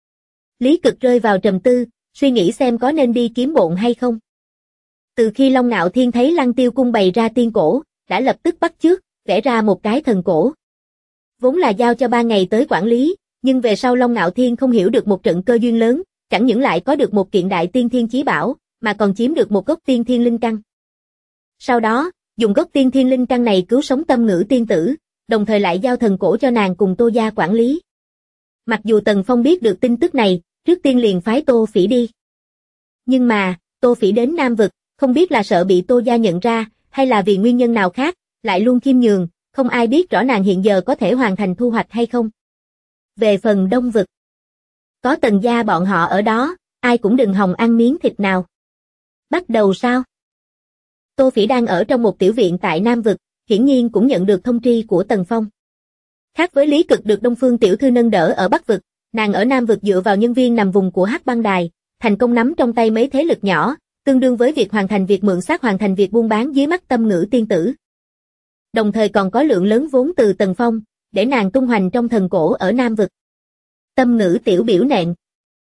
A: Lý Cực rơi vào trầm tư, suy nghĩ xem có nên đi kiếm bộn hay không. Từ khi Long Ngạo Thiên thấy Lăng Tiêu cung bày ra tiên cổ, đã lập tức bắt chước, vẽ ra một cái thần cổ. Vốn là giao cho 3 ngày tới quản lý, nhưng về sau Long Ngạo Thiên không hiểu được một trận cơ duyên lớn, chẳng những lại có được một kiện đại tiên thiên chí bảo, mà còn chiếm được một gốc tiên thiên linh căn. Sau đó, dùng gốc tiên thiên linh căn này cứu sống Tâm Ngữ tiên tử, đồng thời lại giao thần cổ cho nàng cùng Tô gia quản lý. Mặc dù Tần Phong biết được tin tức này, trước tiên liền phái Tô Phỉ đi. Nhưng mà, Tô Phỉ đến Nam vực, không biết là sợ bị Tô gia nhận ra, hay là vì nguyên nhân nào khác, lại luôn khiêm nhường, không ai biết rõ nàng hiện giờ có thể hoàn thành thu hoạch hay không. Về phần Đông vực, có Tần gia bọn họ ở đó, ai cũng đừng hòng ăn miếng thịt nào. Bắt đầu sao? Tô Phỉ đang ở trong một tiểu viện tại Nam vực, hiển nhiên cũng nhận được thông tri của Tần Phong. Khác với Lý Cực được Đông Phương tiểu thư nâng đỡ ở Bắc vực, nàng ở Nam vực dựa vào nhân viên nằm vùng của Hắc Băng Đài, thành công nắm trong tay mấy thế lực nhỏ, tương đương với việc hoàn thành việc mượn xác hoàn thành việc buôn bán dưới mắt Tâm Ngữ tiên tử. Đồng thời còn có lượng lớn vốn từ Tần Phong, để nàng tung hoành trong thần cổ ở Nam vực. Tâm Ngữ tiểu biểu nện.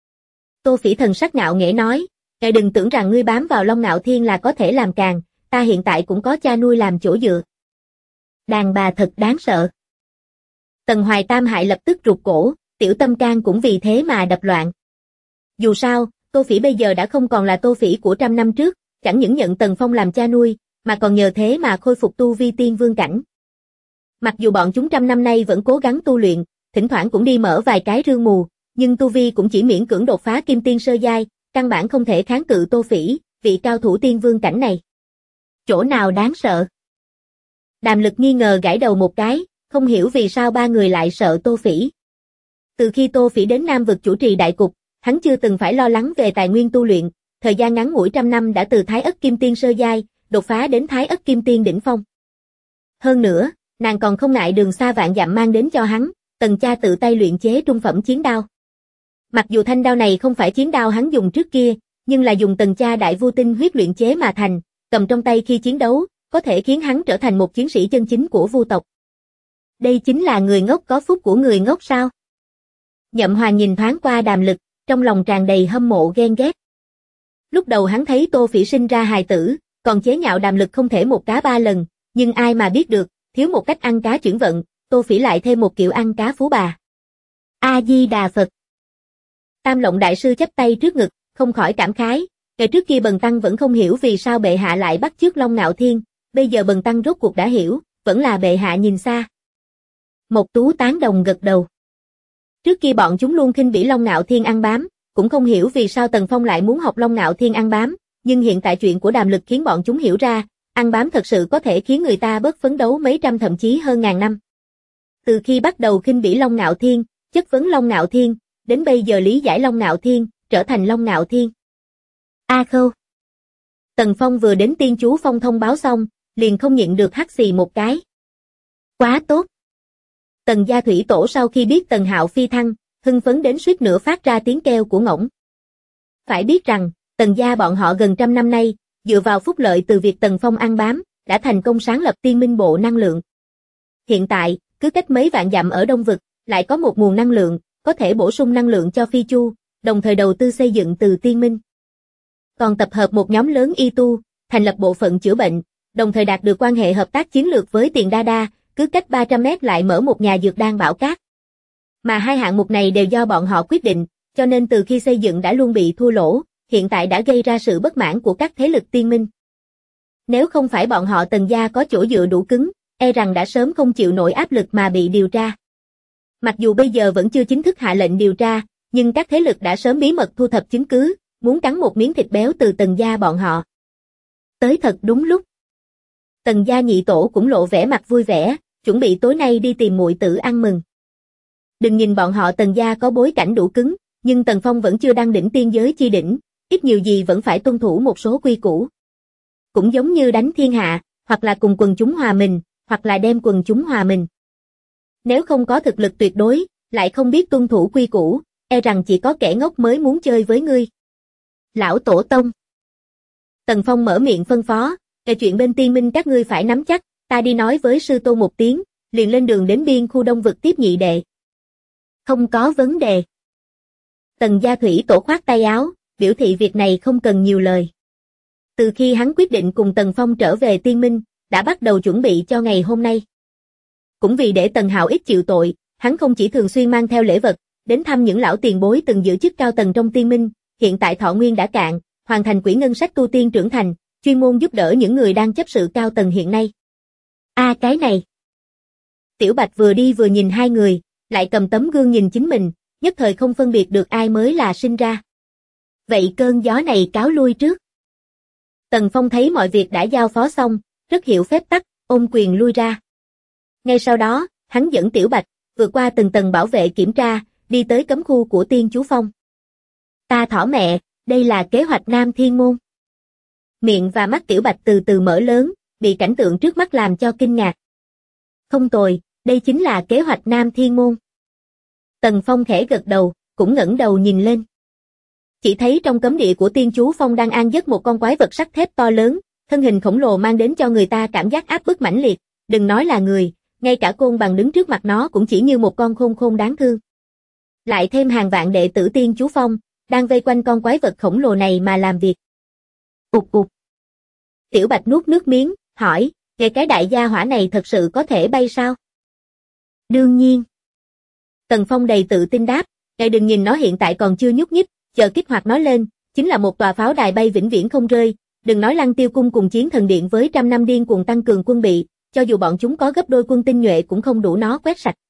A: Tô Phỉ thần sắc ngạo nghễ nói, ngài đừng tưởng rằng ngươi bám vào Long Ngạo Thiên là có thể làm càng, ta hiện tại cũng có cha nuôi làm chỗ dựa. Đàn bà thật đáng sợ. Tần Hoài Tam Hại lập tức rụt cổ, tiểu tâm can cũng vì thế mà đập loạn. Dù sao, Tô Phỉ bây giờ đã không còn là Tô Phỉ của 100 năm trước, chẳng những nhận Tần Phong làm cha nuôi, mà còn nhờ thế mà khôi phục tu vi tiên vương cảnh. Mặc dù bọn chúng 100 năm nay vẫn cố gắng tu luyện, thỉnh thoảng cũng đi mở vài cái rương mù, nhưng tu vi cũng chỉ miễn cưỡng đột phá kim tiên sơ giai, căn bản không thể kháng cự Tô Phỉ, vị cao thủ tiên vương cảnh này. Chỗ nào đáng sợ? Đàm Lực nghi ngờ gãi đầu một cái, không hiểu vì sao ba người lại sợ Tô Phỉ. Từ khi Tô Phỉ đến Nam vực chủ trì đại cục, hắn chưa từng phải lo lắng về tài nguyên tu luyện, thời gian ngắn ngủi 100 năm đã từ Thái Ất Kim Tiên sơ giai, đột phá đến Thái Ất Kim Tiên đỉnh phong. Hơn nữa, nàng còn không ngại đường xa vạn dặm mang đến cho hắn, Tần cha tự tay luyện chế trung phẩm chiến đao. Mặc dù thanh đao này không phải chiến đao hắn dùng trước kia, nhưng là dùng Tần cha đại vu tinh huyết luyện chế mà thành, cầm trong tay khi chiến đấu, có thể khiến hắn trở thành một chiến sĩ chân chính của vu tộc. Đây chính là người ngốc có phúc của người ngốc sao? Nhậm Hoàng nhìn thoáng qua Đàm Lực, trong lòng tràn đầy hâm mộ ghen ghét. Lúc đầu hắn thấy Tô Phỉ sinh ra hài tử, còn chế nhạo Đàm Lực không thể một cá 3 lần, nhưng ai mà biết được, thiếu một cách ăn cá chuyển vận, Tô Phỉ lại thêm một kiểu ăn cá phú bà. A-di-đà Phật. Tam Lộng đại sư chắp tay trước ngực, không khỏi cảm khái, ngày trước kia Bần tăng vẫn không hiểu vì sao bệ hạ lại bắt chước Long Ngạo Thiên, bây giờ Bần tăng rốt cuộc đã hiểu, vẫn là bệ hạ nhìn xa. Mộc Tú tán đồng gật đầu. Trước kia bọn chúng luôn khinh bỉ Long Ngạo Thiên ăn bám, cũng không hiểu vì sao Tần Phong lại muốn học Long Ngạo Thiên ăn bám, nhưng hiện tại chuyện của Đàm Lực khiến bọn chúng hiểu ra, ăn bám thật sự có thể khiến người ta bớt phấn đấu mấy trăm thậm chí hơn ngàn năm. Từ khi bắt đầu khinh bỉ Long Ngạo Thiên, chất vấn Long Ngạo Thiên, đến bây giờ lý giải Long Ngạo Thiên, trở thành Long Ngạo Thiên. A Khâu. Tần Phong vừa đến Tiên Chú Phong thông báo xong, liền không nhịn được hắt xì một cái. Quá tốt. Tần gia thủy tổ sau khi biết Tần Hạo phi thăng, hưng phấn đến suýt nữa phát ra tiếng kêu của ngỗng. Phải biết rằng, Tần gia bọn họ gần trăm năm nay, dựa vào phúc lợi từ việc Tần Phong ăn bám, đã thành công sáng lập Tiên Minh Bộ năng lượng. Hiện tại, cứ cách mấy vạn dặm ở Đông Vực, lại có một nguồn năng lượng, có thể bổ sung năng lượng cho Phi Chu, đồng thời đầu tư xây dựng từ Tiên Minh. Còn tập hợp một nhóm lớn y tu, thành lập bộ phận chữa bệnh, đồng thời đạt được quan hệ hợp tác chiến lược với Tiền Đa Đa, cứ cách 300 mét lại mở một nhà dược đan Bảo Cát. Mà hai hạng mục này đều do bọn họ quyết định, cho nên từ khi xây dựng đã luôn bị thua lỗ, hiện tại đã gây ra sự bất mãn của các thế lực Tiên Minh. Nếu không phải bọn họ Tần gia có chỗ dựa đủ cứng, e rằng đã sớm không chịu nổi áp lực mà bị điều tra. Mặc dù bây giờ vẫn chưa chính thức hạ lệnh điều tra, nhưng các thế lực đã sớm bí mật thu thập chứng cứ, muốn cắn một miếng thịt béo từ Tần gia bọn họ. Tới thật đúng lúc. Tần gia nhị tổ cũng lộ vẻ mặt vui vẻ, chuẩn bị tối nay đi tìm muội tử ăn mừng. Đừng nhìn bọn họ Tần gia có bối cảnh đủ cứng, nhưng Tần Phong vẫn chưa đăng đỉnh tiên giới chi đỉnh, ít nhiều gì vẫn phải tuân thủ một số quy củ. Cũng giống như đánh thiên hạ, hoặc là cùng quần chúng hòa mình, hoặc là đem quần chúng hòa mình. Nếu không có thực lực tuyệt đối, lại không biết tuân thủ quy củ, e rằng chỉ có kẻ ngốc mới muốn chơi với ngươi. Lão Tổ Tông. Tần Phong mở miệng phân phó, về chuyện bên Tiên Minh các ngươi phải nắm chắc, ta đi nói với sư tôn một tiếng, liền lên đường đến biên khu Đông Vực tiếp nhị đệ. Không có vấn đề. Tần gia thủy tổ khoát tay áo, biểu thị việc này không cần nhiều lời. Từ khi hắn quyết định cùng Tần Phong trở về Tiên Minh, đã bắt đầu chuẩn bị cho ngày hôm nay. Cũng vì để Tần Hạo ít chịu tội, hắn không chỉ thường xuyên mang theo lễ vật, đến thăm những lão tiền bối từng giữ chức cao tầng trong Tiên Minh, hiện tại thọ nguyên đã cạn, hoàn thành quỹ ngân sách tu tiên trưởng thành, chuyên môn giúp đỡ những người đang chấp sự cao tầng hiện nay. Cái này. Tiểu Bạch vừa đi vừa nhìn hai người, lại cầm tấm gương nhìn chính mình, nhất thời không phân biệt được ai mới là sinh ra. Vậy cơn gió này cáo lui trước. Tần Phong thấy mọi việc đã giao phó xong, rất hiểu phép tắc, ôm quyền lui ra. Ngay sau đó, hắn dẫn Tiểu Bạch, vượt qua từng tầng bảo vệ kiểm tra, đi tới cấm khu của Tiên Chú Phong. Ta thỏ mẹ, đây là kế hoạch Nam Thiên Môn. Miệng và mắt Tiểu Bạch từ từ mở lớn, bị cảnh tượng trước mắt làm cho kinh ngạc. Không tồi, đây chính là kế hoạch Nam Thiên Môn. Tần Phong khẽ gật đầu, cũng ngẩng đầu nhìn lên. Chỉ thấy trong cấm địa của Tiên Chú Phong đang an giấc một con quái vật sắt thép to lớn, thân hình khổng lồ mang đến cho người ta cảm giác áp bức mãnh liệt, đừng nói là người, ngay cả côn bằng đứng trước mặt nó cũng chỉ như một con khôn khôn đáng thương. Lại thêm hàng vạn đệ tử Tiên Chú Phong, đang vây quanh con quái vật khổng lồ này mà làm việc. Ục ục. Tiểu Bạch nuốt nước miếng, hỏi, về cái đại gia hỏa này thật sự có thể bay sao? Đương nhiên. Tần Phong đầy tự tin đáp, ngài đừng nhìn nó hiện tại còn chưa nhúc nhích, chờ kích hoạt nó lên, chính là một tòa pháo đài bay vĩnh viễn không rơi, đừng nói Lăng Tiêu Cung cùng Chiến Thần Điện với trăm năm điên cuồng tăng cường quân bị, cho dù bọn chúng có gấp đôi quân tinh nhuệ cũng không đủ nó quét sạch.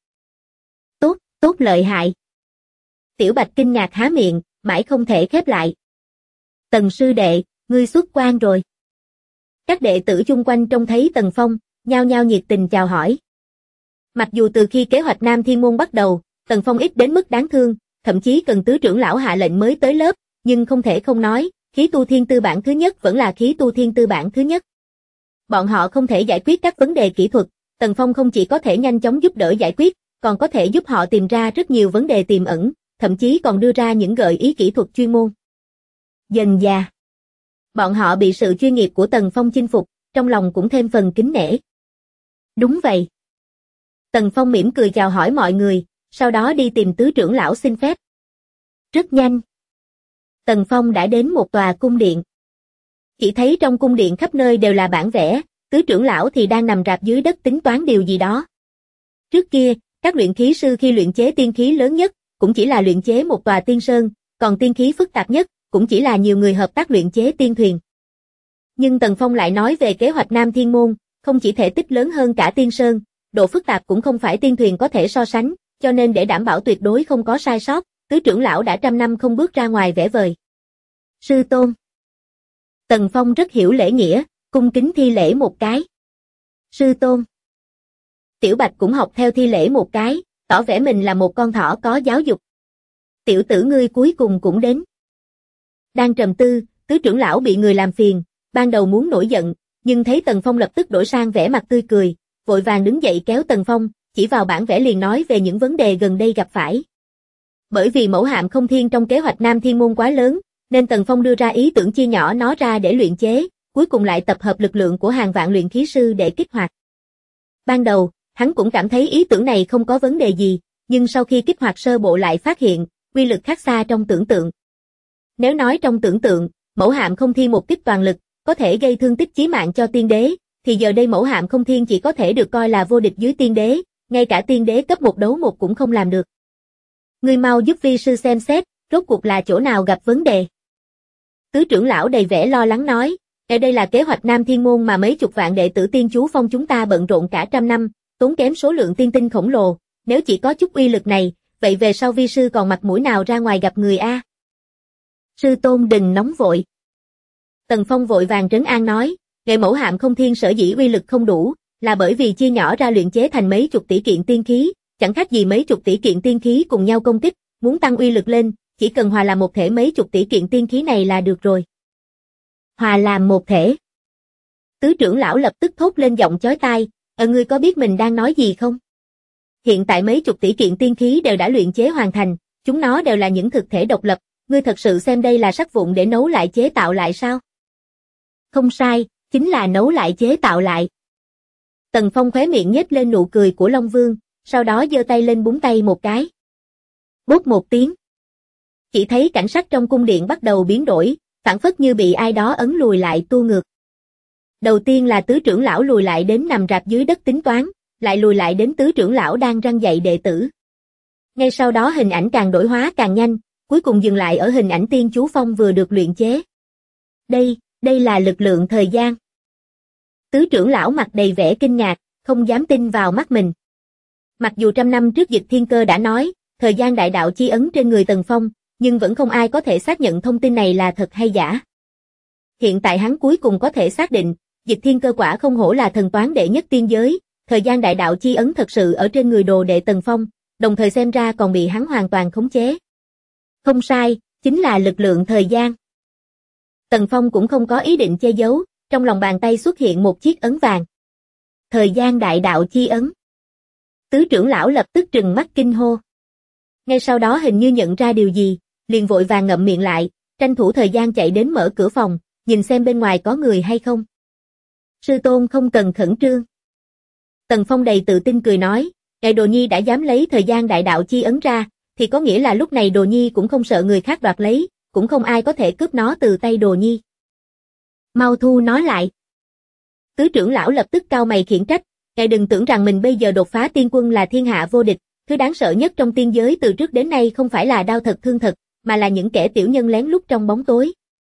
A: Tốt lợi hại. Tiểu Bạch kinh ngạc há miệng, mãi không thể khép lại. Tần sư đệ, ngươi xuất quan rồi. Các đệ tử chung quanh trông thấy Tần Phong, nhao nhao nhiệt tình chào hỏi. Mặc dù từ khi kế hoạch Nam Thiên Môn bắt đầu, Tần Phong ít đến mức đáng thương, thậm chí cần tứ trưởng lão hạ lệnh mới tới lớp, nhưng không thể không nói, khí tu thiên tư bản thứ nhất vẫn là khí tu thiên tư bản thứ nhất. Bọn họ không thể giải quyết các vấn đề kỹ thuật, Tần Phong không chỉ có thể nhanh chóng giúp đỡ giải quyết, còn có thể giúp họ tìm ra rất nhiều vấn đề tiềm ẩn, thậm chí còn đưa ra những gợi ý kỹ thuật chuyên môn. Dần dà, bọn họ bị sự chuyên nghiệp của Tần Phong chinh phục, trong lòng cũng thêm phần kính nể. Đúng vậy. Tần Phong mỉm cười chào hỏi mọi người, sau đó đi tìm tứ trưởng lão xin phép. Rất nhanh. Tần Phong đã đến một tòa cung điện. Chỉ thấy trong cung điện khắp nơi đều là bản vẽ, tứ trưởng lão thì đang nằm rạp dưới đất tính toán điều gì đó. Trước kia, các luyện khí sư khi luyện chế tiên khí lớn nhất, cũng chỉ là luyện chế một tòa tiên sơn, còn tiên khí phức tạp nhất, cũng chỉ là nhiều người hợp tác luyện chế tiên thuyền. Nhưng Tần Phong lại nói về kế hoạch Nam Thiên Môn, không chỉ thể tích lớn hơn cả Tiên Sơn, độ phức tạp cũng không phải tiên thuyền có thể so sánh, cho nên để đảm bảo tuyệt đối không có sai sót, tứ trưởng lão đã trăm năm không bước ra ngoài vẽ vời. Sư tôn. Tần Phong rất hiểu lễ nghĩa, cung kính thi lễ một cái. Sư tôn. Tiểu Bạch cũng học theo thi lễ một cái, tỏ vẻ mình là một con thỏ có giáo dục. Tiểu tử ngươi cuối cùng cũng đến. Đang trầm tư, tứ trưởng lão bị người làm phiền, ban đầu muốn nổi giận, nhưng thấy Tần Phong lập tức đổi sang vẻ mặt tươi cười, vội vàng đứng dậy kéo Tần Phong, chỉ vào bản vẽ liền nói về những vấn đề gần đây gặp phải. Bởi vì mẫu hạm không thiên trong kế hoạch Nam Thiên Môn quá lớn, nên Tần Phong đưa ra ý tưởng chia nhỏ nó ra để luyện chế, cuối cùng lại tập hợp lực lượng của hàng vạn luyện khí sư để kích hoạt. Ban đầu, hắn cũng cảm thấy ý tưởng này không có vấn đề gì, nhưng sau khi kích hoạt sơ bộ lại phát hiện, uy lực khác xa trong tưởng tượng. Nếu nói trong tưởng tượng, mẫu hạm không thiên một kích toàn lực, có thể gây thương tích chí mạng cho tiên đế, thì giờ đây mẫu hạm không thiên chỉ có thể được coi là vô địch dưới tiên đế, ngay cả tiên đế cấp 1 đấu 1 cũng không làm được. Ngươi mau giúp vi sư xem xét, rốt cuộc là chỗ nào gặp vấn đề. Tứ trưởng lão đầy vẻ lo lắng nói, ở đây là kế hoạch Nam Thiên Môn mà mấy chục vạn đệ tử Tiên Chú Phong chúng ta bận rộn cả trăm năm, tốn kém số lượng tiên tinh khổng lồ, nếu chỉ có chút uy lực này, vậy về sau vi sư còn mặt mũi nào ra ngoài gặp người a? Sư tôn đừng nóng vội. Tần Phong vội vàng trấn an nói, nghệ mẫu hạm không thiên sở dĩ uy lực không đủ, là bởi vì chia nhỏ ra luyện chế thành mấy chục tỷ kiện tiên khí, chẳng khác gì mấy chục tỷ kiện tiên khí cùng nhau công kích, muốn tăng uy lực lên, chỉ cần hòa làm một thể mấy chục tỷ kiện tiên khí này là được rồi. Hòa làm một thể. Tứ trưởng lão lập tức thốt lên giọng chói tai, ngươi có biết mình đang nói gì không? Hiện tại mấy chục tỷ kiện tiên khí đều đã luyện chế hoàn thành, chúng nó đều là những thực thể độc lập, ngươi thật sự xem đây là sắt vụn để nấu lại chế tạo lại sao? Không sai, chính là nấu lại chế tạo lại. Tần Phong khóe miệng nhếch lên nụ cười của Long Vương, sau đó giơ tay lên búng tay một cái. Bốp một tiếng. Chỉ thấy cảnh sắc trong cung điện bắt đầu biến đổi, phảng phất như bị ai đó ấn lùi lại tua ngược. Đầu tiên là tứ trưởng lão lùi lại đến nằm rạp dưới đất tính toán, lại lùi lại đến tứ trưởng lão đang răn dạy đệ tử. Ngay sau đó hình ảnh càng đổi hóa càng nhanh, cuối cùng dừng lại ở hình ảnh Tiên Chú Phong vừa được luyện chế. Đây là lực lượng thời gian. Tứ trưởng lão mặt đầy vẻ kinh ngạc, không dám tin vào mắt mình. Mặc dù trăm năm trước Dịch Thiên Cơ đã nói, thời gian đại đạo chi ấn trên người Tần Phong, nhưng vẫn không ai có thể xác nhận thông tin này là thật hay giả. Hiện tại hắn cuối cùng có thể xác định, Dịch Thiên Cơ quả không hổ là thần toán đệ nhất tiên giới, thời gian đại đạo chi ấn thật sự ở trên người đồ đệ Tần Phong, đồng thời xem ra còn bị hắn hoàn toàn khống chế. Không sai, chính là lực lượng thời gian. Tần Phong cũng không có ý định che giấu, trong lòng bàn tay xuất hiện một chiếc ấn vàng. Thời gian đại đạo chi ấn. Tứ trưởng lão lập tức trừng mắt kinh hô. Ngay sau đó hình như nhận ra điều gì, liền vội vàng ngậm miệng lại, tranh thủ thời gian chạy đến mở cửa phòng, nhìn xem bên ngoài có người hay không. Sư tôn không cần khẩn trương. Tần Phong đầy tự tin cười nói, ngài Đồ Nhi đã dám lấy thời gian đại đạo chi ấn ra, thì có nghĩa là lúc này Đồ Nhi cũng không sợ người khác đoạt lấy, cũng không ai có thể cướp nó từ tay Đồ Nhi. Mau thu nó lại. Tứ trưởng lão lập tức cau mày khiển trách, ngài đừng tưởng rằng mình bây giờ đột phá tiên quân là thiên hạ vô địch, thứ đáng sợ nhất trong tiên giới từ trước đến nay không phải là đao thật thương thật, mà là những kẻ tiểu nhân lén lút trong bóng tối.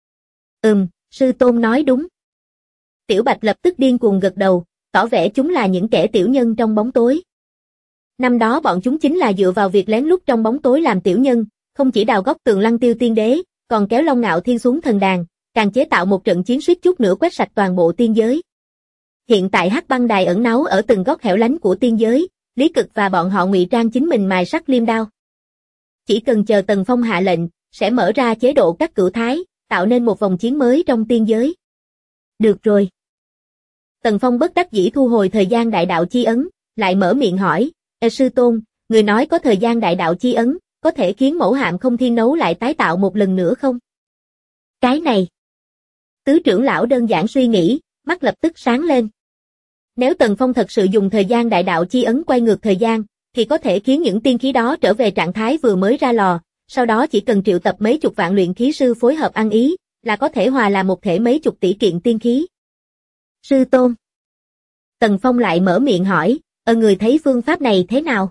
A: Sư tôn nói đúng. Tiểu Bạch lập tức điên cuồng gật đầu, tỏ vẻ chúng là những kẻ tiểu nhân trong bóng tối. Năm đó bọn chúng chính là dựa vào việc lén lút trong bóng tối làm tiểu nhân, không chỉ đào góc tường Lăng Tiêu tiên đế, còn kéo Long Ngạo Thiên xuống thần đàn, càng chế tạo một trận chiến suýt chút nữa quét sạch toàn bộ tiên giới. Hiện tại Hắc Băng Đài ẩn náu ở từng góc hẻo lánh của tiên giới, Lý Cực và bọn họ ngụy trang chính mình mài sắc liêm đao. Chỉ cần chờ Tần Phong hạ lệnh, sẽ mở ra chế độ cắt cửu thái, tạo nên một vòng chiến mới trong tiên giới. Được rồi. Tần Phong bất đắc dĩ thu hồi thời gian đại đạo chi ấn, lại mở miệng hỏi, sư tôn, người nói có thời gian đại đạo chi ấn, có thể khiến mẫu hạm không thiên nấu lại tái tạo một lần nữa không? Cái này. Tứ trưởng lão đơn giản suy nghĩ, mắt lập tức sáng lên. Nếu Tần Phong thật sự dùng thời gian đại đạo chi ấn quay ngược thời gian, thì có thể khiến những tiên khí đó trở về trạng thái vừa mới ra lò, sau đó chỉ cần triệu tập mấy chục vạn luyện khí sư phối hợp ăn ý, là có thể hòa làm một thể mấy chục tỷ kiện tiên khí. Sư tôn. Tần Phong lại mở miệng hỏi, người thấy phương pháp này thế nào?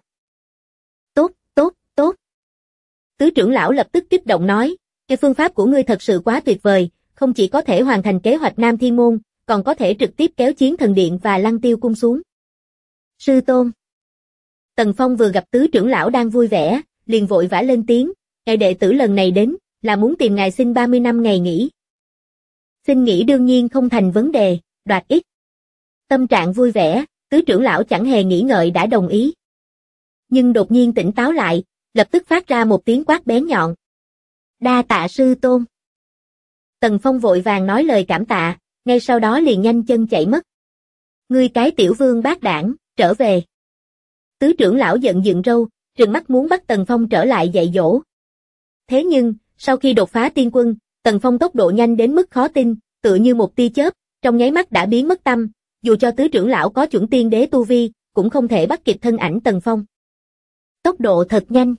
A: Tốt. Tứ trưởng lão lập tức kích động nói, cái phương pháp của ngươi thật sự quá tuyệt vời, không chỉ có thể hoàn thành kế hoạch Nam Thiên Môn, còn có thể trực tiếp kéo Chiến Thần Điện và Lăng Tiêu Cung xuống. Sư tôn. Tần Phong vừa gặp tứ trưởng lão đang vui vẻ, liền vội vã lên tiếng, ngài đệ tử lần này đến, là muốn tìm ngài xin 30 năm ngày nghỉ. Xin nghỉ đương nhiên không thành vấn đề, đoạt ít. Tâm trạng vui vẻ, tứ trưởng lão chẳng hề nghĩ ngợi đã đồng ý. Nhưng đột nhiên tỉnh táo lại, lập tức phát ra một tiếng quát bén nhọn. Đa tạ sư tôn. Tần Phong vội vàng nói lời cảm tạ, ngay sau đó liền nhanh chân chạy mất. Ngươi cái tiểu vương bát đảng, trở về. Tứ trưởng lão giận dựng râu, trừng mắt muốn bắt Tần Phong trở lại dạy dỗ. Thế nhưng, sau khi đột phá tiên quân, Tần Phong tốc độ nhanh đến mức khó tin, tựa như một tia chớp, trong nháy mắt đã biến mất tăm, dù cho tứ trưởng lão có chuẩn tiên đế tu vi, cũng không thể bắt kịp thân ảnh Tần Phong. Tốc độ thật nhanh.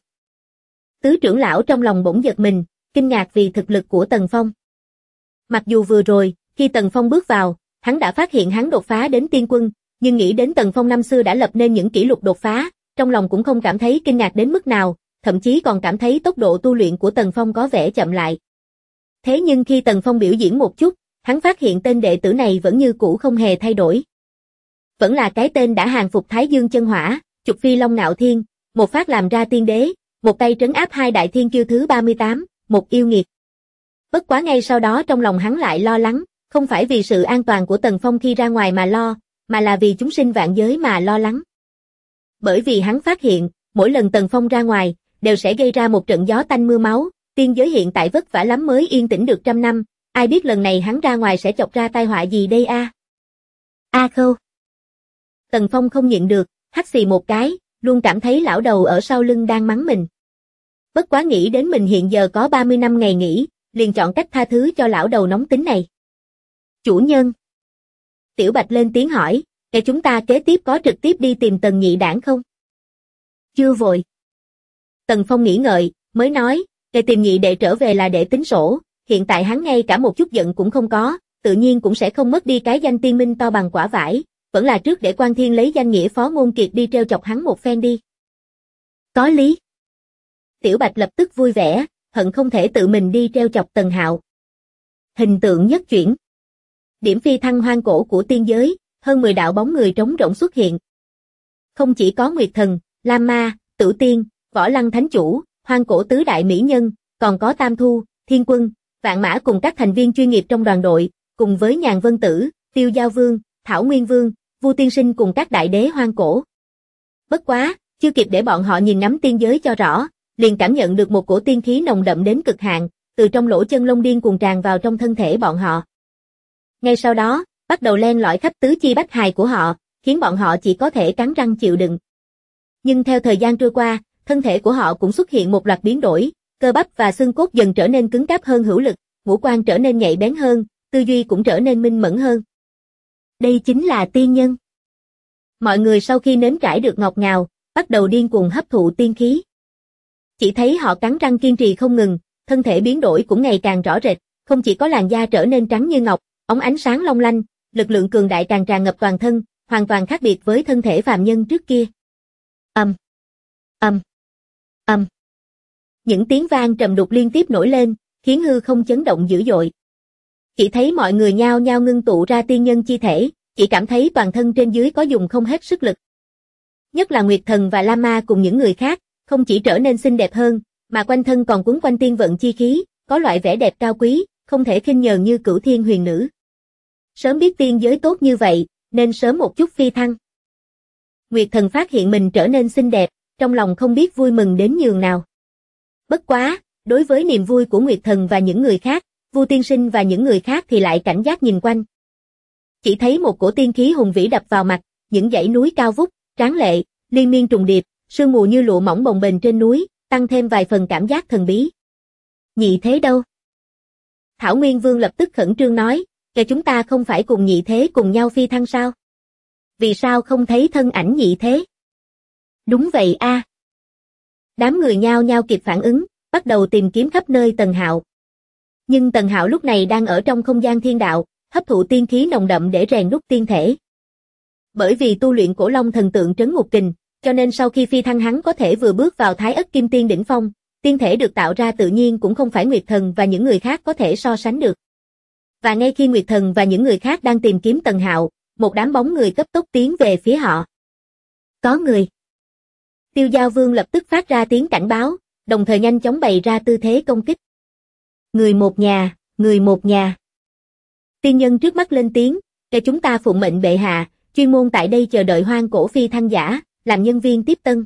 A: Tứ trưởng lão trong lòng bỗng giật mình, kinh ngạc vì thực lực của Tần Phong. Mặc dù vừa rồi, khi Tần Phong bước vào, hắn đã phát hiện hắn đột phá đến tiên quân, nhưng nghĩ đến Tần Phong năm xưa đã lập nên những kỷ lục đột phá, trong lòng cũng không cảm thấy kinh ngạc đến mức nào, thậm chí còn cảm thấy tốc độ tu luyện của Tần Phong có vẻ chậm lại. Thế nhưng khi Tần Phong biểu diễn một chút, hắn phát hiện tên đệ tử này vẫn như cũ không hề thay đổi. Vẫn là cái tên đã hàng phục Thái Dương chân hỏa, trục phi Long Ngạo Thiên, một phát làm ra tiên đế, một tay trấn áp hai đại thiên kiêu thứ 38, một yêu nghiệt. Bất quá ngay sau đó trong lòng hắn lại lo lắng, không phải vì sự an toàn của Tần Phong khi ra ngoài mà lo, mà là vì chúng sinh vạn giới mà lo lắng. Bởi vì hắn phát hiện, mỗi lần Tần Phong ra ngoài, đều sẽ gây ra một trận gió tanh mưa máu, tiên giới hiện tại vất vả lắm mới yên tĩnh được 100 năm, ai biết lần này hắn ra ngoài sẽ chọc ra tai họa gì đây a? A Khâu. Tần Phong không nhịn được, hắt xì một cái, luôn cảm thấy lão đầu ở sau lưng đang mắng mình. Bất quá nghĩ đến mình hiện giờ có 30 năm ngày nghỉ, liền chọn cách tha thứ cho lão đầu nóng tính này. Chủ nhân. Tiểu Bạch lên tiếng hỏi, cái chúng ta kế tiếp có trực tiếp đi tìm Tần Nhị Đảng không? Chưa vội. Tần Phong nghĩ ngợi, mới nói, cái tìm nhị đệ trở về là để tính sổ, hiện tại hắn ngay cả một chút giận cũng không có, tự nhiên cũng sẽ không mất đi cái danh tiên minh to bằng quả vải, vẫn là trước để Quan Thiên lấy danh nghĩa Phó Ngôn Kiệt đi treo chọc hắn một phen đi. Có lý. Tiểu Bạch lập tức vui vẻ, hận không thể tự mình đi treo chọc Tần Hạo. Hình tượng nhất chuyển. Điểm phi thăng hoang cổ của tiên giới, hơn 10 đạo bóng người trống rỗng xuất hiện. Không chỉ có Nguyệt Thần, Lam Ma, Tử Tiên, Võ Lăng Thánh Chủ, hoang cổ tứ đại mỹ nhân, còn có Tam Thu, Thiên Quân, Vạn Mã cùng các thành viên chuyên nghiệp trong đoàn đội, cùng với Nhàn Vân Tử, Tiêu Giao Vương, Thảo Nguyên Vương, Vu Tiên Sinh cùng các đại đế hoang cổ. Bất quá, chưa kịp để bọn họ nhìn ngắm tiên giới cho rõ, liền cảm nhận được một cổ tiên khí nồng đậm đến cực hạn, từ trong lỗ chân lông điên cuồng tràn vào trong thân thể bọn họ. Ngay sau đó, bắt đầu len lỏi khắp tứ chi bách hài của họ, khiến bọn họ chỉ có thể cắn răng chịu đựng. Nhưng theo thời gian trôi qua, thân thể của họ cũng xuất hiện một loạt biến đổi, cơ bắp và xương cốt dần trở nên cứng cáp hơn hữu lực, ngũ quan trở nên nhạy bén hơn, tư duy cũng trở nên minh mẫn hơn. Đây chính là tiên nhân. Mọi người sau khi nếm trải được ngọt ngào, bắt đầu điên cuồng hấp thụ tiên khí. Chỉ thấy họ cắn răng kiên trì không ngừng, thân thể biến đổi cũng ngày càng rõ rệt, không chỉ có làn da trở nên trắng như ngọc, óng ánh sáng long lanh, lực lượng cường đại càng tràn ngập toàn thân, hoàn toàn khác biệt với thân thể phàm nhân trước kia. Ầm, ầm, ầm. Những tiếng vang trầm đục liên tiếp nổi lên, khiến hư không chấn động dữ dội. Chỉ thấy mọi người nhao nhao ngưng tụ ra tiên nhân chi thể, chỉ cảm thấy toàn thân trên dưới có dùng không hết sức lực. Nhất là Nguyệt Thần và Lam Ma cùng những người khác, không chỉ trở nên xinh đẹp hơn, mà quanh thân còn quấn quanh tiên vận chi khí, có loại vẻ đẹp cao quý, không thể khinh nhờn như Cửu Thiên Huyền Nữ. Sớm biết tiên giới tốt như vậy, nên sớm một chút phi thăng. Nguyệt Thần phát hiện mình trở nên xinh đẹp, trong lòng không biết vui mừng đến nhường nào. Bất quá, đối với niềm vui của Nguyệt Thần và những người khác, Vu Tiên Sinh và những người khác thì lại cảnh giác nhìn quanh. Chỉ thấy một cổ tiên khí hùng vĩ đập vào mặt, những dãy núi cao vút, tráng lệ, liên miên trùng điệp, sương mù như lụa mỏng bồng bềnh trên núi, tăng thêm vài phần cảm giác thần bí. Nhị thế đâu? Thảo Nguyên Vương lập tức khẩn trương nói, kẻ chúng ta không phải cùng nhị thế cùng nhau phi thăng sao? Vì sao không thấy thân ảnh nhị thế? Đúng vậy a. Đám người nhao nhao kịp phản ứng, bắt đầu tìm kiếm khắp nơi Tần Hạo. Nhưng Tần Hạo lúc này đang ở trong không gian thiên đạo, hấp thụ tiên khí nồng đậm để rèn đúc tiên thể. Bởi vì tu luyện Cổ Long thần tượng trấn ngục kình, cho nên sau khi phi thăng hắn có thể vừa bước vào Thái Ất Kim Tiên đỉnh phong, tiên thể được tạo ra tự nhiên cũng không phải Nguyệt Thần và những người khác có thể so sánh được. Và ngay khi Nguyệt Thần và những người khác đang tìm kiếm Tần Hạo, một đám bóng người cấp tốc tiến về phía họ. Có người. Tiêu Giao Vương lập tức phát ra tiếng cảnh báo, đồng thời nhanh chóng bày ra tư thế công kích. Người một nhà, người một nhà. Tiên nhân trước mắt lên tiếng, để chúng ta phụng mệnh bệ hạ, chuyên môn tại đây chờ đợi hoang cổ phi thăng giả, làm nhân viên tiếp tân.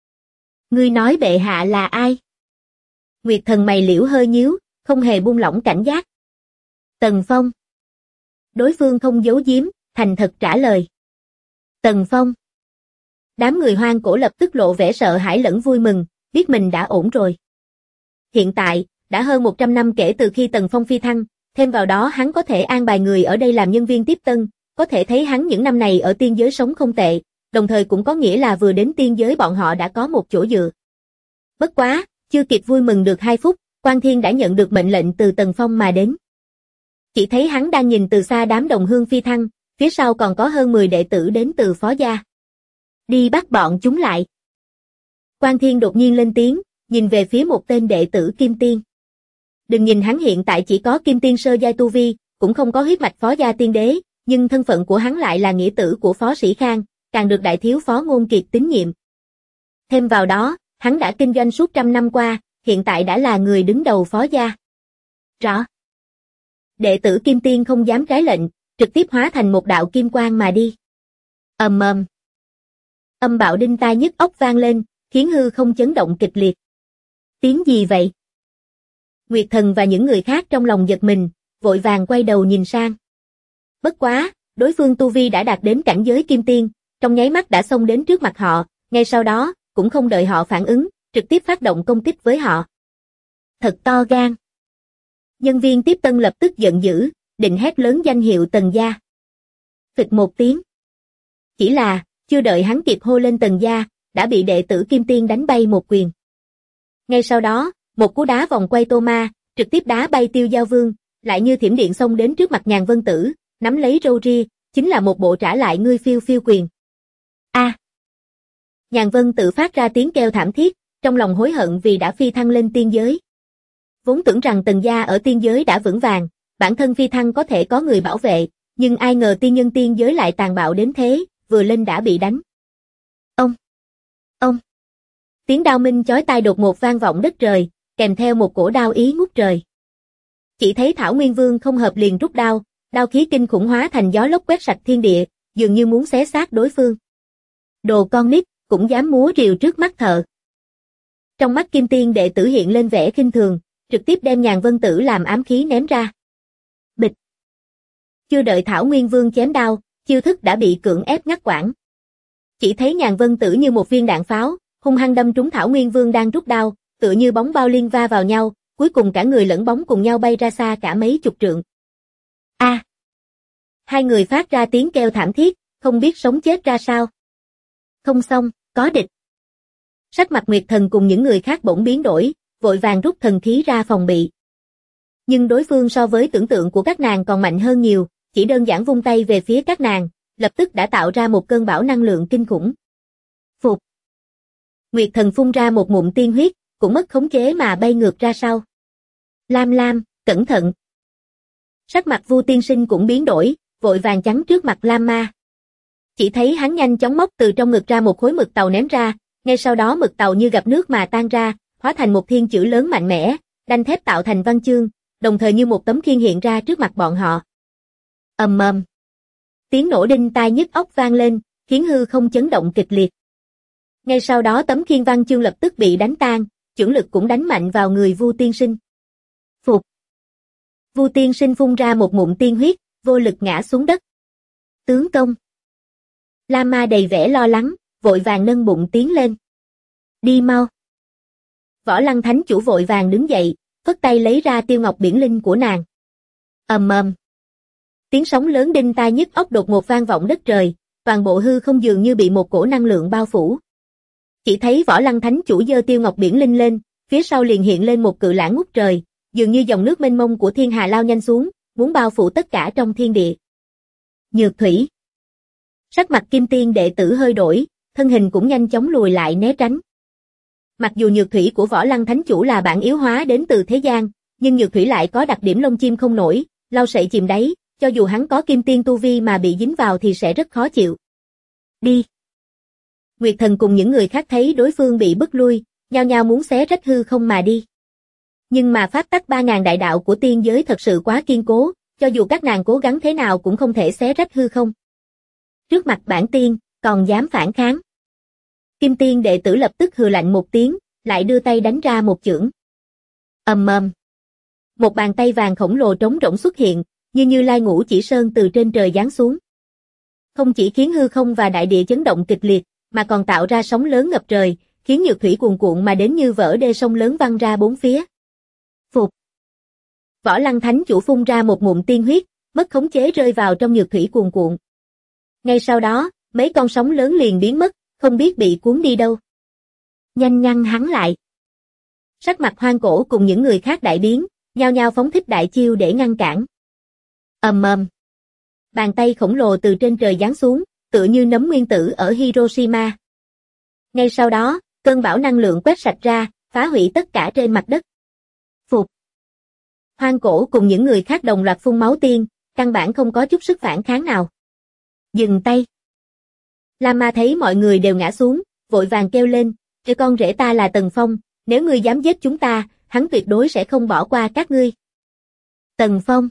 A: Ngươi nói bệ hạ là ai? Nguyệt Thần mày liễu hơi nhíu, không hề buông lỏng cảnh giác. Tần Phong. Đối phương không giấu giếm, thành thật trả lời. Tần Phong. Đám người hoang cổ lập tức lộ vẻ sợ hãi lẫn vui mừng, biết mình đã ổn rồi. Hiện tại, đã hơn 100 năm kể từ khi Tần Phong phi thăng, thêm vào đó hắn có thể an bài người ở đây làm nhân viên tiếp tân, có thể thấy hắn những năm này ở tiên giới sống không tệ, đồng thời cũng có nghĩa là vừa đến tiên giới bọn họ đã có một chỗ dựa. Bất quá, chưa kịp vui mừng được 2 phút, Quan Thiên đã nhận được mệnh lệnh từ Tần Phong mà đến. Chỉ thấy hắn đang nhìn từ xa đám đồng hương phi thăng, phía sau còn có hơn 10 đệ tử đến từ phó gia. Đi bắt bọn chúng lại. Quan Thiên đột nhiên lên tiếng, nhìn về phía một tên đệ tử Kim Tiên. Đừng nhìn hắn hiện tại chỉ có Kim Tiên sơ giai tu vi, cũng không có huyết mạch phó gia tiên đế, nhưng thân phận của hắn lại là nghĩa tử của Phó Sĩ Khang, càng được đại thiếu phó Ngôn Kiệt tín nhiệm. Thêm vào đó, hắn đã kinh doanh suốt 100 năm qua, hiện tại đã là người đứng đầu phó gia. Rõ. Đệ tử Kim Tiên không dám trái lệnh, trực tiếp hóa thành một đạo kim quang mà đi. Ầm ầm. Âm bạo đinh tai nhức óc vang lên, khiến hư không chấn động kịch liệt. Tiếng gì vậy? Nguyệt Thần và những người khác trong lòng giật mình, vội vàng quay đầu nhìn sang. Bất quá, đối phương tu vi đã đạt đến cảnh giới kim tiên, trong nháy mắt đã xông đến trước mặt họ, ngay sau đó, cũng không đợi họ phản ứng, trực tiếp phát động công kích với họ. Thật to gan. Nhân viên tiếp tân lập tức giận dữ, định hét lớn danh hiệu Tần gia. Phịch một tiếng. Chỉ là, chưa đợi hắn kịp hô lên Tần gia, đã bị đệ tử Kim Tiên đánh bay một quyền. Ngay sau đó, một cú đá vòng quay tô ma, trực tiếp đá bay Tiêu Giao Vương, lại như thiểm điện xông đến trước mặt Nhàn Vân Tử, nắm lấy râu ria, chính là một bộ trả lại ngươi phiêu phiêu quyền. A. Nhàn Vân Tử phát ra tiếng kêu thảm thiết, trong lòng hối hận vì đã phi thăng lên tiên giới. Vốn tưởng rằng Tần gia ở tiên giới đã vững vàng, bản thân phi thăng có thể có người bảo vệ, nhưng ai ngờ tiên nhân tiên giới lại tàn bạo đến thế, vừa lên đã bị đánh. Ông. Tiếng đao minh chói tai đột ngột vang vọng đất trời, kèm theo một cổ đao ý ngút trời. Chỉ thấy Thảo Nguyên Vương không hợp liền rút đao, đao khí kinh khủng hóa thành gió lốc quét sạch thiên địa, dường như muốn xé xác đối phương. Đồ con nít, cũng dám múa rìu trước mắt thợ. Trong mắt Kim Tiên đệ tử hiện lên vẻ khinh thường, trực tiếp đem Nhàn Vân Tử làm ám khí ném ra. Bịch. Chưa đợi Thảo Nguyên Vương chém đao, chiêu thức đã bị cưỡng ép ngắt quãng. Chỉ thấy Nhàn Vân Tử như một viên đạn pháo, hung hăng đâm trúng Thảo Nguyên Vương đang rút đao, tựa như bóng bao liên va vào nhau, cuối cùng cả người lẫn bóng cùng nhau bay ra xa cả mấy chục trượng. A. Hai người phát ra tiếng kêu thảm thiết, không biết sống chết ra sao. Không xong, có địch. Sắc mặt Nguyệt Thần cùng những người khác bỗng biến đổi, vội vàng rút thần khí ra phòng bị. Nhưng đối phương so với tưởng tượng của các nàng còn mạnh hơn nhiều, chỉ đơn giản vung tay về phía các nàng, lập tức đã tạo ra một cơn bão năng lượng kinh khủng. Phục. Nguyệt Thần phun ra một ngụm tiên huyết, cũng mất khống chế mà bay ngược ra sau. Lam Lam, cẩn thận. Sắc mặt Vu tiên sinh cũng biến đổi, vội vàng chắn trước mặt Lam Ma. Chỉ thấy hắn nhanh chóng móc từ trong ngực ra một khối mực tàu ném ra, ngay sau đó mực tàu như gặp nước mà tan ra, hóa thành một thiên chữ lớn mạnh mẽ, đanh thép tạo thành văn chương, đồng thời như một tấm khiên hiện ra trước mặt bọn họ. Ầm ầm. Tiếng nổ đinh tai nhức óc vang lên, khiến hư không chấn động kịch liệt. Ngay sau đó tấm khiên văn chương lập tức bị đánh tan, chưởng lực cũng đánh mạnh vào người Vu tiên sinh. Phục. Vu tiên sinh phun ra một ngụm tiên huyết, vô lực ngã xuống đất. Tướng công. Lam Ma đầy vẻ lo lắng, vội vàng nâng bụng tiến lên. Đi mau. Võ Lăng Thánh chủ vội vàng đứng dậy, phất tay lấy ra tiêu ngọc biển linh của nàng. Ầm ầm. Tiếng sóng lớn đinh tai nhức óc đột ngột vang vọng đất trời, toàn bộ hư không dường như bị một cổ năng lượng bao phủ. Chỉ thấy Võ Lăng Thánh chủ giơ tiêu ngọc biển linh lên, phía sau liền hiện lên một cự lãng ngút trời, dường như dòng nước mênh mông của thiên hà lao nhanh xuống, muốn bao phủ tất cả trong thiên địa. Nhược thủy. Sắc mặt Kim Tiên đệ tử hơi đổi, thân hình cũng nhanh chóng lùi lại né tránh. Mặc dù nhược thủy của Võ Lăng Thánh chủ là bản yếu hóa đến từ thế gian, nhưng nhược thủy lại có đặc điểm lông chim không nổi, lau sậy chìm đáy, cho dù hắn có kim tiên tu vi mà bị dính vào thì sẽ rất khó chịu. Đi. Nguyệt Thần cùng những người khác thấy đối phương bị bức lui, nhao nhao muốn xé rách hư không mà đi. Nhưng mà pháp tắc 3000 đại đạo của tiên giới thật sự quá kiên cố, cho dù các nàng cố gắng thế nào cũng không thể xé rách hư không. Trước mặt bản tiên, còn dám phản kháng. Kim tiên đệ tử lập tức hừ lạnh một tiếng, lại đưa tay đánh ra một chưởng. Ầm ầm. Một bàn tay vàng khổng lồ trống rỗng xuất hiện, như Như Lai Ngũ Chỉ Sơn từ trên trời giáng xuống. Không chỉ khiến hư không và đại địa chấn động kịch liệt, mà còn tạo ra sóng lớn ngập trời, khiến nhược thủy cuồn cuộn mà đến như vỡ đê sông lớn văng ra bốn phía. Phục. Võ Lăng Thánh Chủ phun ra một ngụm tiên huyết, mất khống chế rơi vào trong nhược thủy cuồn cuộn. Ngay sau đó, mấy con sóng lớn liền biến mất, không biết bị cuốn đi đâu. Nhanh ngăn hắn lại. Sắc mặt Hoang Cổ cùng những người khác đại biến, nhao nhao phóng thích đại chiêu để ngăn cản. Ầm ầm. Bàn tay khổng lồ từ trên trời giáng xuống, tựa như nấm nguyên tử ở Hiroshima. Ngay sau đó, cơn bão năng lượng quét sạch ra, phá hủy tất cả trên mặt đất. Phục. Hoang Cổ cùng những người khác đồng loạt phun máu tiên, căn bản không có chút sức phản kháng nào. Dừng tay. Lama thấy mọi người đều ngã xuống, vội vàng kêu lên, "Cái con rể ta là Tần Phong, nếu ngươi dám giết chúng ta, hắn tuyệt đối sẽ không bỏ qua các ngươi." Tần Phong.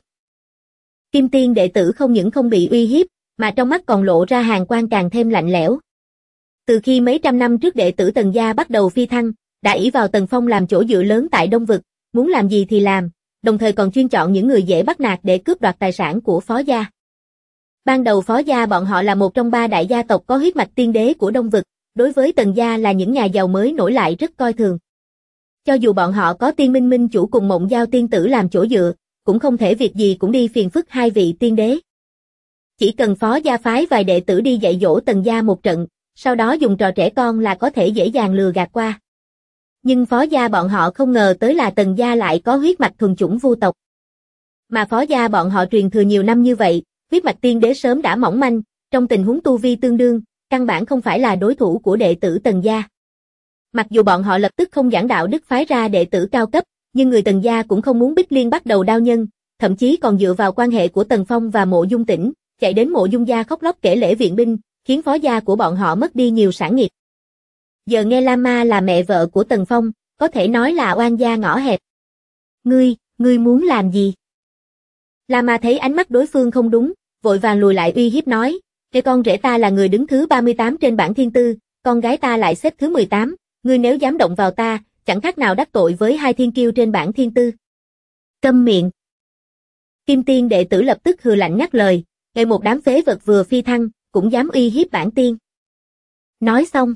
A: Kim tiên đệ tử không những không bị uy hiếp, mà trong mắt còn lộ ra hàn quang càng thêm lạnh lẽo. Từ khi mấy trăm năm trước đệ tử Tần gia bắt đầu phi thăng, đã ỷ vào Tần Phong làm chỗ dựa lớn tại Đông Vực, muốn làm gì thì làm, đồng thời còn chuyên chọn những người dễ bắt nạt để cướp đoạt tài sản của Phó gia. Ban đầu Phó gia bọn họ là một trong 3 đại gia tộc có huyết mạch tiên đế của Đông Vực, đối với Tần gia là những nhà giàu mới nổi lại rất coi thường. Cho dù bọn họ có Tiên Minh Minh chủ cùng Mộng Giao tiên tử làm chỗ dựa, cũng không thể việc gì cũng đi phiền phức hai vị tiên đế. Chỉ cần Phó gia phái vài đệ tử đi dạy dỗ Tần gia một trận, sau đó dùng trò trẻ con là có thể dễ dàng lừa gạt qua. Nhưng Phó gia bọn họ không ngờ tới là Tần gia lại có huyết mạch thuần chủng vu tộc. Mà Phó gia bọn họ truyền thừa nhiều năm như vậy, huyết mạch tiên đế sớm đã mỏng manh, trong tình huống tu vi tương đương, căn bản không phải là đối thủ của đệ tử Tần gia. Mặc dù bọn họ lập tức không giảng đạo đức phái ra đệ tử cao cấp, nhưng người Tần gia cũng không muốn Bích Liên bắt đầu đao nhân, thậm chí còn dựa vào quan hệ của Tần Phong và Mộ Dung Tĩnh, chạy đến Mộ Dung gia khóc lóc kể lể viện binh, khiến Phó gia của bọn họ mất đi nhiều sản nghiệp. Giờ nghe Lama là mẹ vợ của Tần Phong, có thể nói là oan gia ngõ hẹp. Ngươi muốn làm gì? Lama thấy ánh mắt đối phương không đúng, vội vàng lùi lại uy hiếp nói, "Cái con rể ta là người đứng thứ 38 trên bảng thiên tư, con gái ta lại xếp thứ 18, ngươi nếu dám động vào ta, chẳng khác nào đắc tội với hai thiên kiêu trên bảng thiên tư." Câm miệng. Kim tiên đệ tử lập tức hừ lạnh ngắt lời, "Ngay một đám phế vật vừa phi thăng, cũng dám uy hiếp bản tiên." Nói xong,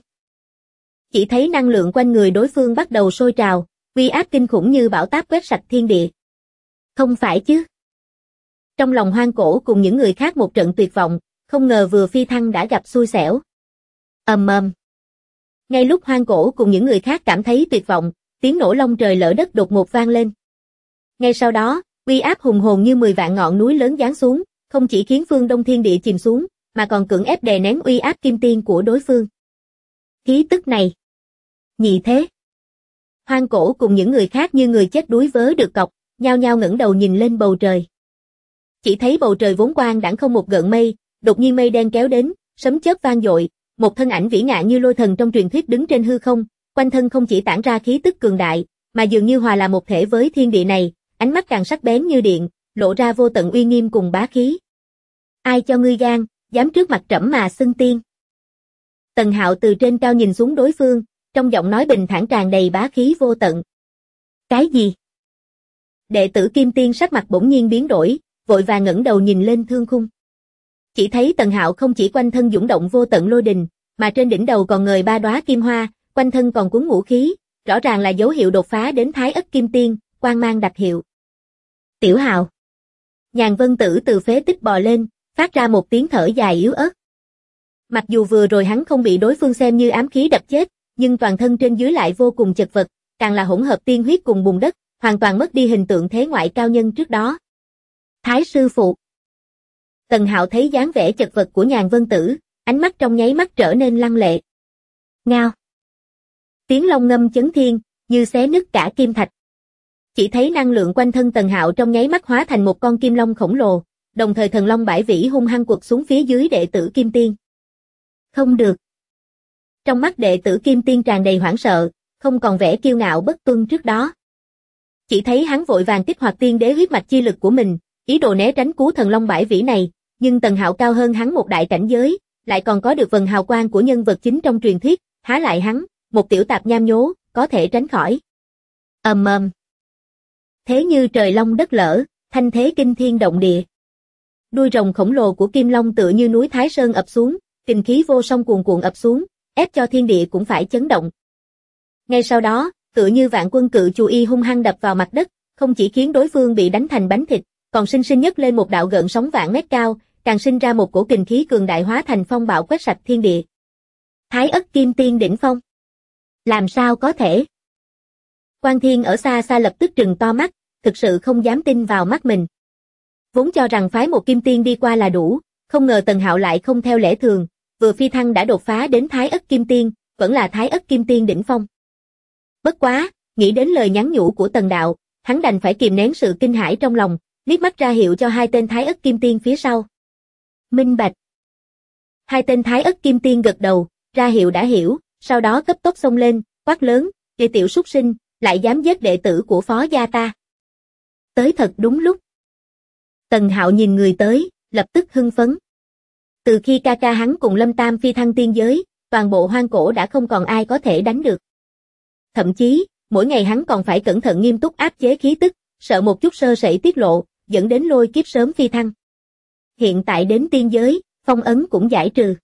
A: chỉ thấy năng lượng quanh người đối phương bắt đầu sôi trào, uy áp kinh khủng như bão táp quét sạch thiên địa. Không phải chứ? Trong lòng Hoang Cổ cùng những người khác một trận tuyệt vọng, không ngờ vừa phi thăng đã gặp xui xẻo. Ầm ầm. Ngay lúc Hoang Cổ cùng những người khác cảm thấy tuyệt vọng, tiếng nổ long trời lở đất đột ngột vang lên. Ngay sau đó, uy áp hùng hồn như 10 vạn ngọn núi lớn giáng xuống, không chỉ khiến phương Đông thiên địa chìm xuống, mà còn cưỡng ép đè nén uy áp kim tiên của đối phương. Khí tức này, nhị thế. Hoang Cổ cùng những người khác như người chết đuối vớ được cọc, nhao nhao ngẩng đầu nhìn lên bầu trời. Chỉ thấy bầu trời vốn quang đãng không một gợn mây, đột nhiên mây đen kéo đến, sấm chớp vang dội, một thân ảnh vĩ ngạ như lôi thần trong truyền thuyết đứng trên hư không, quanh thân không chỉ tản ra khí tức cường đại, mà dường như hòa là một thể với thiên địa này, ánh mắt càng sắc bén như điện, lộ ra vô tận uy nghiêm cùng bá khí. Ai cho ngươi gan, dám trước mặt trẫm mà xưng tiên? Tần Hạo từ trên cao nhìn xuống đối phương, trong giọng nói bình thản tràn đầy bá khí vô tận. Cái gì? Đệ tử Kim Tiên sắc mặt bỗng nhiên biến đổi, vội vàng ngẩng đầu nhìn lên thương khung. Chỉ thấy Tần Hạo không chỉ quanh thân dũng động vô tận lôi đình, mà trên đỉnh đầu còn ngời 3 đóa kim hoa, quanh thân còn cuốn ngũ khí, rõ ràng là dấu hiệu đột phá đến Thái Ất Kim Tiên, quang mang đặc hiệu. Tiểu Hạo. Nhàn Vân Tử từ phế tích bò lên, phát ra một tiếng thở dài yếu ớt. Mặc dù vừa rồi hắn không bị đối phương xem như ám khí đập chết, nhưng toàn thân trên dưới lại vô cùng chật vật, càng là hỗn hợp tiên huyết cùng bùn đất, hoàn toàn mất đi hình tượng thế ngoại cao nhân trước đó. Thái sư phụ. Tần Hạo thấy dáng vẻ chật vật của Nhàn Vân Tử, ánh mắt trong nháy mắt trở nên lăng lệ. Ngao. Tiếng long ngâm chấn thiên, như xé nứt cả kim thạch. Chỉ thấy năng lượng quanh thân Tần Hạo trong nháy mắt hóa thành một con kim long khổng lồ, đồng thời thần long bãi vĩ hung hăng quật xuống phía dưới đệ tử Kim Tiên. Không được. Trong mắt đệ tử Kim Tiên tràn đầy hoảng sợ, không còn vẻ kiêu ngạo bất tuân trước đó. Chỉ thấy hắn vội vàng kích hoạt tiên đế huyết mạch chi lực của mình, ý đồ né tránh cú thần long bãi vĩ này, nhưng Tần Hạo cao hơn hắn một đại cảnh giới, lại còn có được vầng hào quang của nhân vật chính trong truyền thuyết, há lại hắn, một tiểu tạp nham nhố, có thể tránh khỏi. Ầm ầm. Thế như trời long đất lở, thanh thế kinh thiên động địa. Đuôi rồng khổng lồ của Kim Long tựa như núi Thái Sơn ập xuống, kình khí vô song cuồn cuộn ập xuống, ép cho thiên địa cũng phải chấn động. Ngay sau đó, tựa như vạn quân cự chù y hung hăng đập vào mặt đất, không chỉ khiến đối phương bị đánh thành bánh thịt, còn sinh sinh nhấc lên một đạo gợn sóng vạn mét cao, càng sinh ra một cổ kình khí cường đại hóa thành phong bạo quét sạch thiên địa. Thái Ất Kim Tiên đỉnh phong. Làm sao có thể? Quan Thiên ở xa xa lập tức trừng to mắt, thực sự không dám tin vào mắt mình. Vốn cho rằng phái một kim tiên đi qua là đủ, không ngờ Tần Hạo lại không theo lẽ thường, vừa phi thăng đã đột phá đến Thái Ất Kim Tiên, vẫn là Thái Ất Kim Tiên đỉnh phong. Bất quá, nghĩ đến lời nhắn nhủ của Tần Đạo, hắn đành phải kìm nén sự kinh hãi trong lòng, liếc mắt ra hiệu cho hai tên Thái Ất Kim Tiên phía sau. Minh bạch. Hai tên Thái Ất Kim Tiên gật đầu, ra hiệu đã hiểu, sau đó cấp tốc xông lên, quát lớn, "Kẻ tiểu súc sinh, lại dám giết đệ tử của phó gia ta." Tới thật đúng lúc. Tần Hạo nhìn người tới, lập tức hưng phấn. Từ khi ca ca hắn cùng Lâm Tam phi thăng tiên giới, toàn bộ hoang cổ đã không còn ai có thể đánh được. Thậm chí, mỗi ngày hắn còn phải cẩn thận nghiêm túc áp chế khí tức, sợ một chút sơ sẩy tiết lộ, dẫn đến lôi kiếp sớm phi thăng. Hiện tại đến tiên giới, phong ấn cũng giải trừ.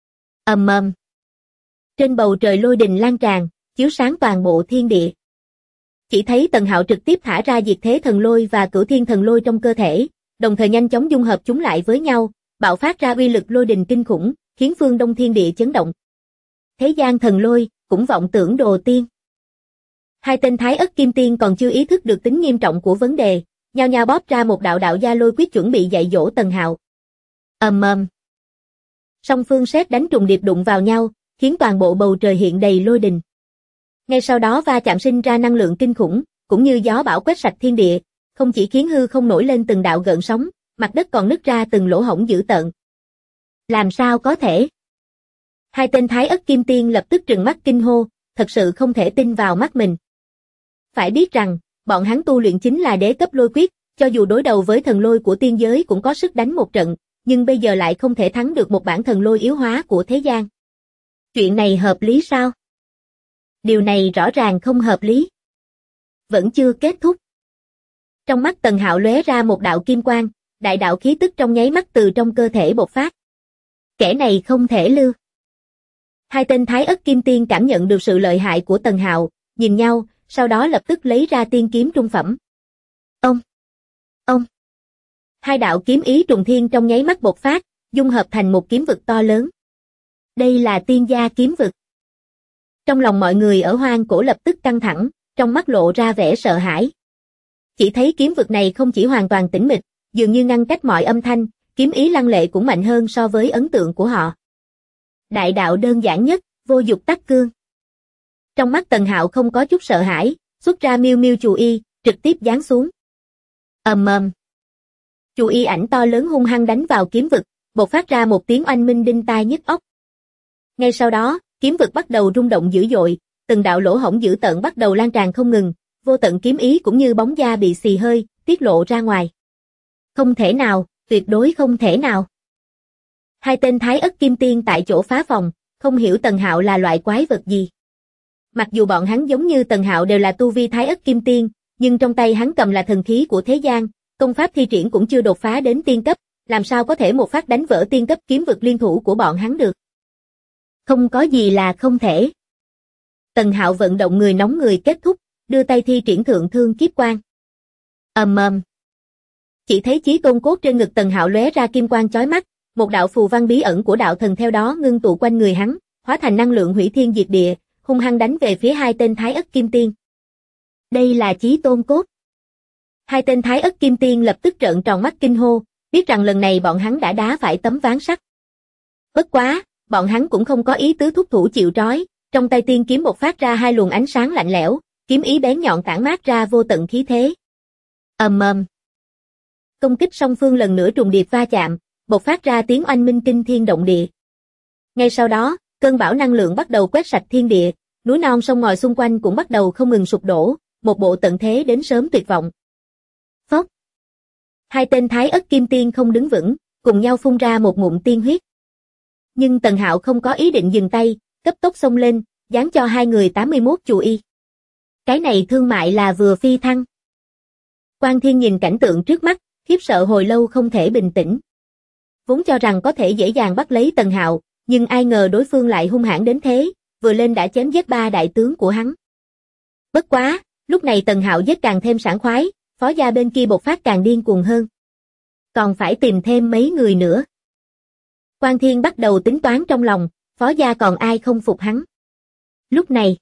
A: Ầm ầm. Trên bầu trời lôi đình lan tràn, chiếu sáng toàn bộ thiên địa. Chỉ thấy Tần Hạo trực tiếp thả ra diệt thế thần lôi và cửu thiên thần lôi trong cơ thể, đồng thời nhanh chóng dung hợp chúng lại với nhau, bạo phát ra uy lực lôi đình kinh khủng, khiến phương Đông thiên địa chấn động. Thế gian thần lôi, cũng vọng tưởng đồ tiên. Hai tên Thái Ất Kim Tiên còn chưa ý thức được tính nghiêm trọng của vấn đề, nhao nhao bóp ra một đạo đạo gia lôi quyết chuẩn bị dạy dỗ Tần Hạo. Ầm ầm. Song phương sét đánh trùng điệp đụng vào nhau, khiến toàn bộ bầu trời hiện đầy lôi đình. Ngay sau đó va chạm sinh ra năng lượng kinh khủng, cũng như gió bão quét sạch thiên địa, không chỉ khiến hư không nổi lên từng đạo gợn sóng, mặt đất còn nứt ra từng lỗ hổng dữ tợn. Làm sao có thể? Hai tên Thái Ất Kim Tiên lập tức trừng mắt kinh hô, thật sự không thể tin vào mắt mình. Phải biết rằng, bọn hắn tu luyện chính là đế cấp lôi quyết, cho dù đối đầu với thần lôi của tiên giới cũng có sức đánh một trận, nhưng bây giờ lại không thể thắng được một bản thần lôi yếu hóa của thế gian. Chuyện này hợp lý sao? Điều này rõ ràng không hợp lý. Vẫn chưa kết thúc. Trong mắt Tần Hạo lóe ra một đạo kim quang, đại đạo khí tức trong nháy mắt từ trong cơ thể bộc phát. Kẻ này không thể lưu. Hai tên Thái Ất Kim Tiên cảm nhận được sự lợi hại của Tần Hạo, nhìn nhau, sau đó lập tức lấy ra tiên kiếm trung phẩm. Ông. Hai đạo kiếm ý trùng thiên trong nháy mắt bộc phát, dung hợp thành một kiếm vực to lớn. Đây là tiên gia kiếm vực. Trong lòng mọi người ở hoang cổ lập tức căng thẳng, trong mắt lộ ra vẻ sợ hãi. Chỉ thấy kiếm vực này không chỉ hoàn toàn tĩnh mịch, dường như ngăn cách mọi âm thanh, kiếm ý lăng lệ cũng mạnh hơn so với ấn tượng của họ. Đại đạo đơn giản nhất, vô dục tắc cương. Trong mắt Tần Hạo không có chút sợ hãi, xuất ra miêu miêu chù y, trực tiếp giáng xuống. Ầm ầm. Chù y ảnh to lớn hung hăng đánh vào kiếm vực, bộc phát ra một tiếng oanh minh đinh tai nhức óc. Ngay sau đó, kiếm vực bắt đầu rung động dữ dội, từng đạo lỗ hổng dữ tợn bắt đầu lan tràn không ngừng, vô tận kiếm ý cũng như bóng da bị xì hơi, tiết lộ ra ngoài. Không thể nào, tuyệt đối không thể nào. Hai tên Thái Ất Kim Tiên tại chỗ phá phòng, không hiểu Tần Hạo là loại quái vật gì. Mặc dù bọn hắn giống như Tần Hạo đều là tu vi Thái Ất Kim Tiên, nhưng trong tay hắn cầm là thần khí của thế gian, công pháp thi triển cũng chưa đột phá đến tiên cấp, làm sao có thể một phát đánh vỡ tiên cấp kiếm vực liên thủ của bọn hắn được. Không có gì là không thể. Tần Hạo vận động người nóng người kết thúc, đưa tay thi triển thượng thương kiếp quang. Ầm ầm. Chỉ thấy chí tôn cốt trên ngực Tần Hạo lóe ra kim quang chói mắt, một đạo phù văn bí ẩn của đạo thần theo đó ngưng tụ quanh người hắn, hóa thành năng lượng hủy thiên diệt địa, hung hăng đánh về phía hai tên Thái Ất Kim Tiên. Đây là chí tôn cốt. Hai tên Thái Ất Kim Tiên lập tức trợn tròn mắt kinh hô, biết rằng lần này bọn hắn đã đá phải tấm ván sắt. Bất quá, bọn hắn cũng không có ý tứ thúc thủ chịu trói, trong tay tiên kiếm bộc phát ra hai luồng ánh sáng lạnh lẽo, kiếm ý bén nhọn tản mát ra vô tận khí thế. Ầm ầm. Công kích song phương lần nữa trùng điệp va chạm, bộc phát ra tiếng oanh minh kinh thiên động địa. Ngay sau đó, cơn bão năng lượng bắt đầu quét sạch thiên địa, núi non sông ngòi xung quanh cũng bắt đầu không ngừng sụp đổ, một bộ tận thế đến sớm tuyệt vọng. Phốc. Hai tên Thái Ất Kim Tiên không đứng vững, cùng nhau phun ra một ngụm tiên huyết. Nhưng Tần Hạo không có ý định dừng tay, cấp tốc xông lên, giáng cho hai người 81 chù y. Cái này thương mại là vừa phi thăng. Quan Thiên nhìn cảnh tượng trước mắt, khiếp sợ hồi lâu không thể bình tĩnh. Vốn cho rằng có thể dễ dàng bắt lấy Tần Hạo, nhưng ai ngờ đối phương lại hung hãn đến thế, vừa lên đã chém giết 3 đại tướng của hắn. Bất quá, lúc này Tần Hạo giết càng thêm sảng khoái, phó gia bên kia bộc phát càng điên cuồng hơn. Còn phải tìm thêm mấy người nữa. Quan Thiên bắt đầu tính toán trong lòng, phó gia còn ai không phục hắn. Lúc này,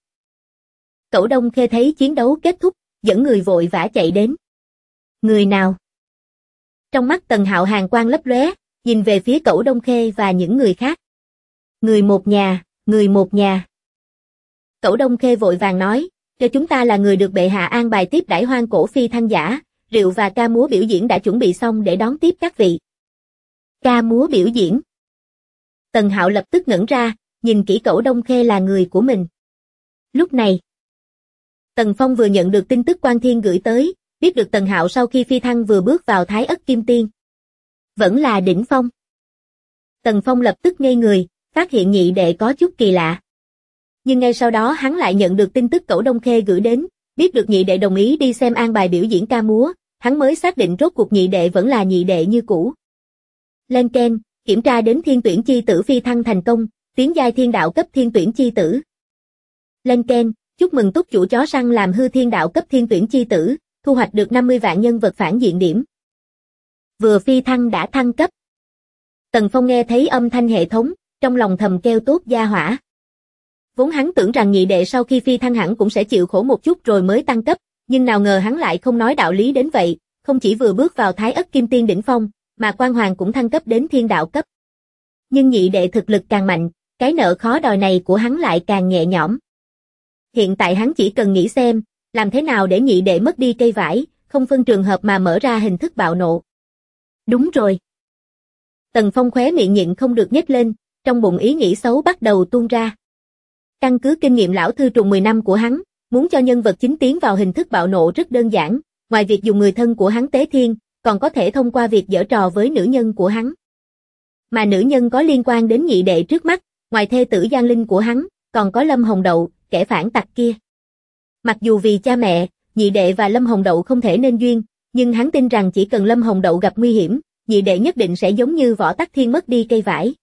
A: Cẩu Đông Khê thấy chiến đấu kết thúc, dẫn người vội vã chạy đến. Người nào? Trong mắt Tần Hạo hàn quang lấp lóe, nhìn về phía Cẩu Đông Khê và những người khác. Người một nhà, người một nhà. Cẩu Đông Khê vội vàng nói, cho chúng ta là người được bệ hạ an bài tiếp đãi hoang cổ phi thăng giả, rượu và ca múa biểu diễn đã chuẩn bị xong để đón tiếp các vị. Ca múa biểu diễn. Tần Hạo lập tức ngẩn ra, nhìn kỹ Cẩu Đông Khê là người của mình. Lúc này, Tần Phong vừa nhận được tin tức Quan Thiên gửi tới, biết được Tần Hạo sau khi phi thăng vừa bước vào Thái Ất Kim Tiên. Vẫn là đỉnh phong. Tần Phong lập tức ngây người, phát hiện nhị đệ có chút kỳ lạ. Nhưng ngay sau đó hắn lại nhận được tin tức Cẩu Đông Khê gửi đến, biết được nhị đệ đồng ý đi xem an bài biểu diễn ca múa, hắn mới xác định rốt cuộc nhị đệ vẫn là nhị đệ như cũ. Lên keng, kiểm tra đến thiên tuyển chi tử phi thăng thành công, tiến giai thiên đạo cấp thiên tuyển chi tử. Lên keng, chúc mừng túc chủ chó săn làm hư thiên đạo cấp thiên tuyển chi tử, thu hoạch được 50 vạn nhân vật phản diện điểm. Vừa phi thăng đã thăng cấp. Tần Phong nghe thấy âm thanh hệ thống, trong lòng thầm kêu tốt gia hỏa. Vốn hắn tưởng rằng nhị đệ sau khi phi thăng hẳn cũng sẽ chịu khổ một chút rồi mới tăng cấp, nhưng nào ngờ hắn lại không nói đạo lý đến vậy, không chỉ vừa bước vào Thái Ất Kim Tiên đỉnh phong, mà Quan Hoàng cũng thăng cấp đến thiên đạo cấp. Nhưng nhị đệ thực lực càng mạnh, cái nợ khó đòi này của hắn lại càng nhẹ nhõm. Hiện tại hắn chỉ cần nghĩ xem, làm thế nào để nhị đệ mất đi cây vải, không phân trường hợp mà mở ra hình thức bạo nộ. Đúng rồi. Tần Phong khóe miệng nhịn không được nhếch lên, trong bụng ý nghĩ xấu bắt đầu tuôn ra. Căn cứ kinh nghiệm lão thư trùng 10 năm của hắn, muốn cho nhân vật chính tiến vào hình thức bạo nộ rất đơn giản, ngoài việc dùng người thân của hắn tế thiên, còn có thể thông qua việc giở trò với nữ nhân của hắn. Mà nữ nhân có liên quan đến nhị đệ trước mắt, ngoài thê tử Giang Linh của hắn, còn có Lâm Hồng Đậu, kẻ phản tặc kia. Mặc dù vì cha mẹ, nhị đệ và Lâm Hồng Đậu không thể nên duyên, nhưng hắn tin rằng chỉ cần Lâm Hồng Đậu gặp nguy hiểm, nhị đệ nhất định sẽ giống như Võ Tắc Thiên mất đi cây vải.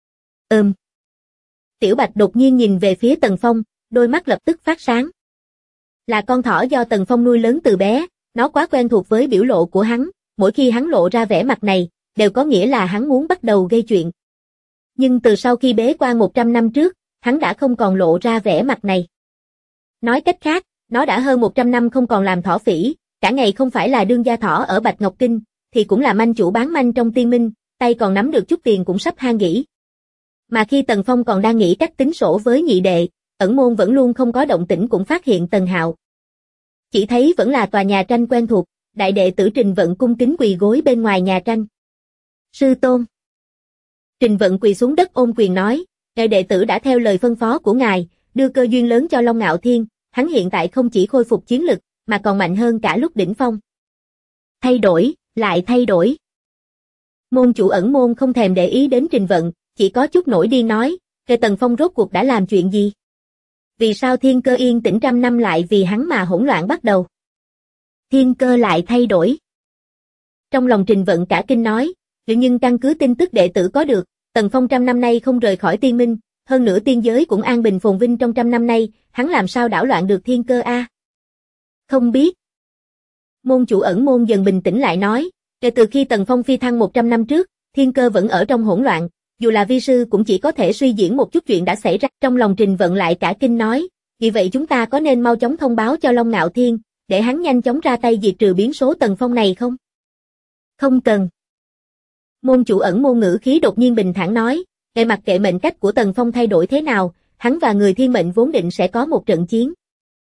A: Tiểu Bạch đột nhiên nhìn về phía Tần Phong, đôi mắt lập tức phát sáng. Là con thỏ do Tần Phong nuôi lớn từ bé, nó quá quen thuộc với biểu lộ của hắn, mỗi khi hắn lộ ra vẻ mặt này, đều có nghĩa là hắn muốn bắt đầu gây chuyện. Nhưng từ sau khi bế quan 100 năm trước, hắn đã không còn lộ ra vẻ mặt này. Nói cách khác, nó đã hơn 100 năm không còn làm thỏ phỉ, cả ngày không phải là đương gia thỏ ở Bạch Ngọc Kinh, thì cũng là manh chủ bán manh trong Tiên Minh, tay còn nắm được chút tiền cũng sắp han gỉ. Mà khi Tần Phong còn đang nghĩ cách tính sổ với nhị đệ, ẩn môn vẫn luôn không có động tĩnh cũng phát hiện Tần Hạo. Chỉ thấy vẫn là tòa nhà tranh quen thuộc, đại đệ tử Trình Vận cung kính quỳ gối bên ngoài nhà tranh. Sư tôn. Trình Vận quỳ xuống đất ôm quyền nói, ngài đệ tử đã theo lời phân phó của ngài, đưa cơ duyên lớn cho Long Ngạo Thiên, hắn hiện tại không chỉ khôi phục chiến lực, mà còn mạnh hơn cả lúc đỉnh phong. Thay đổi, lại thay đổi. Môn chủ ẩn môn không thèm để ý đến Trình Vận, chỉ có chút nổi điên nói, kể Tần Phong rốt cuộc đã làm chuyện gì? Vì sao thiên cơ yên tĩnh trăm năm lại vì hắn mà hỗn loạn bắt đầu? Thiên cơ lại thay đổi. Trong lòng Trình Vận cả kinh nói, nhưng căn cứ tin tức đệ tử có được, Tần Phong trăm năm nay không rời khỏi tiên minh, hơn nữa tiên giới cũng an bình phồn vinh trong trăm năm nay, hắn làm sao đảo loạn được thiên cơ a? Không biết. Môn chủ ẩn môn dần bình tĩnh lại nói, kể từ khi Tần Phong phi thăng 100 năm trước, thiên cơ vẫn ở trong hỗn loạn, dù là vi sư cũng chỉ có thể suy diễn một chút chuyện đã xảy ra. Trong lòng Trình Vận lại cả kinh nói, vì vậy chúng ta có nên mau chóng thông báo cho Long Ngạo Thiên, để hắn nhanh chóng ra tay diệt trừ biến số Tần Phong này không? Không cần. Môn chủ ẩn môn ngữ khí đột nhiên bình thản nói, để mặc kệ mệnh cách của Tần Phong thay đổi thế nào, hắn và người thiên mệnh vốn định sẽ có một trận chiến.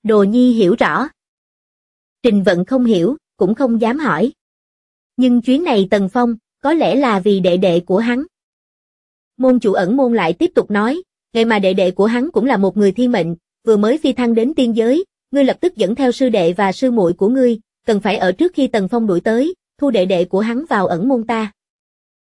A: Đồ Nhi hiểu rõ. Trình Vận không hiểu, cũng không dám hỏi. Nhưng chuyến này Tần Phong, có lẽ là vì đệ đệ của hắn. Môn chủ ẩn môn lại tiếp tục nói, ngày mà đệ đệ của hắn cũng là một người thiên mệnh, vừa mới phi thăng đến tiên giới, ngươi lập tức dẫn theo sư đệ và sư muội của ngươi, cần phải ở trước khi Tần Phong đuổi tới, thu đệ đệ của hắn vào ẩn môn ta.